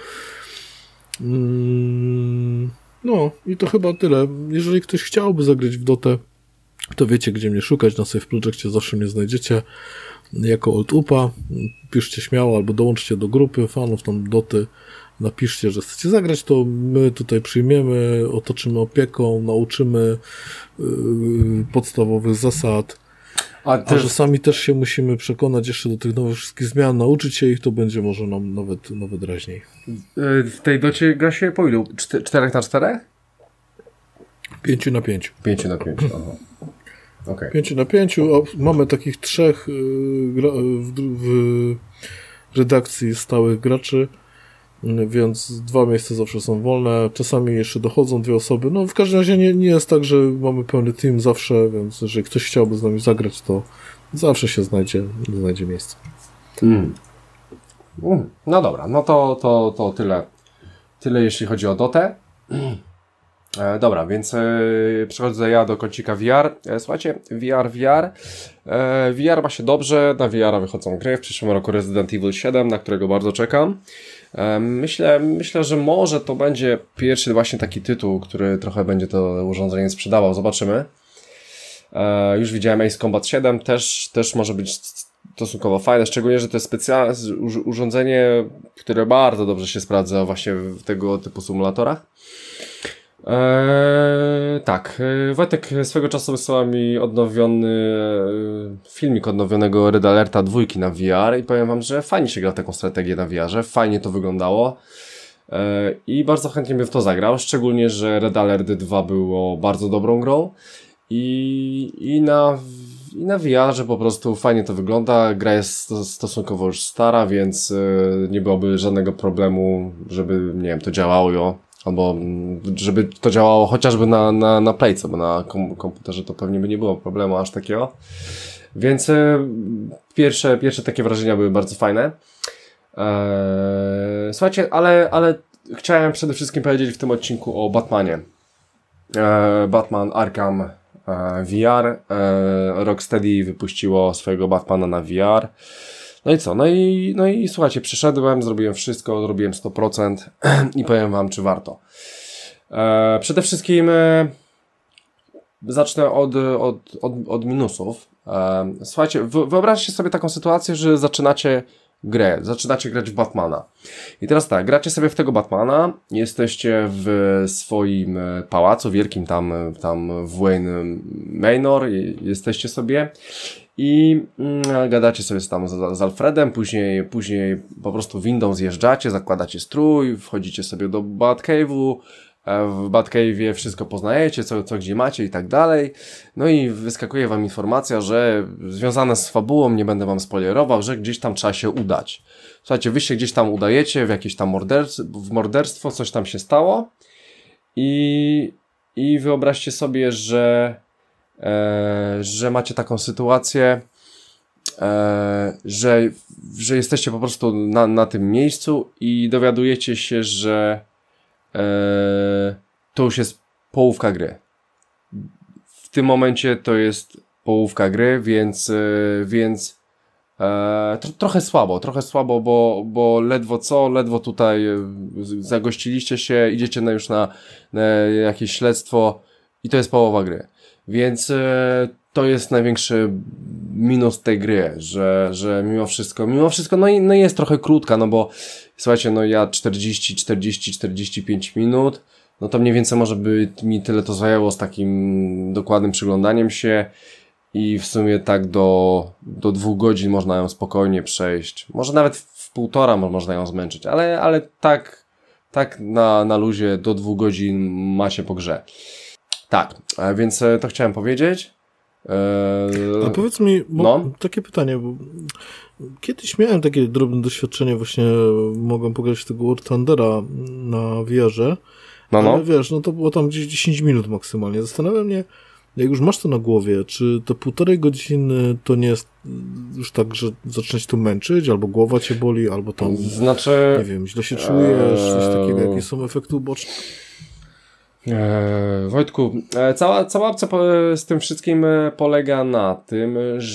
No i to chyba tyle. Jeżeli ktoś chciałby zagrać w Dotę, to wiecie, gdzie mnie szukać. Na Safe Projectie zawsze mnie znajdziecie jako Old Upa. Piszcie śmiało albo dołączcie do grupy fanów tam Doty. Napiszcie, że chcecie zagrać, to my tutaj przyjmiemy, otoczymy opieką, nauczymy yy, podstawowych zasad. A, też... A że sami też się musimy przekonać jeszcze do tych nowych wszystkich zmian, nauczyć się ich, to będzie może nam nawet, nawet raźniej. W tej Docie gra się po ilu? Czterech na czterech? Pięciu na pięciu. Pięciu na pięciu, aha. Okay. Pięciu na pięciu, mamy takich trzech yy, w, w redakcji stałych graczy, więc dwa miejsca zawsze są wolne, czasami jeszcze dochodzą dwie osoby, no w każdym razie nie, nie jest tak, że mamy pełny team zawsze, więc jeżeli ktoś chciałby z nami zagrać, to zawsze się znajdzie, znajdzie miejsce. Mm. Mm. No dobra, no to, to, to tyle, tyle jeśli chodzi o Dotę. E, dobra, więc e, przechodzę ja do kącika V R. E, słuchajcie, V R, V R. E, V R ma się dobrze, na V R wychodzą gry, w przyszłym roku Resident Evil siedem, na którego bardzo czekam. Myślę, myślę, że może to będzie pierwszy właśnie taki tytuł, który trochę będzie to urządzenie sprzedawał. Zobaczymy. E, już widziałem Ace Combat siedem, też, też może być stosunkowo fajne, szczególnie, że to jest specjalne urządzenie, które bardzo dobrze się sprawdza właśnie w tego typu symulatorach. Eee, tak, Wojtek swego czasu wysłał mi odnowiony filmik odnowionego Red Alerta dwa na V R i powiem wam, że fajnie się gra w taką strategię na V R-ze, fajnie to wyglądało eee, i bardzo chętnie bym w to zagrał, szczególnie, że Red Alert dwa było bardzo dobrą grą i, i na i na V R-ze po prostu fajnie to wygląda, gra jest stosunkowo już stara, więc yy, nie byłoby żadnego problemu, żeby, nie wiem, to działało, albo żeby to działało chociażby na, na, na playce, bo na kom- komputerze to pewnie by nie było problemu aż takiego. Więc yy, pierwsze, pierwsze takie wrażenia były bardzo fajne. Eee, słuchajcie, ale, ale chciałem przede wszystkim powiedzieć w tym odcinku o Batmanie. Eee, Batman Arkham V R. Rocksteady wypuściło swojego Batmana na V R. No i co? No i, no i słuchajcie, przyszedłem, zrobiłem wszystko, zrobiłem sto procent i powiem wam, czy warto. E, przede wszystkim e, zacznę od, od, od, od minusów. E, słuchajcie, wyobraźcie sobie taką sytuację, że zaczynacie grę, zaczynacie grać w Batmana. I teraz tak, gracie sobie w tego Batmana, jesteście w swoim pałacu wielkim tam, tam w Wayne Manor, jesteście sobie i mm, gadacie sobie tam z, z Alfredem, później, później po prostu windą zjeżdżacie, zakładacie strój, wchodzicie sobie do Batcave'u, w Batcave'ie wszystko poznajecie, co, co gdzie macie i tak dalej. No i wyskakuje wam informacja, że związane z fabułą, nie będę wam spoilerował, że gdzieś tam trzeba się udać. Słuchajcie, wy się gdzieś tam udajecie w jakieś tam morderstwo, w morderstwo, coś tam się stało i, i wyobraźcie sobie, że, e, że macie taką sytuację, e, że, że jesteście po prostu na, na tym miejscu i dowiadujecie się, że Eee, to już jest połówka gry. W tym momencie to jest połówka gry, więc, e, więc e, tro, trochę słabo, trochę słabo, bo, bo ledwo co, ledwo tutaj zagościliście się, idziecie na już na, na jakieś śledztwo i to jest połowa gry. Więc e, to jest największy minus tej gry, że, że mimo wszystko, mimo wszystko, no i no jest trochę krótka, no bo słuchajcie, no ja czterdzieści, czterdzieści, czterdzieści pięć minut no to mniej więcej może by mi tyle to zajęło z takim dokładnym przyglądaniem się i w sumie tak do, do dwóch godzin można ją spokojnie przejść. Może nawet w półtora można ją zmęczyć, ale, ale tak, tak na, na luzie do dwóch godzin ma się po grze. Tak, więc to chciałem powiedzieć. Eee, A powiedz mi, bo no? takie pytanie, bo kiedyś miałem takie drobne doświadczenie, właśnie mogłem pograć w tego War Thundera na V R-ze, no, no. ale wiesz, no to było tam gdzieś dziesięć minut maksymalnie. Zastanawiam mnie, jak już masz to na głowie, czy te półtorej godziny to nie jest już tak, że zaczynać tu męczyć, albo głowa cię boli, albo tam, znaczy, nie wiem, źle się czujesz, eee... coś takiego, jakie są efekty uboczne? Eee, Wojtku, e, cała, cała opcja po, z tym wszystkim polega na tym,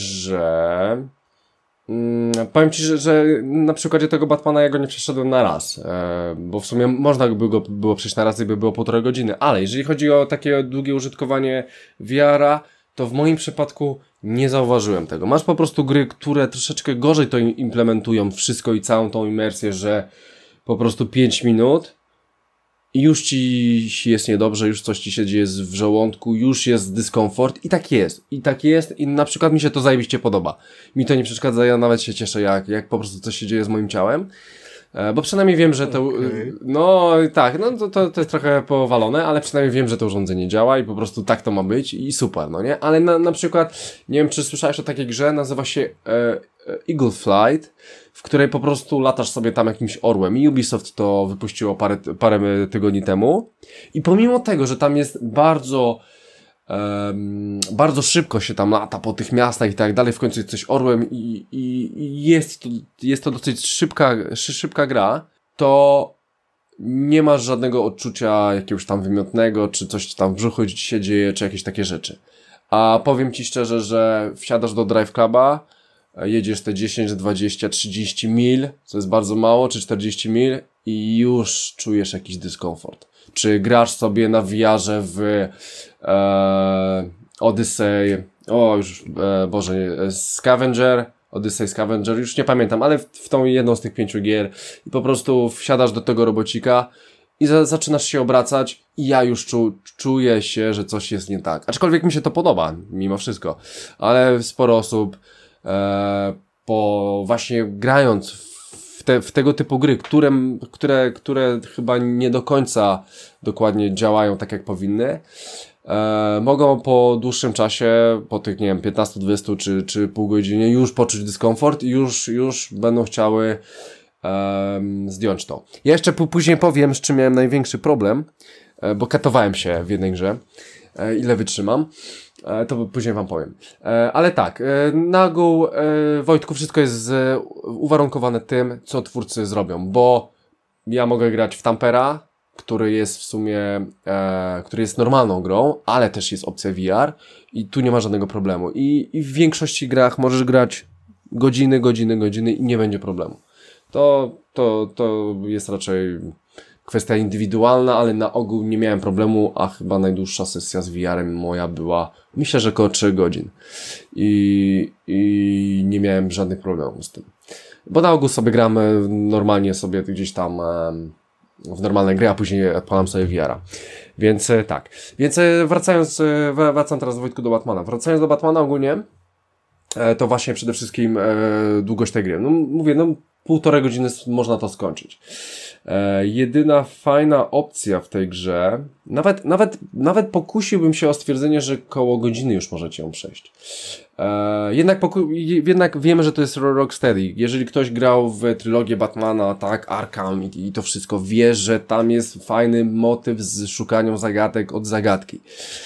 że mm, powiem Ci, że, że na przykładzie tego Batmana ja go nie przeszedłem na raz, e, bo w sumie można by go było przejść na raz i by było półtorej godziny, ale jeżeli chodzi o takie długie użytkowanie V R-a, to w moim przypadku nie zauważyłem tego. Masz po prostu gry, które troszeczkę gorzej to implementują wszystko i całą tą imersję, że po prostu pięć minut i już ci jest niedobrze, już coś ci się dzieje w żołądku, już jest dyskomfort i tak jest. I tak jest i na przykład mi się to zajebiście podoba. Mi to nie przeszkadza, ja nawet się cieszę jak, jak po prostu coś się dzieje z moim ciałem. Bo przynajmniej wiem, że to... Okay. No tak, no to, to, to jest trochę powalone, ale przynajmniej wiem, że to urządzenie działa i po prostu tak to ma być i super, no nie? Ale na, na przykład, nie wiem czy słyszałeś o takiej grze, nazywa się e, Eagle Flight, w której po prostu latasz sobie tam jakimś orłem. I Ubisoft to wypuściło parę, parę tygodni temu. I pomimo tego, że tam jest bardzo... Um, bardzo szybko się tam lata po tych miastach i tak dalej, w końcu jest coś orłem i, i, i jest, to, jest to dosyć szybka, szybka gra, to nie masz żadnego odczucia jakiegoś tam wymiotnego, czy coś tam w brzuchu się dzieje, czy jakieś takie rzeczy. A powiem Ci szczerze, że wsiadasz do Drive Cluba, jedziesz te dziesięć, dwadzieścia, trzydzieści mil, co jest bardzo mało, czy czterdzieści mil i już czujesz jakiś dyskomfort. Czy grasz sobie na V R-ze w e, Odyssey, o już, e, Boże, Scavenger, Odyssey Scavenger, już nie pamiętam, ale w, w tą jedną z tych pięciu gier i po prostu wsiadasz do tego robocika i za, zaczynasz się obracać i ja już czu, czuję się, że coś jest nie tak. Aczkolwiek mi się to podoba, mimo wszystko, ale sporo osób e, po właśnie grając w W, te, w tego typu gry, które, które, które chyba nie do końca dokładnie działają tak jak powinny, e, mogą po dłuższym czasie, po tych nie wiem piętnastu, dwudziestu czy, czy pół godzinie już poczuć dyskomfort i już, już będą chciały e, zdjąć to. Ja jeszcze później powiem, z czym miałem największy problem, e, bo katowałem się w jednej grze, e, ile wytrzymam. To później wam powiem. Ale tak, na ogół, Wojtku, wszystko jest uwarunkowane tym, co twórcy zrobią, bo ja mogę grać w Tampera, który jest w sumie, który jest normalną grą, ale też jest opcja V R i tu nie ma żadnego problemu. I, i w większości grach możesz grać godziny, godziny, godziny i nie będzie problemu. To, to, to jest raczej kwestia indywidualna, ale na ogół nie miałem problemu, a chyba najdłuższa sesja z V R-em moja była, myślę, że około trzech godzin. I, i nie miałem żadnych problemów z tym. Bo na ogół sobie gramy normalnie sobie gdzieś tam w normalne gry, a później odpalam sobie V R-a. Więc tak. Więc wracając, wracam teraz Wojtku do Batmana. Wracając do Batmana ogólnie, to właśnie przede wszystkim długość tej gry. No mówię, no półtorej godziny można to skończyć. E, jedyna fajna opcja w tej grze, nawet, nawet, nawet pokusiłbym się o stwierdzenie, że koło godziny już możecie ją przejść. E, jednak, poku- jednak wiemy, że to jest Rocksteady. Jeżeli ktoś grał w trylogię Batmana, tak, Arkham i, i to wszystko, wie, że tam jest fajny motyw z szukaniem zagadek od zagadki.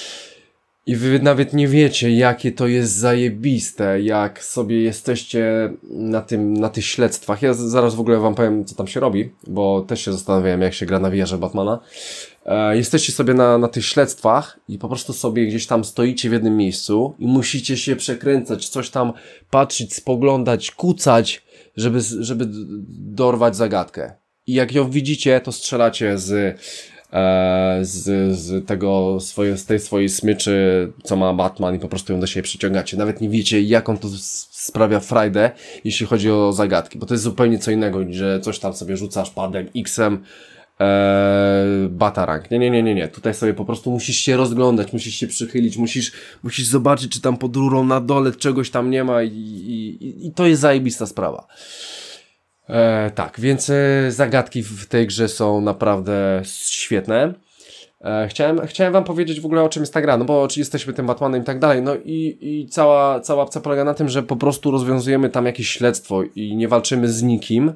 I wy nawet nie wiecie, jakie to jest zajebiste, jak sobie jesteście na tym, na tych śledztwach. Ja z- zaraz w ogóle wam powiem, co tam się robi, bo też się zastanawiałem, jak się gra na V R-ze Batmana. E, jesteście sobie na, na tych śledztwach i po prostu sobie gdzieś tam stoicie w jednym miejscu i musicie się przekręcać, coś tam patrzeć, spoglądać, kucać, żeby, żeby dorwać zagadkę. I jak ją widzicie, to strzelacie z... Z, z tego swoje, z tej swojej smyczy, co ma Batman i po prostu ją do siebie przyciągacie. Nawet nie wiecie, jaką to sprawia frajdę, jeśli chodzi o zagadki, bo to jest zupełnie co innego, że coś tam sobie rzucasz padem, X-em Eee, Batarang. Nie, nie, nie, nie, nie. Tutaj sobie po prostu musisz się rozglądać, musisz się przychylić, musisz, musisz zobaczyć, czy tam pod rurą na dole czegoś tam nie ma i, i, i to jest zajebista sprawa. Eee, tak, więc e, zagadki w tej grze są naprawdę świetne. E, chciałem, chciałem wam powiedzieć w ogóle, o czym jest ta gra, no bo czy jesteśmy tym Batmanem i tak dalej, no i, i cała, cała akcja polega na tym, że po prostu rozwiązujemy tam jakieś śledztwo i nie walczymy z nikim,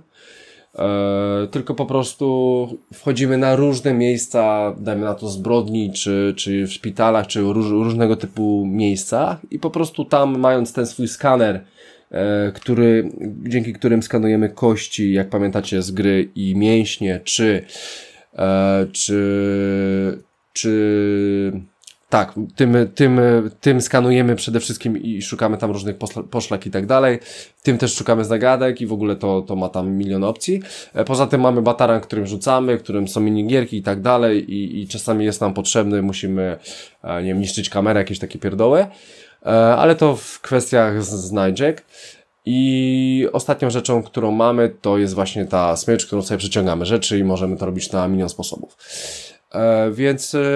e, tylko po prostu wchodzimy na różne miejsca, dajmy na to zbrodni, czy, czy w szpitalach, czy róż, różnego typu miejscach i po prostu tam, mając ten swój skaner, e, który, dzięki którym skanujemy kości, jak pamiętacie z gry, i mięśnie, czy E, czy, czy tak, tym, tym, tym skanujemy przede wszystkim i szukamy tam różnych poszlak i tak dalej. Tym też szukamy zagadek i w ogóle to, to ma tam milion opcji. E, poza tym mamy Batarang, którym rzucamy, którym są minigierki i tak dalej i, i czasami jest nam potrzebny, musimy e, nie wiem, niszczyć kamerę, jakieś takie pierdoły. E, ale to w kwestiach znajdziek. I ostatnią rzeczą, którą mamy, to jest właśnie ta smycz, którą sobie przyciągamy rzeczy i możemy to robić na milion sposobów. E, więc e,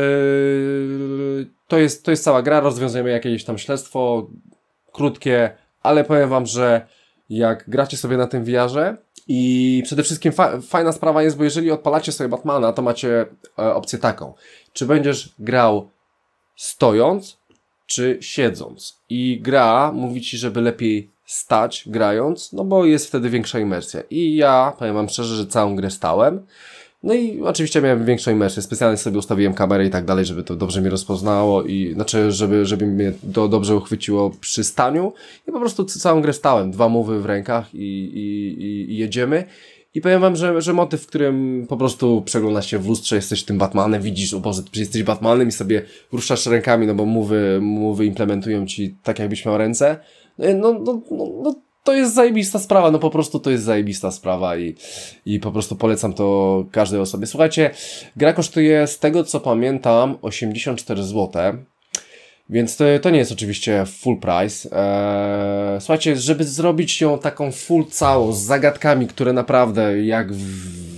to jest, to jest cała gra, rozwiązujemy jakieś tam śledztwo, krótkie, ale powiem wam, że jak gracie sobie na tym V R-ze i przede wszystkim fa- fajna sprawa jest, bo jeżeli odpalacie sobie Batmana, to macie e, opcję taką, czy będziesz grał stojąc, czy siedząc. I gra mówi ci, żeby lepiej stać grając, no bo jest wtedy większa imersja. I ja, powiem wam szczerze, że całą grę stałem. No i oczywiście miałem większą imersję. Specjalnie sobie ustawiłem kamerę i tak dalej, żeby to dobrze mnie rozpoznało i znaczy, żeby, żeby mnie to dobrze uchwyciło przy staniu. I po prostu całą grę stałem. Dwa mowy w rękach i, i, i, i jedziemy. I powiem wam, że, że motyw, w którym po prostu przeglądasz się w lustrze, jesteś tym Batmanem, widzisz, o Boże, że jesteś Batmanem i sobie ruszasz rękami, no bo mowy, mowy implementują ci tak, jakbyś miał ręce. No, no, no, no to jest zajebista sprawa, no po prostu to jest zajebista sprawa i, i po prostu polecam to każdej osobie. Słuchajcie, gra kosztuje z tego, co pamiętam, osiemdziesiąt cztery złote. Więc to, to nie jest oczywiście full price. Eee, słuchajcie, żeby zrobić ją taką full całą, z zagadkami, które naprawdę jak w,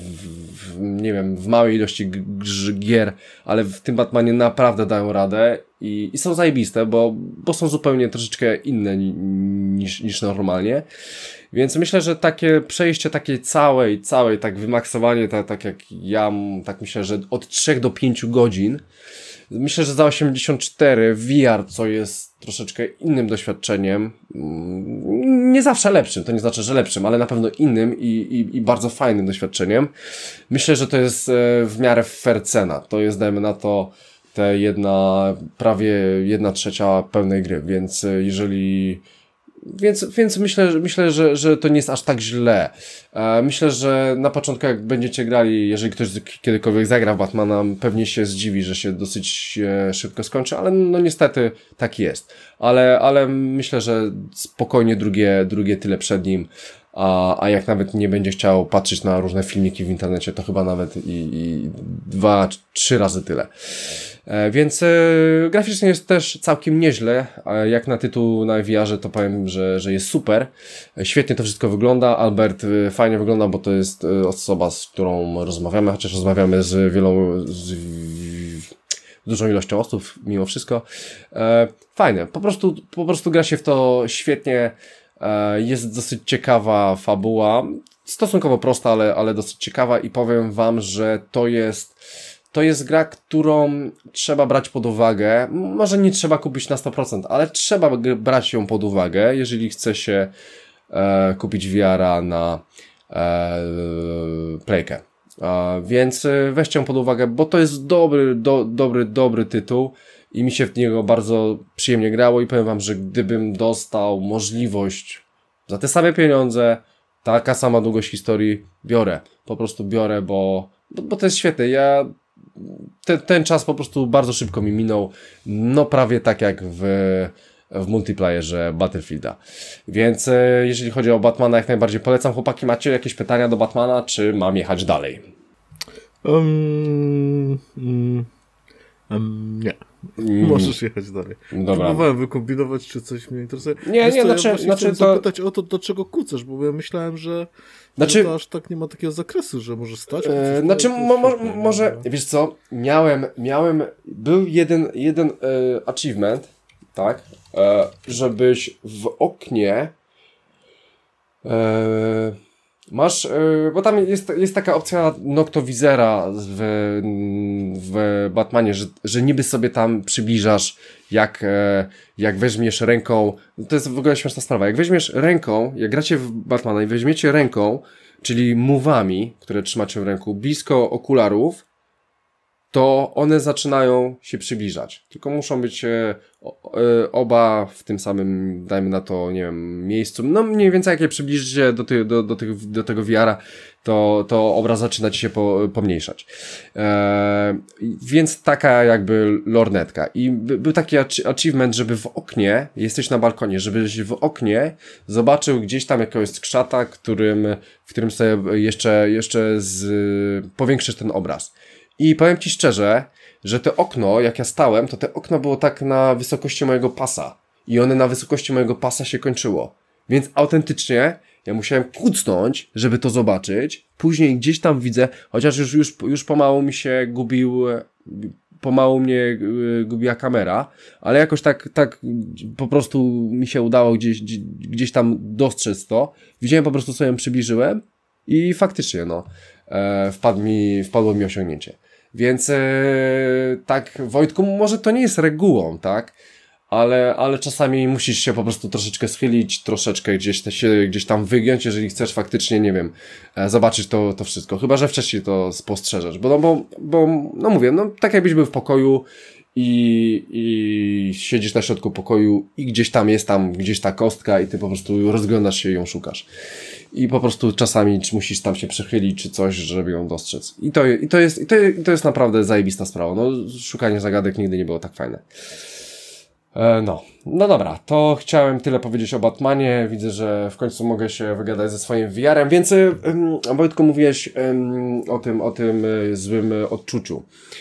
w, nie wiem, w małej ilości g- g- gier, ale w tym Batmanie naprawdę dają radę i, i są zajebiste, bo, bo są zupełnie troszeczkę inne ni, niż, niż normalnie. Więc myślę, że takie przejście takiej całej, całej, tak wymaksowanie, tak, tak jak ja, tak myślę, że od trzech do pięciu godzin. Myślę, że za osiemdziesiąt cztery V R, co jest troszeczkę innym doświadczeniem, nie zawsze lepszym, to nie znaczy, że lepszym, ale na pewno innym i, i, i bardzo fajnym doświadczeniem. Myślę, że to jest w miarę fair cena. To jest, dajmy na to, te jedna, prawie jedna trzecia pełnej gry, więc jeżeli... Więc, więc myślę, myślę że, że to nie jest aż tak źle. E, myślę, że na początku jak będziecie grali, jeżeli ktoś kiedykolwiek zagra w Batmana, pewnie się zdziwi, że się dosyć e, szybko skończy, ale no niestety tak jest. Ale, ale myślę, że spokojnie drugie, drugie tyle przed nim, a, a jak nawet nie będzie chciał patrzeć na różne filmiki w internecie, to chyba nawet i, i dwa, trzy razy tyle. E, więc e, graficznie jest też całkiem nieźle, e, jak na tytuł na V R-ze to powiem, że, że jest super. E, świetnie to wszystko wygląda, Albert e, fajnie wygląda, bo to jest e, osoba, z którą rozmawiamy, chociaż rozmawiamy z wieloma, z w, dużą ilością osób mimo wszystko. E, fajne, po prostu, po prostu gra się w to świetnie, e, jest dosyć ciekawa fabuła, stosunkowo prosta, ale, ale dosyć ciekawa i powiem wam, że to jest To jest gra, którą trzeba brać pod uwagę. Może nie trzeba kupić na sto procent, ale trzeba brać ją pod uwagę, jeżeli chce się e, kupić V R-a na e, Playkę. E, więc weźcie ją pod uwagę, bo to jest dobry, do, dobry, dobry tytuł i mi się w niego bardzo przyjemnie grało i powiem wam, że gdybym dostał możliwość za te same pieniądze, taka sama długość historii, biorę. Po prostu biorę, bo, bo, bo to jest świetne. Ja Ten, ten czas po prostu bardzo szybko mi minął, no prawie tak jak w, w multiplayerze Battlefielda. Więc e, jeżeli chodzi o Batmana, jak najbardziej polecam. Chłopaki, macie jakieś pytania do Batmana, czy mam jechać dalej? Um, um, um, nie. Mm. Możesz jechać dalej. Dobra. Próbowałem wykombinować, czy coś mnie interesuje. Nie, Wiesz nie, co, znaczy, ja znaczy chciałem to... zapytać o to, do czego kucasz, bo ja myślałem, że, znaczy... że to aż tak nie ma takiego zakresu, że może stać. E, znaczy, mo, mo, może, wiesz co, miałem, miałem, był jeden, jeden e, achievement, tak, e, żebyś w oknie e, masz, e, bo tam jest, jest taka opcja noktowizera w, w Batmanie, że, że niby sobie tam przybliżasz, jak, e, jak weźmiesz ręką, to jest w ogóle śmieszna sprawa, jak weźmiesz ręką, jak gracie w Batmana i weźmiecie ręką, czyli mówami, które trzymacie w ręku, blisko okularów, to one zaczynają się przybliżać. Tylko muszą być e, e, oba w tym samym, dajmy na to, nie wiem, miejscu. No mniej więcej jak je przybliżycie do, ty, do, do, tych, do tego V R-a, to, to obraz zaczyna ci się po, pomniejszać. E, więc taka jakby lornetka. I by, był taki achievement, żeby w oknie, jesteś na balkonie, żebyś w oknie zobaczył gdzieś tam jakiegoś skrzata, którym, w którym sobie jeszcze, jeszcze z, powiększysz ten obraz. I powiem ci szczerze, że to okno, jak ja stałem, to to okno było tak na wysokości mojego pasa. I one na wysokości mojego pasa się kończyło. Więc autentycznie ja musiałem kucnąć, żeby to zobaczyć. Później gdzieś tam widzę, chociaż już, już, już pomału mi się gubił, pomału mnie gubiła kamera, ale jakoś tak, tak po prostu mi się udało gdzieś, gdzieś tam dostrzec to. Widziałem, po prostu sobie przybliżyłem i faktycznie, no, e, wpadł mi, wpadło mi osiągnięcie. Więc e, tak, Wojtku, może to nie jest regułą, tak? Ale, ale czasami musisz się po prostu troszeczkę schylić, troszeczkę gdzieś, te, się gdzieś tam wygiąć, jeżeli chcesz faktycznie, nie wiem, e, zobaczyć to, to wszystko. Chyba że wcześniej to spostrzeżesz. Bo, no, bo, bo, no mówię, no tak jakbyś był w pokoju i, i siedzisz na środku pokoju i gdzieś tam jest tam, gdzieś ta kostka i ty po prostu rozglądasz się i ją szukasz. I po prostu czasami musisz tam się przechylić czy coś, żeby ją dostrzec. I to, i to, jest, i to, i to jest naprawdę zajebista sprawa. No, szukanie zagadek nigdy nie było tak fajne. E, no. No dobra, to chciałem tyle powiedzieć o Batmanie. Widzę, że w końcu mogę się wygadać ze swoim V R-em. Więc, um, Wojtku, mówiłeś um, o tym, o tym y, złym y, odczuciu.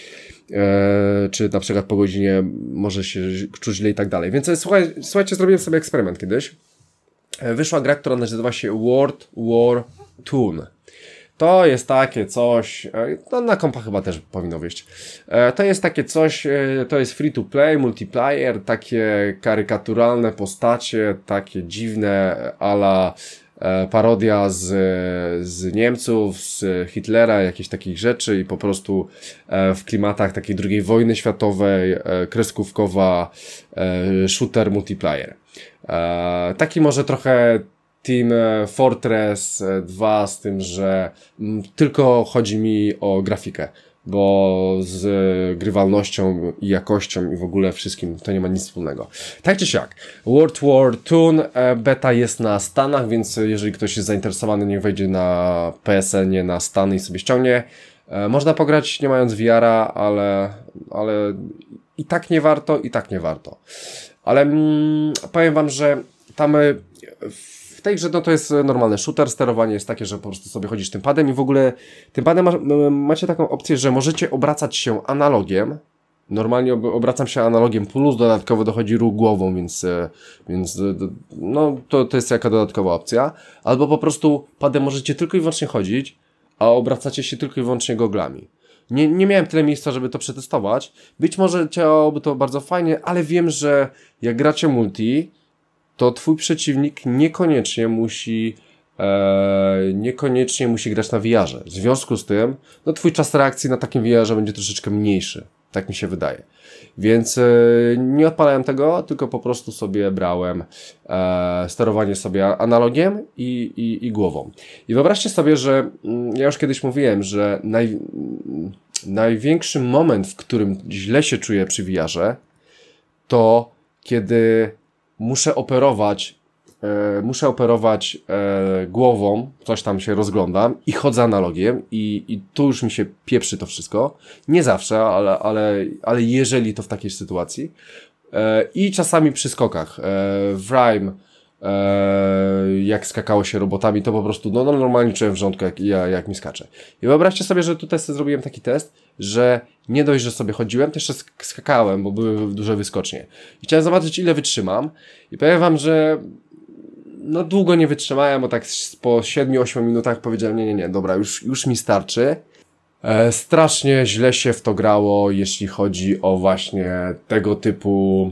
E, czy na przykład po godzinie może się czuć źle i tak dalej. Więc słuchaj, słuchajcie, zrobiłem sobie eksperyment kiedyś. Wyszła gra, która nazywa się World War Toon. To jest takie coś, no na kompa chyba też powinno wyjść. To jest takie coś, to jest free to play, multiplayer, takie karykaturalne postacie, takie dziwne a la parodia z, z Niemców, z Hitlera, jakichś takich rzeczy i po prostu w klimatach takiej drugiej wojny światowej, kreskówkowa, shooter multiplayer. E, taki może trochę Team Fortress dwa z tym, że m, tylko chodzi mi o grafikę, bo z grywalnością i jakością i w ogóle wszystkim to nie ma nic wspólnego. Tak czy siak, World War Toon e, beta jest na Stanach, więc jeżeli ktoś jest zainteresowany, niech wejdzie na P S N, nie na Stany i sobie ściągnie. E, można pograć nie mając V R-a, ale, ale i tak nie warto, i tak nie warto. Ale mm, powiem wam, że tam w tej grze no to jest normalny shooter, sterowanie jest takie, że po prostu sobie chodzisz tym padem i w ogóle tym padem ma, macie taką opcję, że możecie obracać się analogiem. Normalnie obracam się analogiem plus, dodatkowo dochodzi ruch głową, więc, więc no to, to jest jaka dodatkowa opcja. Albo po prostu padem możecie tylko i wyłącznie chodzić, a obracacie się tylko i wyłącznie goglami. Nie, nie miałem tyle miejsca, żeby to przetestować. Być może działałoby to bardzo fajnie, ale wiem, że jak gracie multi, to twój przeciwnik niekoniecznie musi e, niekoniecznie musi grać na V R-ze. W związku z tym, no twój czas reakcji na takim V R-ze będzie troszeczkę mniejszy. Tak mi się wydaje. Więc e, nie odpalałem tego, tylko po prostu sobie brałem e, sterowanie sobie analogiem i, i, i głową. I wyobraźcie sobie, że mm, ja już kiedyś mówiłem, że naj, największy moment, w którym źle się czuję przy V R-ze, to kiedy muszę operować e, muszę operować e, głową, coś tam się rozglądam i chodzę analogiem i, i tu już mi się pieprzy to wszystko. Nie zawsze, ale, ale, ale jeżeli to w takiej sytuacji. E, I czasami przy skokach. E, w Rime e, jak skakało się robotami, to po prostu no, no normalnie czułem w żołądku, jak, jak, jak mi skacze. I wyobraźcie sobie, że tutaj sobie zrobiłem taki test, że nie dość, że sobie chodziłem, to jeszcze skakałem, bo były duże wyskocznie. I chciałem zobaczyć, ile wytrzymam. I powiem wam, że no długo nie wytrzymałem, bo tak po siedmiu ośmiu minutach powiedziałem, nie, nie, nie, dobra, już, już mi starczy. E, strasznie źle się w to grało, jeśli chodzi o właśnie tego typu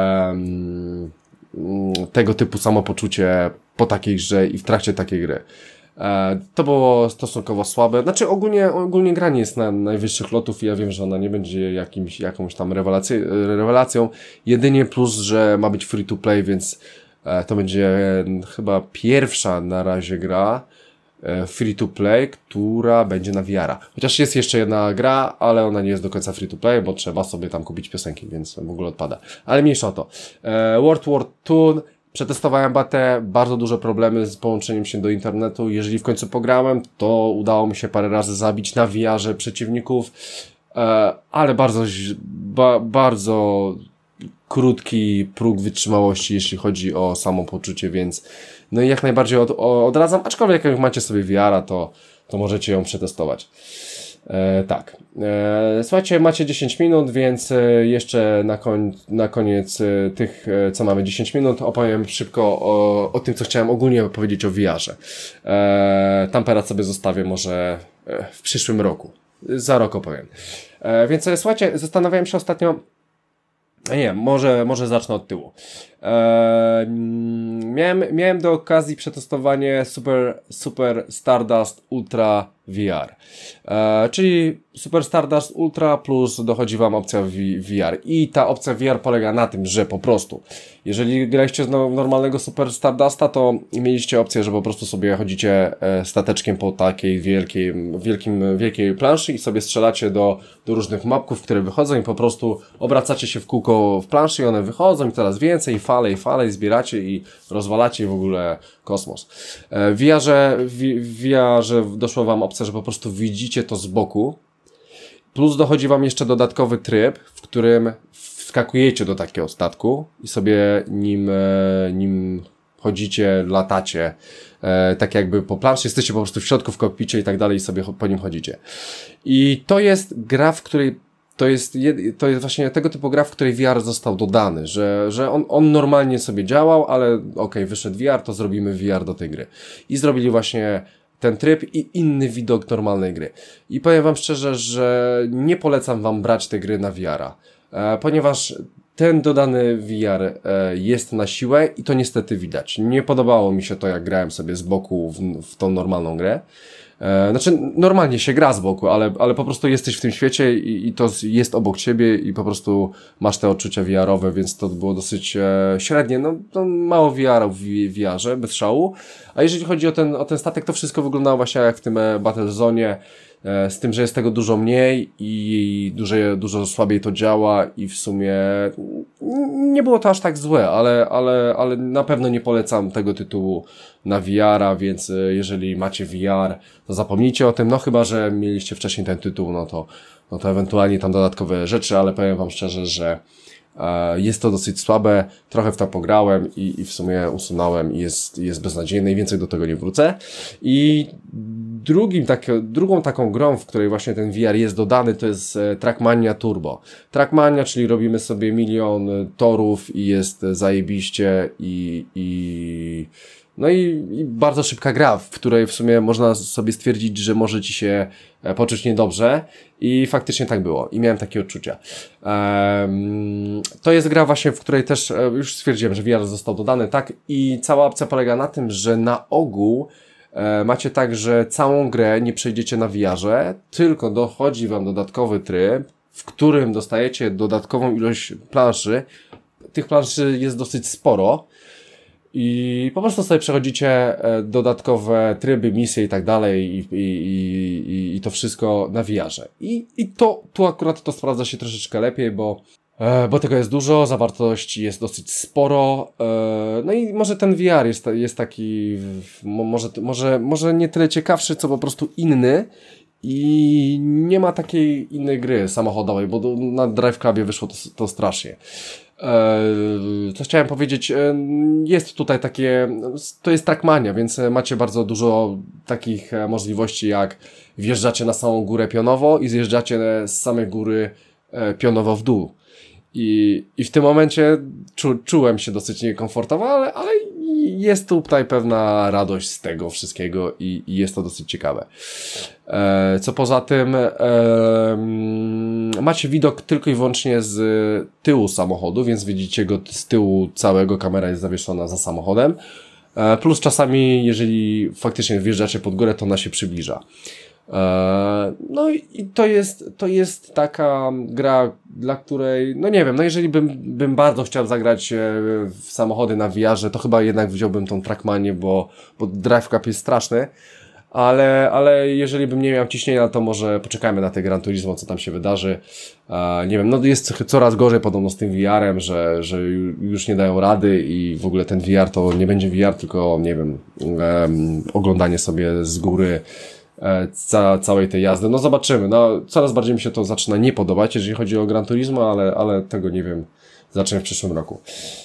em, tego typu samopoczucie po takiej grze i w trakcie takiej gry. E, to było stosunkowo słabe. Znaczy ogólnie, ogólnie gra nie jest na najwyższych lotów i ja wiem, że ona nie będzie jakimś, jakąś tam rewelacją, rewelacją. Jedynie plus, że ma być free to play, więc e, to będzie e, chyba pierwsza na razie gra e, free to play, która będzie na V R-a. Chociaż jest jeszcze jedna gra, ale ona nie jest do końca free to play, bo trzeba sobie tam kupić piosenki, więc w ogóle odpada. Ale mniejsza o to. E, World War Two. Przetestowałem batę, bardzo duże problemy z połączeniem się do internetu. Jeżeli w końcu pograłem, to udało mi się parę razy zabić na V R-ze przeciwników, e, ale bardzo, ba, bardzo krótki próg wytrzymałości, jeśli chodzi o samopoczucie, więc no i jak najbardziej od, odradzam, aczkolwiek jak macie sobie V R-a, to, to możecie ją przetestować. E, tak. E, słuchajcie, macie dziesięć minut, więc e, jeszcze na, koń, na koniec e, tych, e, co mamy dziesięć minut, opowiem szybko o, o tym, co chciałem ogólnie powiedzieć o V R-ze. E, Tampera sobie zostawię może e, w przyszłym roku. Za rok opowiem. E, więc e, słuchajcie, zastanawiałem się ostatnio, nie, może, może zacznę od tyłu. Eee, miałem, miałem do okazji przetestowanie Super, Super Stardust Ultra V R. Eee, czyli Super Stardust Ultra plus dochodzi wam opcja v, VR. I ta opcja V R polega na tym, że po prostu, jeżeli graliście z normalnego Super Stardusta, to mieliście opcję, że po prostu sobie chodzicie stateczkiem po takiej wielkiej, wielkim, wielkiej planszy i sobie strzelacie do, do różnych mapków, które wychodzą i po prostu obracacie się w kółko w planszy i one wychodzą i coraz więcej, fale i fale i zbieracie i rozwalacie i w ogóle kosmos. W V R-ze, w V R-ze doszła wam opcja, że po prostu widzicie to z boku. Plus dochodzi wam jeszcze dodatkowy tryb, w którym wskakujecie do takiego statku i sobie nim, nim chodzicie, latacie, e, tak jakby po planszy, jesteście po prostu w środku, w kokpicie i tak dalej i sobie po nim chodzicie. I to jest gra, w której to jest, to jest właśnie tego typu gra, w której V R został dodany, że, że on, on normalnie sobie działał, ale okej, okay, wyszedł V R, to zrobimy V R do tej gry. I zrobili właśnie ten tryb i inny widok normalnej gry. I powiem wam szczerze, że nie polecam wam brać te gry na V R-a, e, ponieważ ten dodany V R e, jest na siłę i to niestety widać. Nie podobało mi się to, jak grałem sobie z boku w, w tą normalną grę. E, znaczy, normalnie się gra z boku, ale, ale po prostu jesteś w tym świecie i, i to jest obok ciebie i po prostu masz te odczucia V R-owe, więc to było dosyć e, średnie. No, no mało V R-ów w V R-ze, bez szału. A jeżeli chodzi o ten, o ten statek, to wszystko wyglądało właśnie jak w tym e, Battlezone, e, z tym, że jest tego dużo mniej i dużo, dużo słabiej to działa i w sumie nie było to aż tak złe, ale, ale, ale na pewno nie polecam tego tytułu na V R-a, więc jeżeli macie V R, to zapomnijcie o tym, no chyba, że mieliście wcześniej ten tytuł, no to, no to ewentualnie tam dodatkowe rzeczy, ale powiem wam szczerze, że e, jest to dosyć słabe, trochę w to pograłem i, i w sumie usunąłem i jest, jest beznadziejne i więcej do tego nie wrócę. I drugim tak, drugą taką grą, w której właśnie ten V R jest dodany, to jest Trackmania Turbo. Trackmania, czyli robimy sobie milion torów i jest zajebiście i, i no i, i bardzo szybka gra, w której w sumie można sobie stwierdzić, że może ci się poczuć niedobrze i faktycznie tak było i miałem takie odczucia. Um, to jest gra właśnie, w której też już stwierdziłem, że V R został dodany, tak, i cała opcja polega na tym, że na ogół e, macie tak, że całą grę nie przejdziecie na V R-ze, tylko dochodzi wam dodatkowy tryb, w którym dostajecie dodatkową ilość planszy. Tych planszy jest dosyć sporo. I po prostu sobie przechodzicie dodatkowe tryby, misje i tak dalej i, i, i, i to wszystko na V R-ze. I, i to, tu akurat to sprawdza się troszeczkę lepiej, bo, e, bo tego jest dużo, zawartości jest dosyć sporo, e, no i może ten V R jest, jest taki, może, może, może nie tyle ciekawszy, co po prostu inny. I nie ma takiej innej gry samochodowej, bo na Drive Clubie wyszło to, to strasznie. Co chciałem powiedzieć, jest tutaj takie, to jest Trackmania, więc macie bardzo dużo takich możliwości, jak wjeżdżacie na samą górę pionowo i zjeżdżacie z samej góry pionowo w dół. I, i w tym momencie czu, czułem się dosyć niekomfortowo, ale, ale jest tutaj pewna radość z tego wszystkiego i, i jest to dosyć ciekawe. E, co poza tym, e, macie widok tylko i wyłącznie z tyłu samochodu, więc widzicie go z tyłu całego, kamera jest zawieszona za samochodem. E, plus czasami, jeżeli faktycznie wjeżdżacie pod górę, to ona się przybliża. No i to jest, to jest taka gra, dla której, no nie wiem, no jeżeli bym, bym bardzo chciał zagrać w samochody na V R-ze, to chyba jednak wziąłbym tą Trackmanię, bo, bo Drive Club jest straszny, ale, ale jeżeli bym nie miał ciśnienia, to może poczekajmy na te Gran Turismo, co tam się wydarzy. Nie wiem, no jest coraz gorzej podobno z tym V R-em, że, że już nie dają rady i w ogóle ten V R to nie będzie V R, tylko nie wiem, um, oglądanie sobie z góry Ca, całej tej jazdy. No zobaczymy. No, coraz bardziej mi się to zaczyna nie podobać, jeżeli chodzi o Gran Turismo, ale, ale tego nie wiem. Zacznę w przyszłym roku.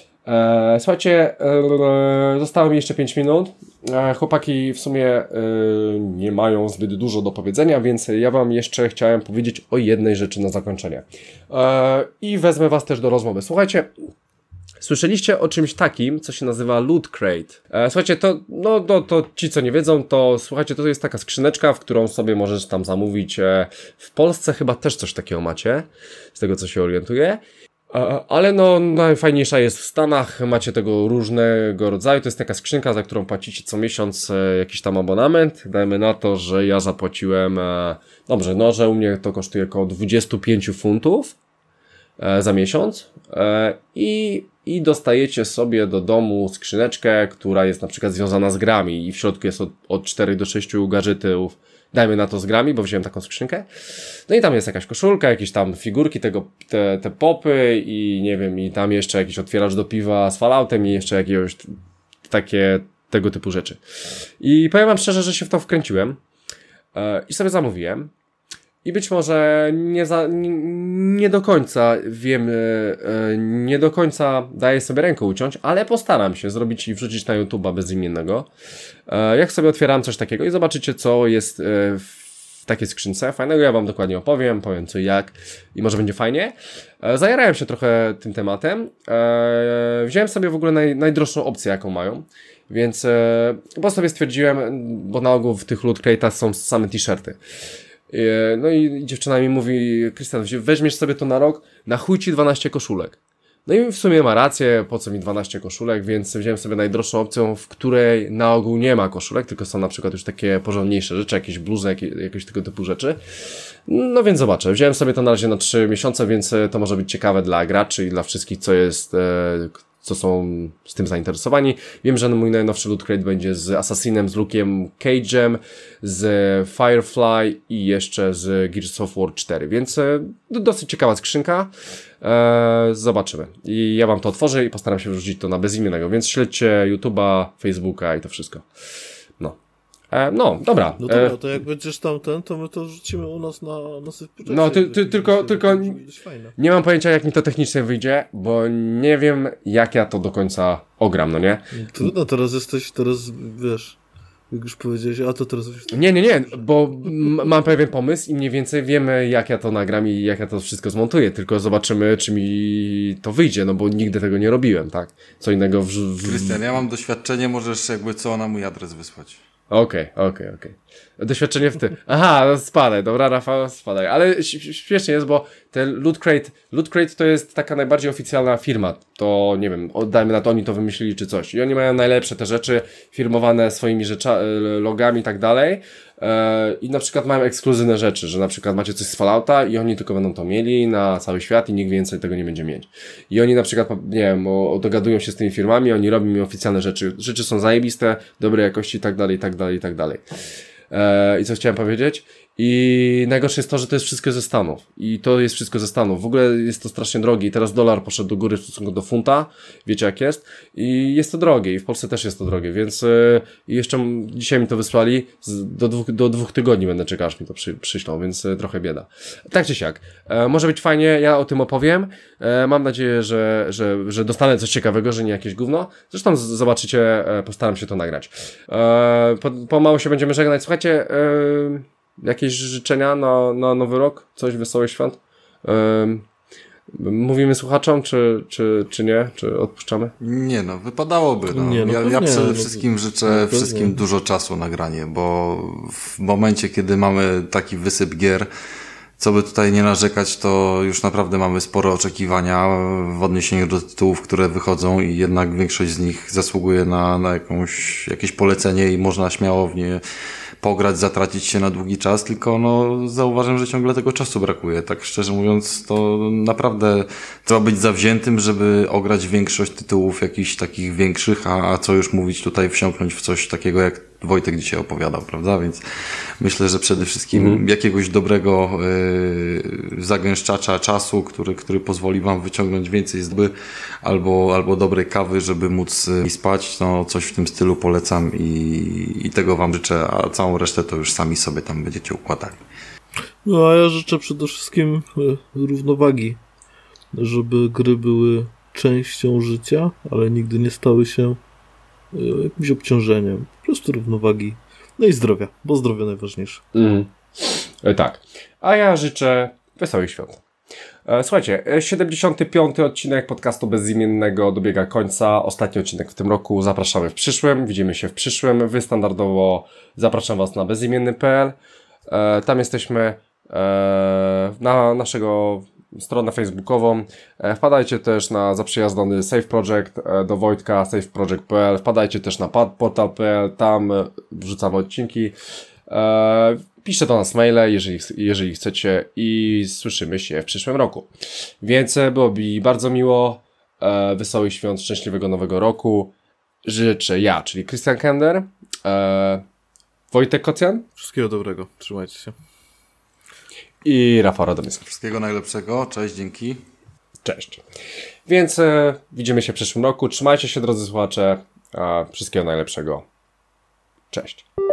E, słuchajcie, e, zostało mi jeszcze pięć minut. E, chłopaki w sumie e, nie mają zbyt dużo do powiedzenia, więc ja wam jeszcze chciałem powiedzieć o jednej rzeczy na zakończenie. E, I wezmę was też do rozmowy. Słuchajcie, słyszeliście o czymś takim, co się nazywa Loot Crate. E, słuchajcie, to, no, to, to ci, co nie wiedzą, to słuchajcie, to jest taka skrzyneczka, w którą sobie możesz tam zamówić. E, w Polsce chyba też coś takiego macie, z tego co się orientuję. E, ale no, najfajniejsza jest w Stanach, macie tego różnego rodzaju. To jest taka skrzynka, za którą płacicie co miesiąc e, jakiś tam abonament. Dajmy na to, że ja zapłaciłem, e, dobrze, no, że u mnie to kosztuje około dwadzieścia pięć funtów e, za miesiąc. E, I I dostajecie sobie do domu skrzyneczkę, która jest na przykład związana z grami i w środku jest od, od czterech do sześciu gadżetów, dajmy na to z grami, bo wziąłem taką skrzynkę. No i tam jest jakaś koszulka, jakieś tam figurki, tego, te, te popy i nie wiem, i tam jeszcze jakiś otwieracz do piwa z Falloutem i jeszcze jakiegoś takie, tego typu rzeczy. I powiem wam szczerze, że się w to wkręciłem yy, i sobie zamówiłem. I być może nie, za, nie, nie do końca wiem, yy, nie do końca daję sobie rękę uciąć, ale postaram się zrobić i wrzucić na YouTube'a bezimiennego. Yy, jak sobie otwieram coś takiego i zobaczycie, co jest yy, w takiej skrzynce fajnego, ja wam dokładnie opowiem, powiem co i jak i może będzie fajnie. Yy, zajarałem się trochę tym tematem. Yy, wziąłem sobie w ogóle naj, najdroższą opcję, jaką mają. Więc, yy, bo sobie stwierdziłem, bo na ogół w tych Loot Crate'ach są same t-shirty. No i dziewczyna mi mówi, Krystian, weźmiesz sobie to na rok, na chuj ci dwanaście koszulek. No i w sumie ma rację, po co mi dwanaście koszulek, więc wziąłem sobie najdroższą opcją, w której na ogół nie ma koszulek, tylko są na przykład już takie porządniejsze rzeczy, jakieś bluzy, jakieś, jakieś tego typu rzeczy. No więc zobaczę, wziąłem sobie to na razie na trzy miesiące, więc to może być ciekawe dla graczy i dla wszystkich, co jest... E, co są z tym zainteresowani. Wiem, że mój najnowszy Loot Crate będzie z Assassinem, z Luke'em Cage'em, z Firefly i jeszcze z Gears of War cztery, więc e, dosyć ciekawa skrzynka. E, zobaczymy. I ja wam to otworzę i postaram się wrzucić to na bezimiennego, więc śledźcie YouTube'a, Facebooka i to wszystko. No. E, no, dobra. No dobra, to jak będziesz tamten, to my to rzucimy u nas na, na sypurze. No, ty, ty, tylko, tylko nie mam pojęcia, jak mi to technicznie wyjdzie, bo nie wiem, jak ja to do końca ogram, no nie? Trudno, teraz jesteś, teraz wiesz, jak już powiedziałeś, a to teraz... Nie, nie, nie, bo m- mam pewien pomysł i mniej więcej wiemy, jak ja to nagram i jak ja to wszystko zmontuję, tylko zobaczymy, czy mi to wyjdzie, no bo nigdy tego nie robiłem, tak? Co innego w... w... Krystian, ja mam doświadczenie, możesz jakby co na mój adres wysłać. Okej, okay, okej, okay, okej. Okay. Doświadczenie w tym. Aha, no spadaj, dobra, Rafał, spadaj. Ale śmiesznie jest, bo ten Loot Crate, Loot Crate to jest taka najbardziej oficjalna firma. To, nie wiem, oddajmy na to, oni to wymyślili czy coś. I oni mają najlepsze te rzeczy, firmowane swoimi rzecza, logami i tak dalej. I na przykład mają ekskluzywne rzeczy, że na przykład macie coś z Fallouta i oni tylko będą to mieli na cały świat i nikt więcej tego nie będzie mieć. I oni na przykład, nie wiem, o, dogadują się z tymi firmami, oni robią mi oficjalne rzeczy. Rzeczy są zajebiste, dobrej jakości i tak dalej, i tak dalej, i tak dalej. I co chciałem powiedzieć? I najgorsze jest to, że to jest wszystko ze Stanów. I to jest wszystko ze Stanów. W ogóle jest to strasznie drogie. I teraz dolar poszedł do góry w stosunku do funta. Wiecie jak jest. I jest to drogie. I w Polsce też jest to drogie. Więc yy, jeszcze dzisiaj mi to wysłali. Z, do, dwóch, do dwóch tygodni będę czekał, aż mi to przy, przyślą. Więc yy, trochę bieda. Tak czy siak. E, może być fajnie. Ja o tym opowiem. E, mam nadzieję, że, że, że dostanę coś ciekawego, że nie jakieś gówno. Zresztą z, zobaczycie. E, postaram się to nagrać. E, po, pomału się będziemy żegnać. Słuchajcie... E, Jakieś życzenia na, na nowy rok? Coś wesołych świąt? Um, mówimy słuchaczom, czy, czy, czy nie? Czy odpuszczamy? Nie no, wypadałoby. No. Nie, no ja, ja przede no, wszystkim życzę no, wszystkim nie. dużo czasu na granie, bo w momencie, kiedy mamy taki wysyp gier, co by tutaj nie narzekać, to już naprawdę mamy spore oczekiwania w odniesieniu do tytułów, które wychodzą i jednak większość z nich zasługuje na, na jakąś, jakieś polecenie i można śmiało w nie pograć, zatracić się na długi czas, tylko no zauważam, że ciągle tego czasu brakuje. Tak szczerze mówiąc, to naprawdę trzeba być zawziętym, żeby ograć większość tytułów jakichś takich większych, a, a co już mówić tutaj, wsiąknąć w coś takiego, jak Wojtek dzisiaj opowiadał, prawda? Więc myślę, że przede wszystkim mhm. jakiegoś dobrego yy, zagęszczacza czasu, który, który pozwoli wam wyciągnąć więcej z doby, albo, albo dobrej kawy, żeby móc yy, spać, no coś w tym stylu polecam i, i tego wam życzę, a całą resztę to już sami sobie tam będziecie układali. No a ja życzę przede wszystkim y, równowagi, żeby gry były częścią życia, ale nigdy nie stały się y, jakimś obciążeniem. Po prostu równowagi. No i zdrowia, bo zdrowie najważniejsze. Mm. E, tak. A ja życzę wesołych świąt. E, słuchajcie, siedemdziesiąty piąty odcinek podcastu Bezimiennego dobiega końca. Ostatni odcinek w tym roku. Zapraszamy w przyszłym. Widzimy się w przyszłym. Wy standardowo zapraszam was na bezimienny kropka p l. E, tam jesteśmy e, na naszego stronę facebookową. E, wpadajcie też na zaprzyjazdniony Save Project e, do Wojtka, save project kropka p l. Wpadajcie też na portal kropka p l. Tam e, wrzucamy odcinki. E, piszcie do nas maile, jeżeli, jeżeli chcecie i słyszymy się w przyszłym roku. Więc było mi bardzo miło. E, wesołych świąt, szczęśliwego nowego roku. Życzę ja, czyli Christian Kender, e, Wojtek Kocjan. Wszystkiego dobrego. Trzymajcie się. I Rafał Radomyski. Wszystkiego najlepszego. Cześć, dzięki. Cześć. Więc e, widzimy się w przyszłym roku. Trzymajcie się, drodzy słuchacze. E, wszystkiego najlepszego. Cześć.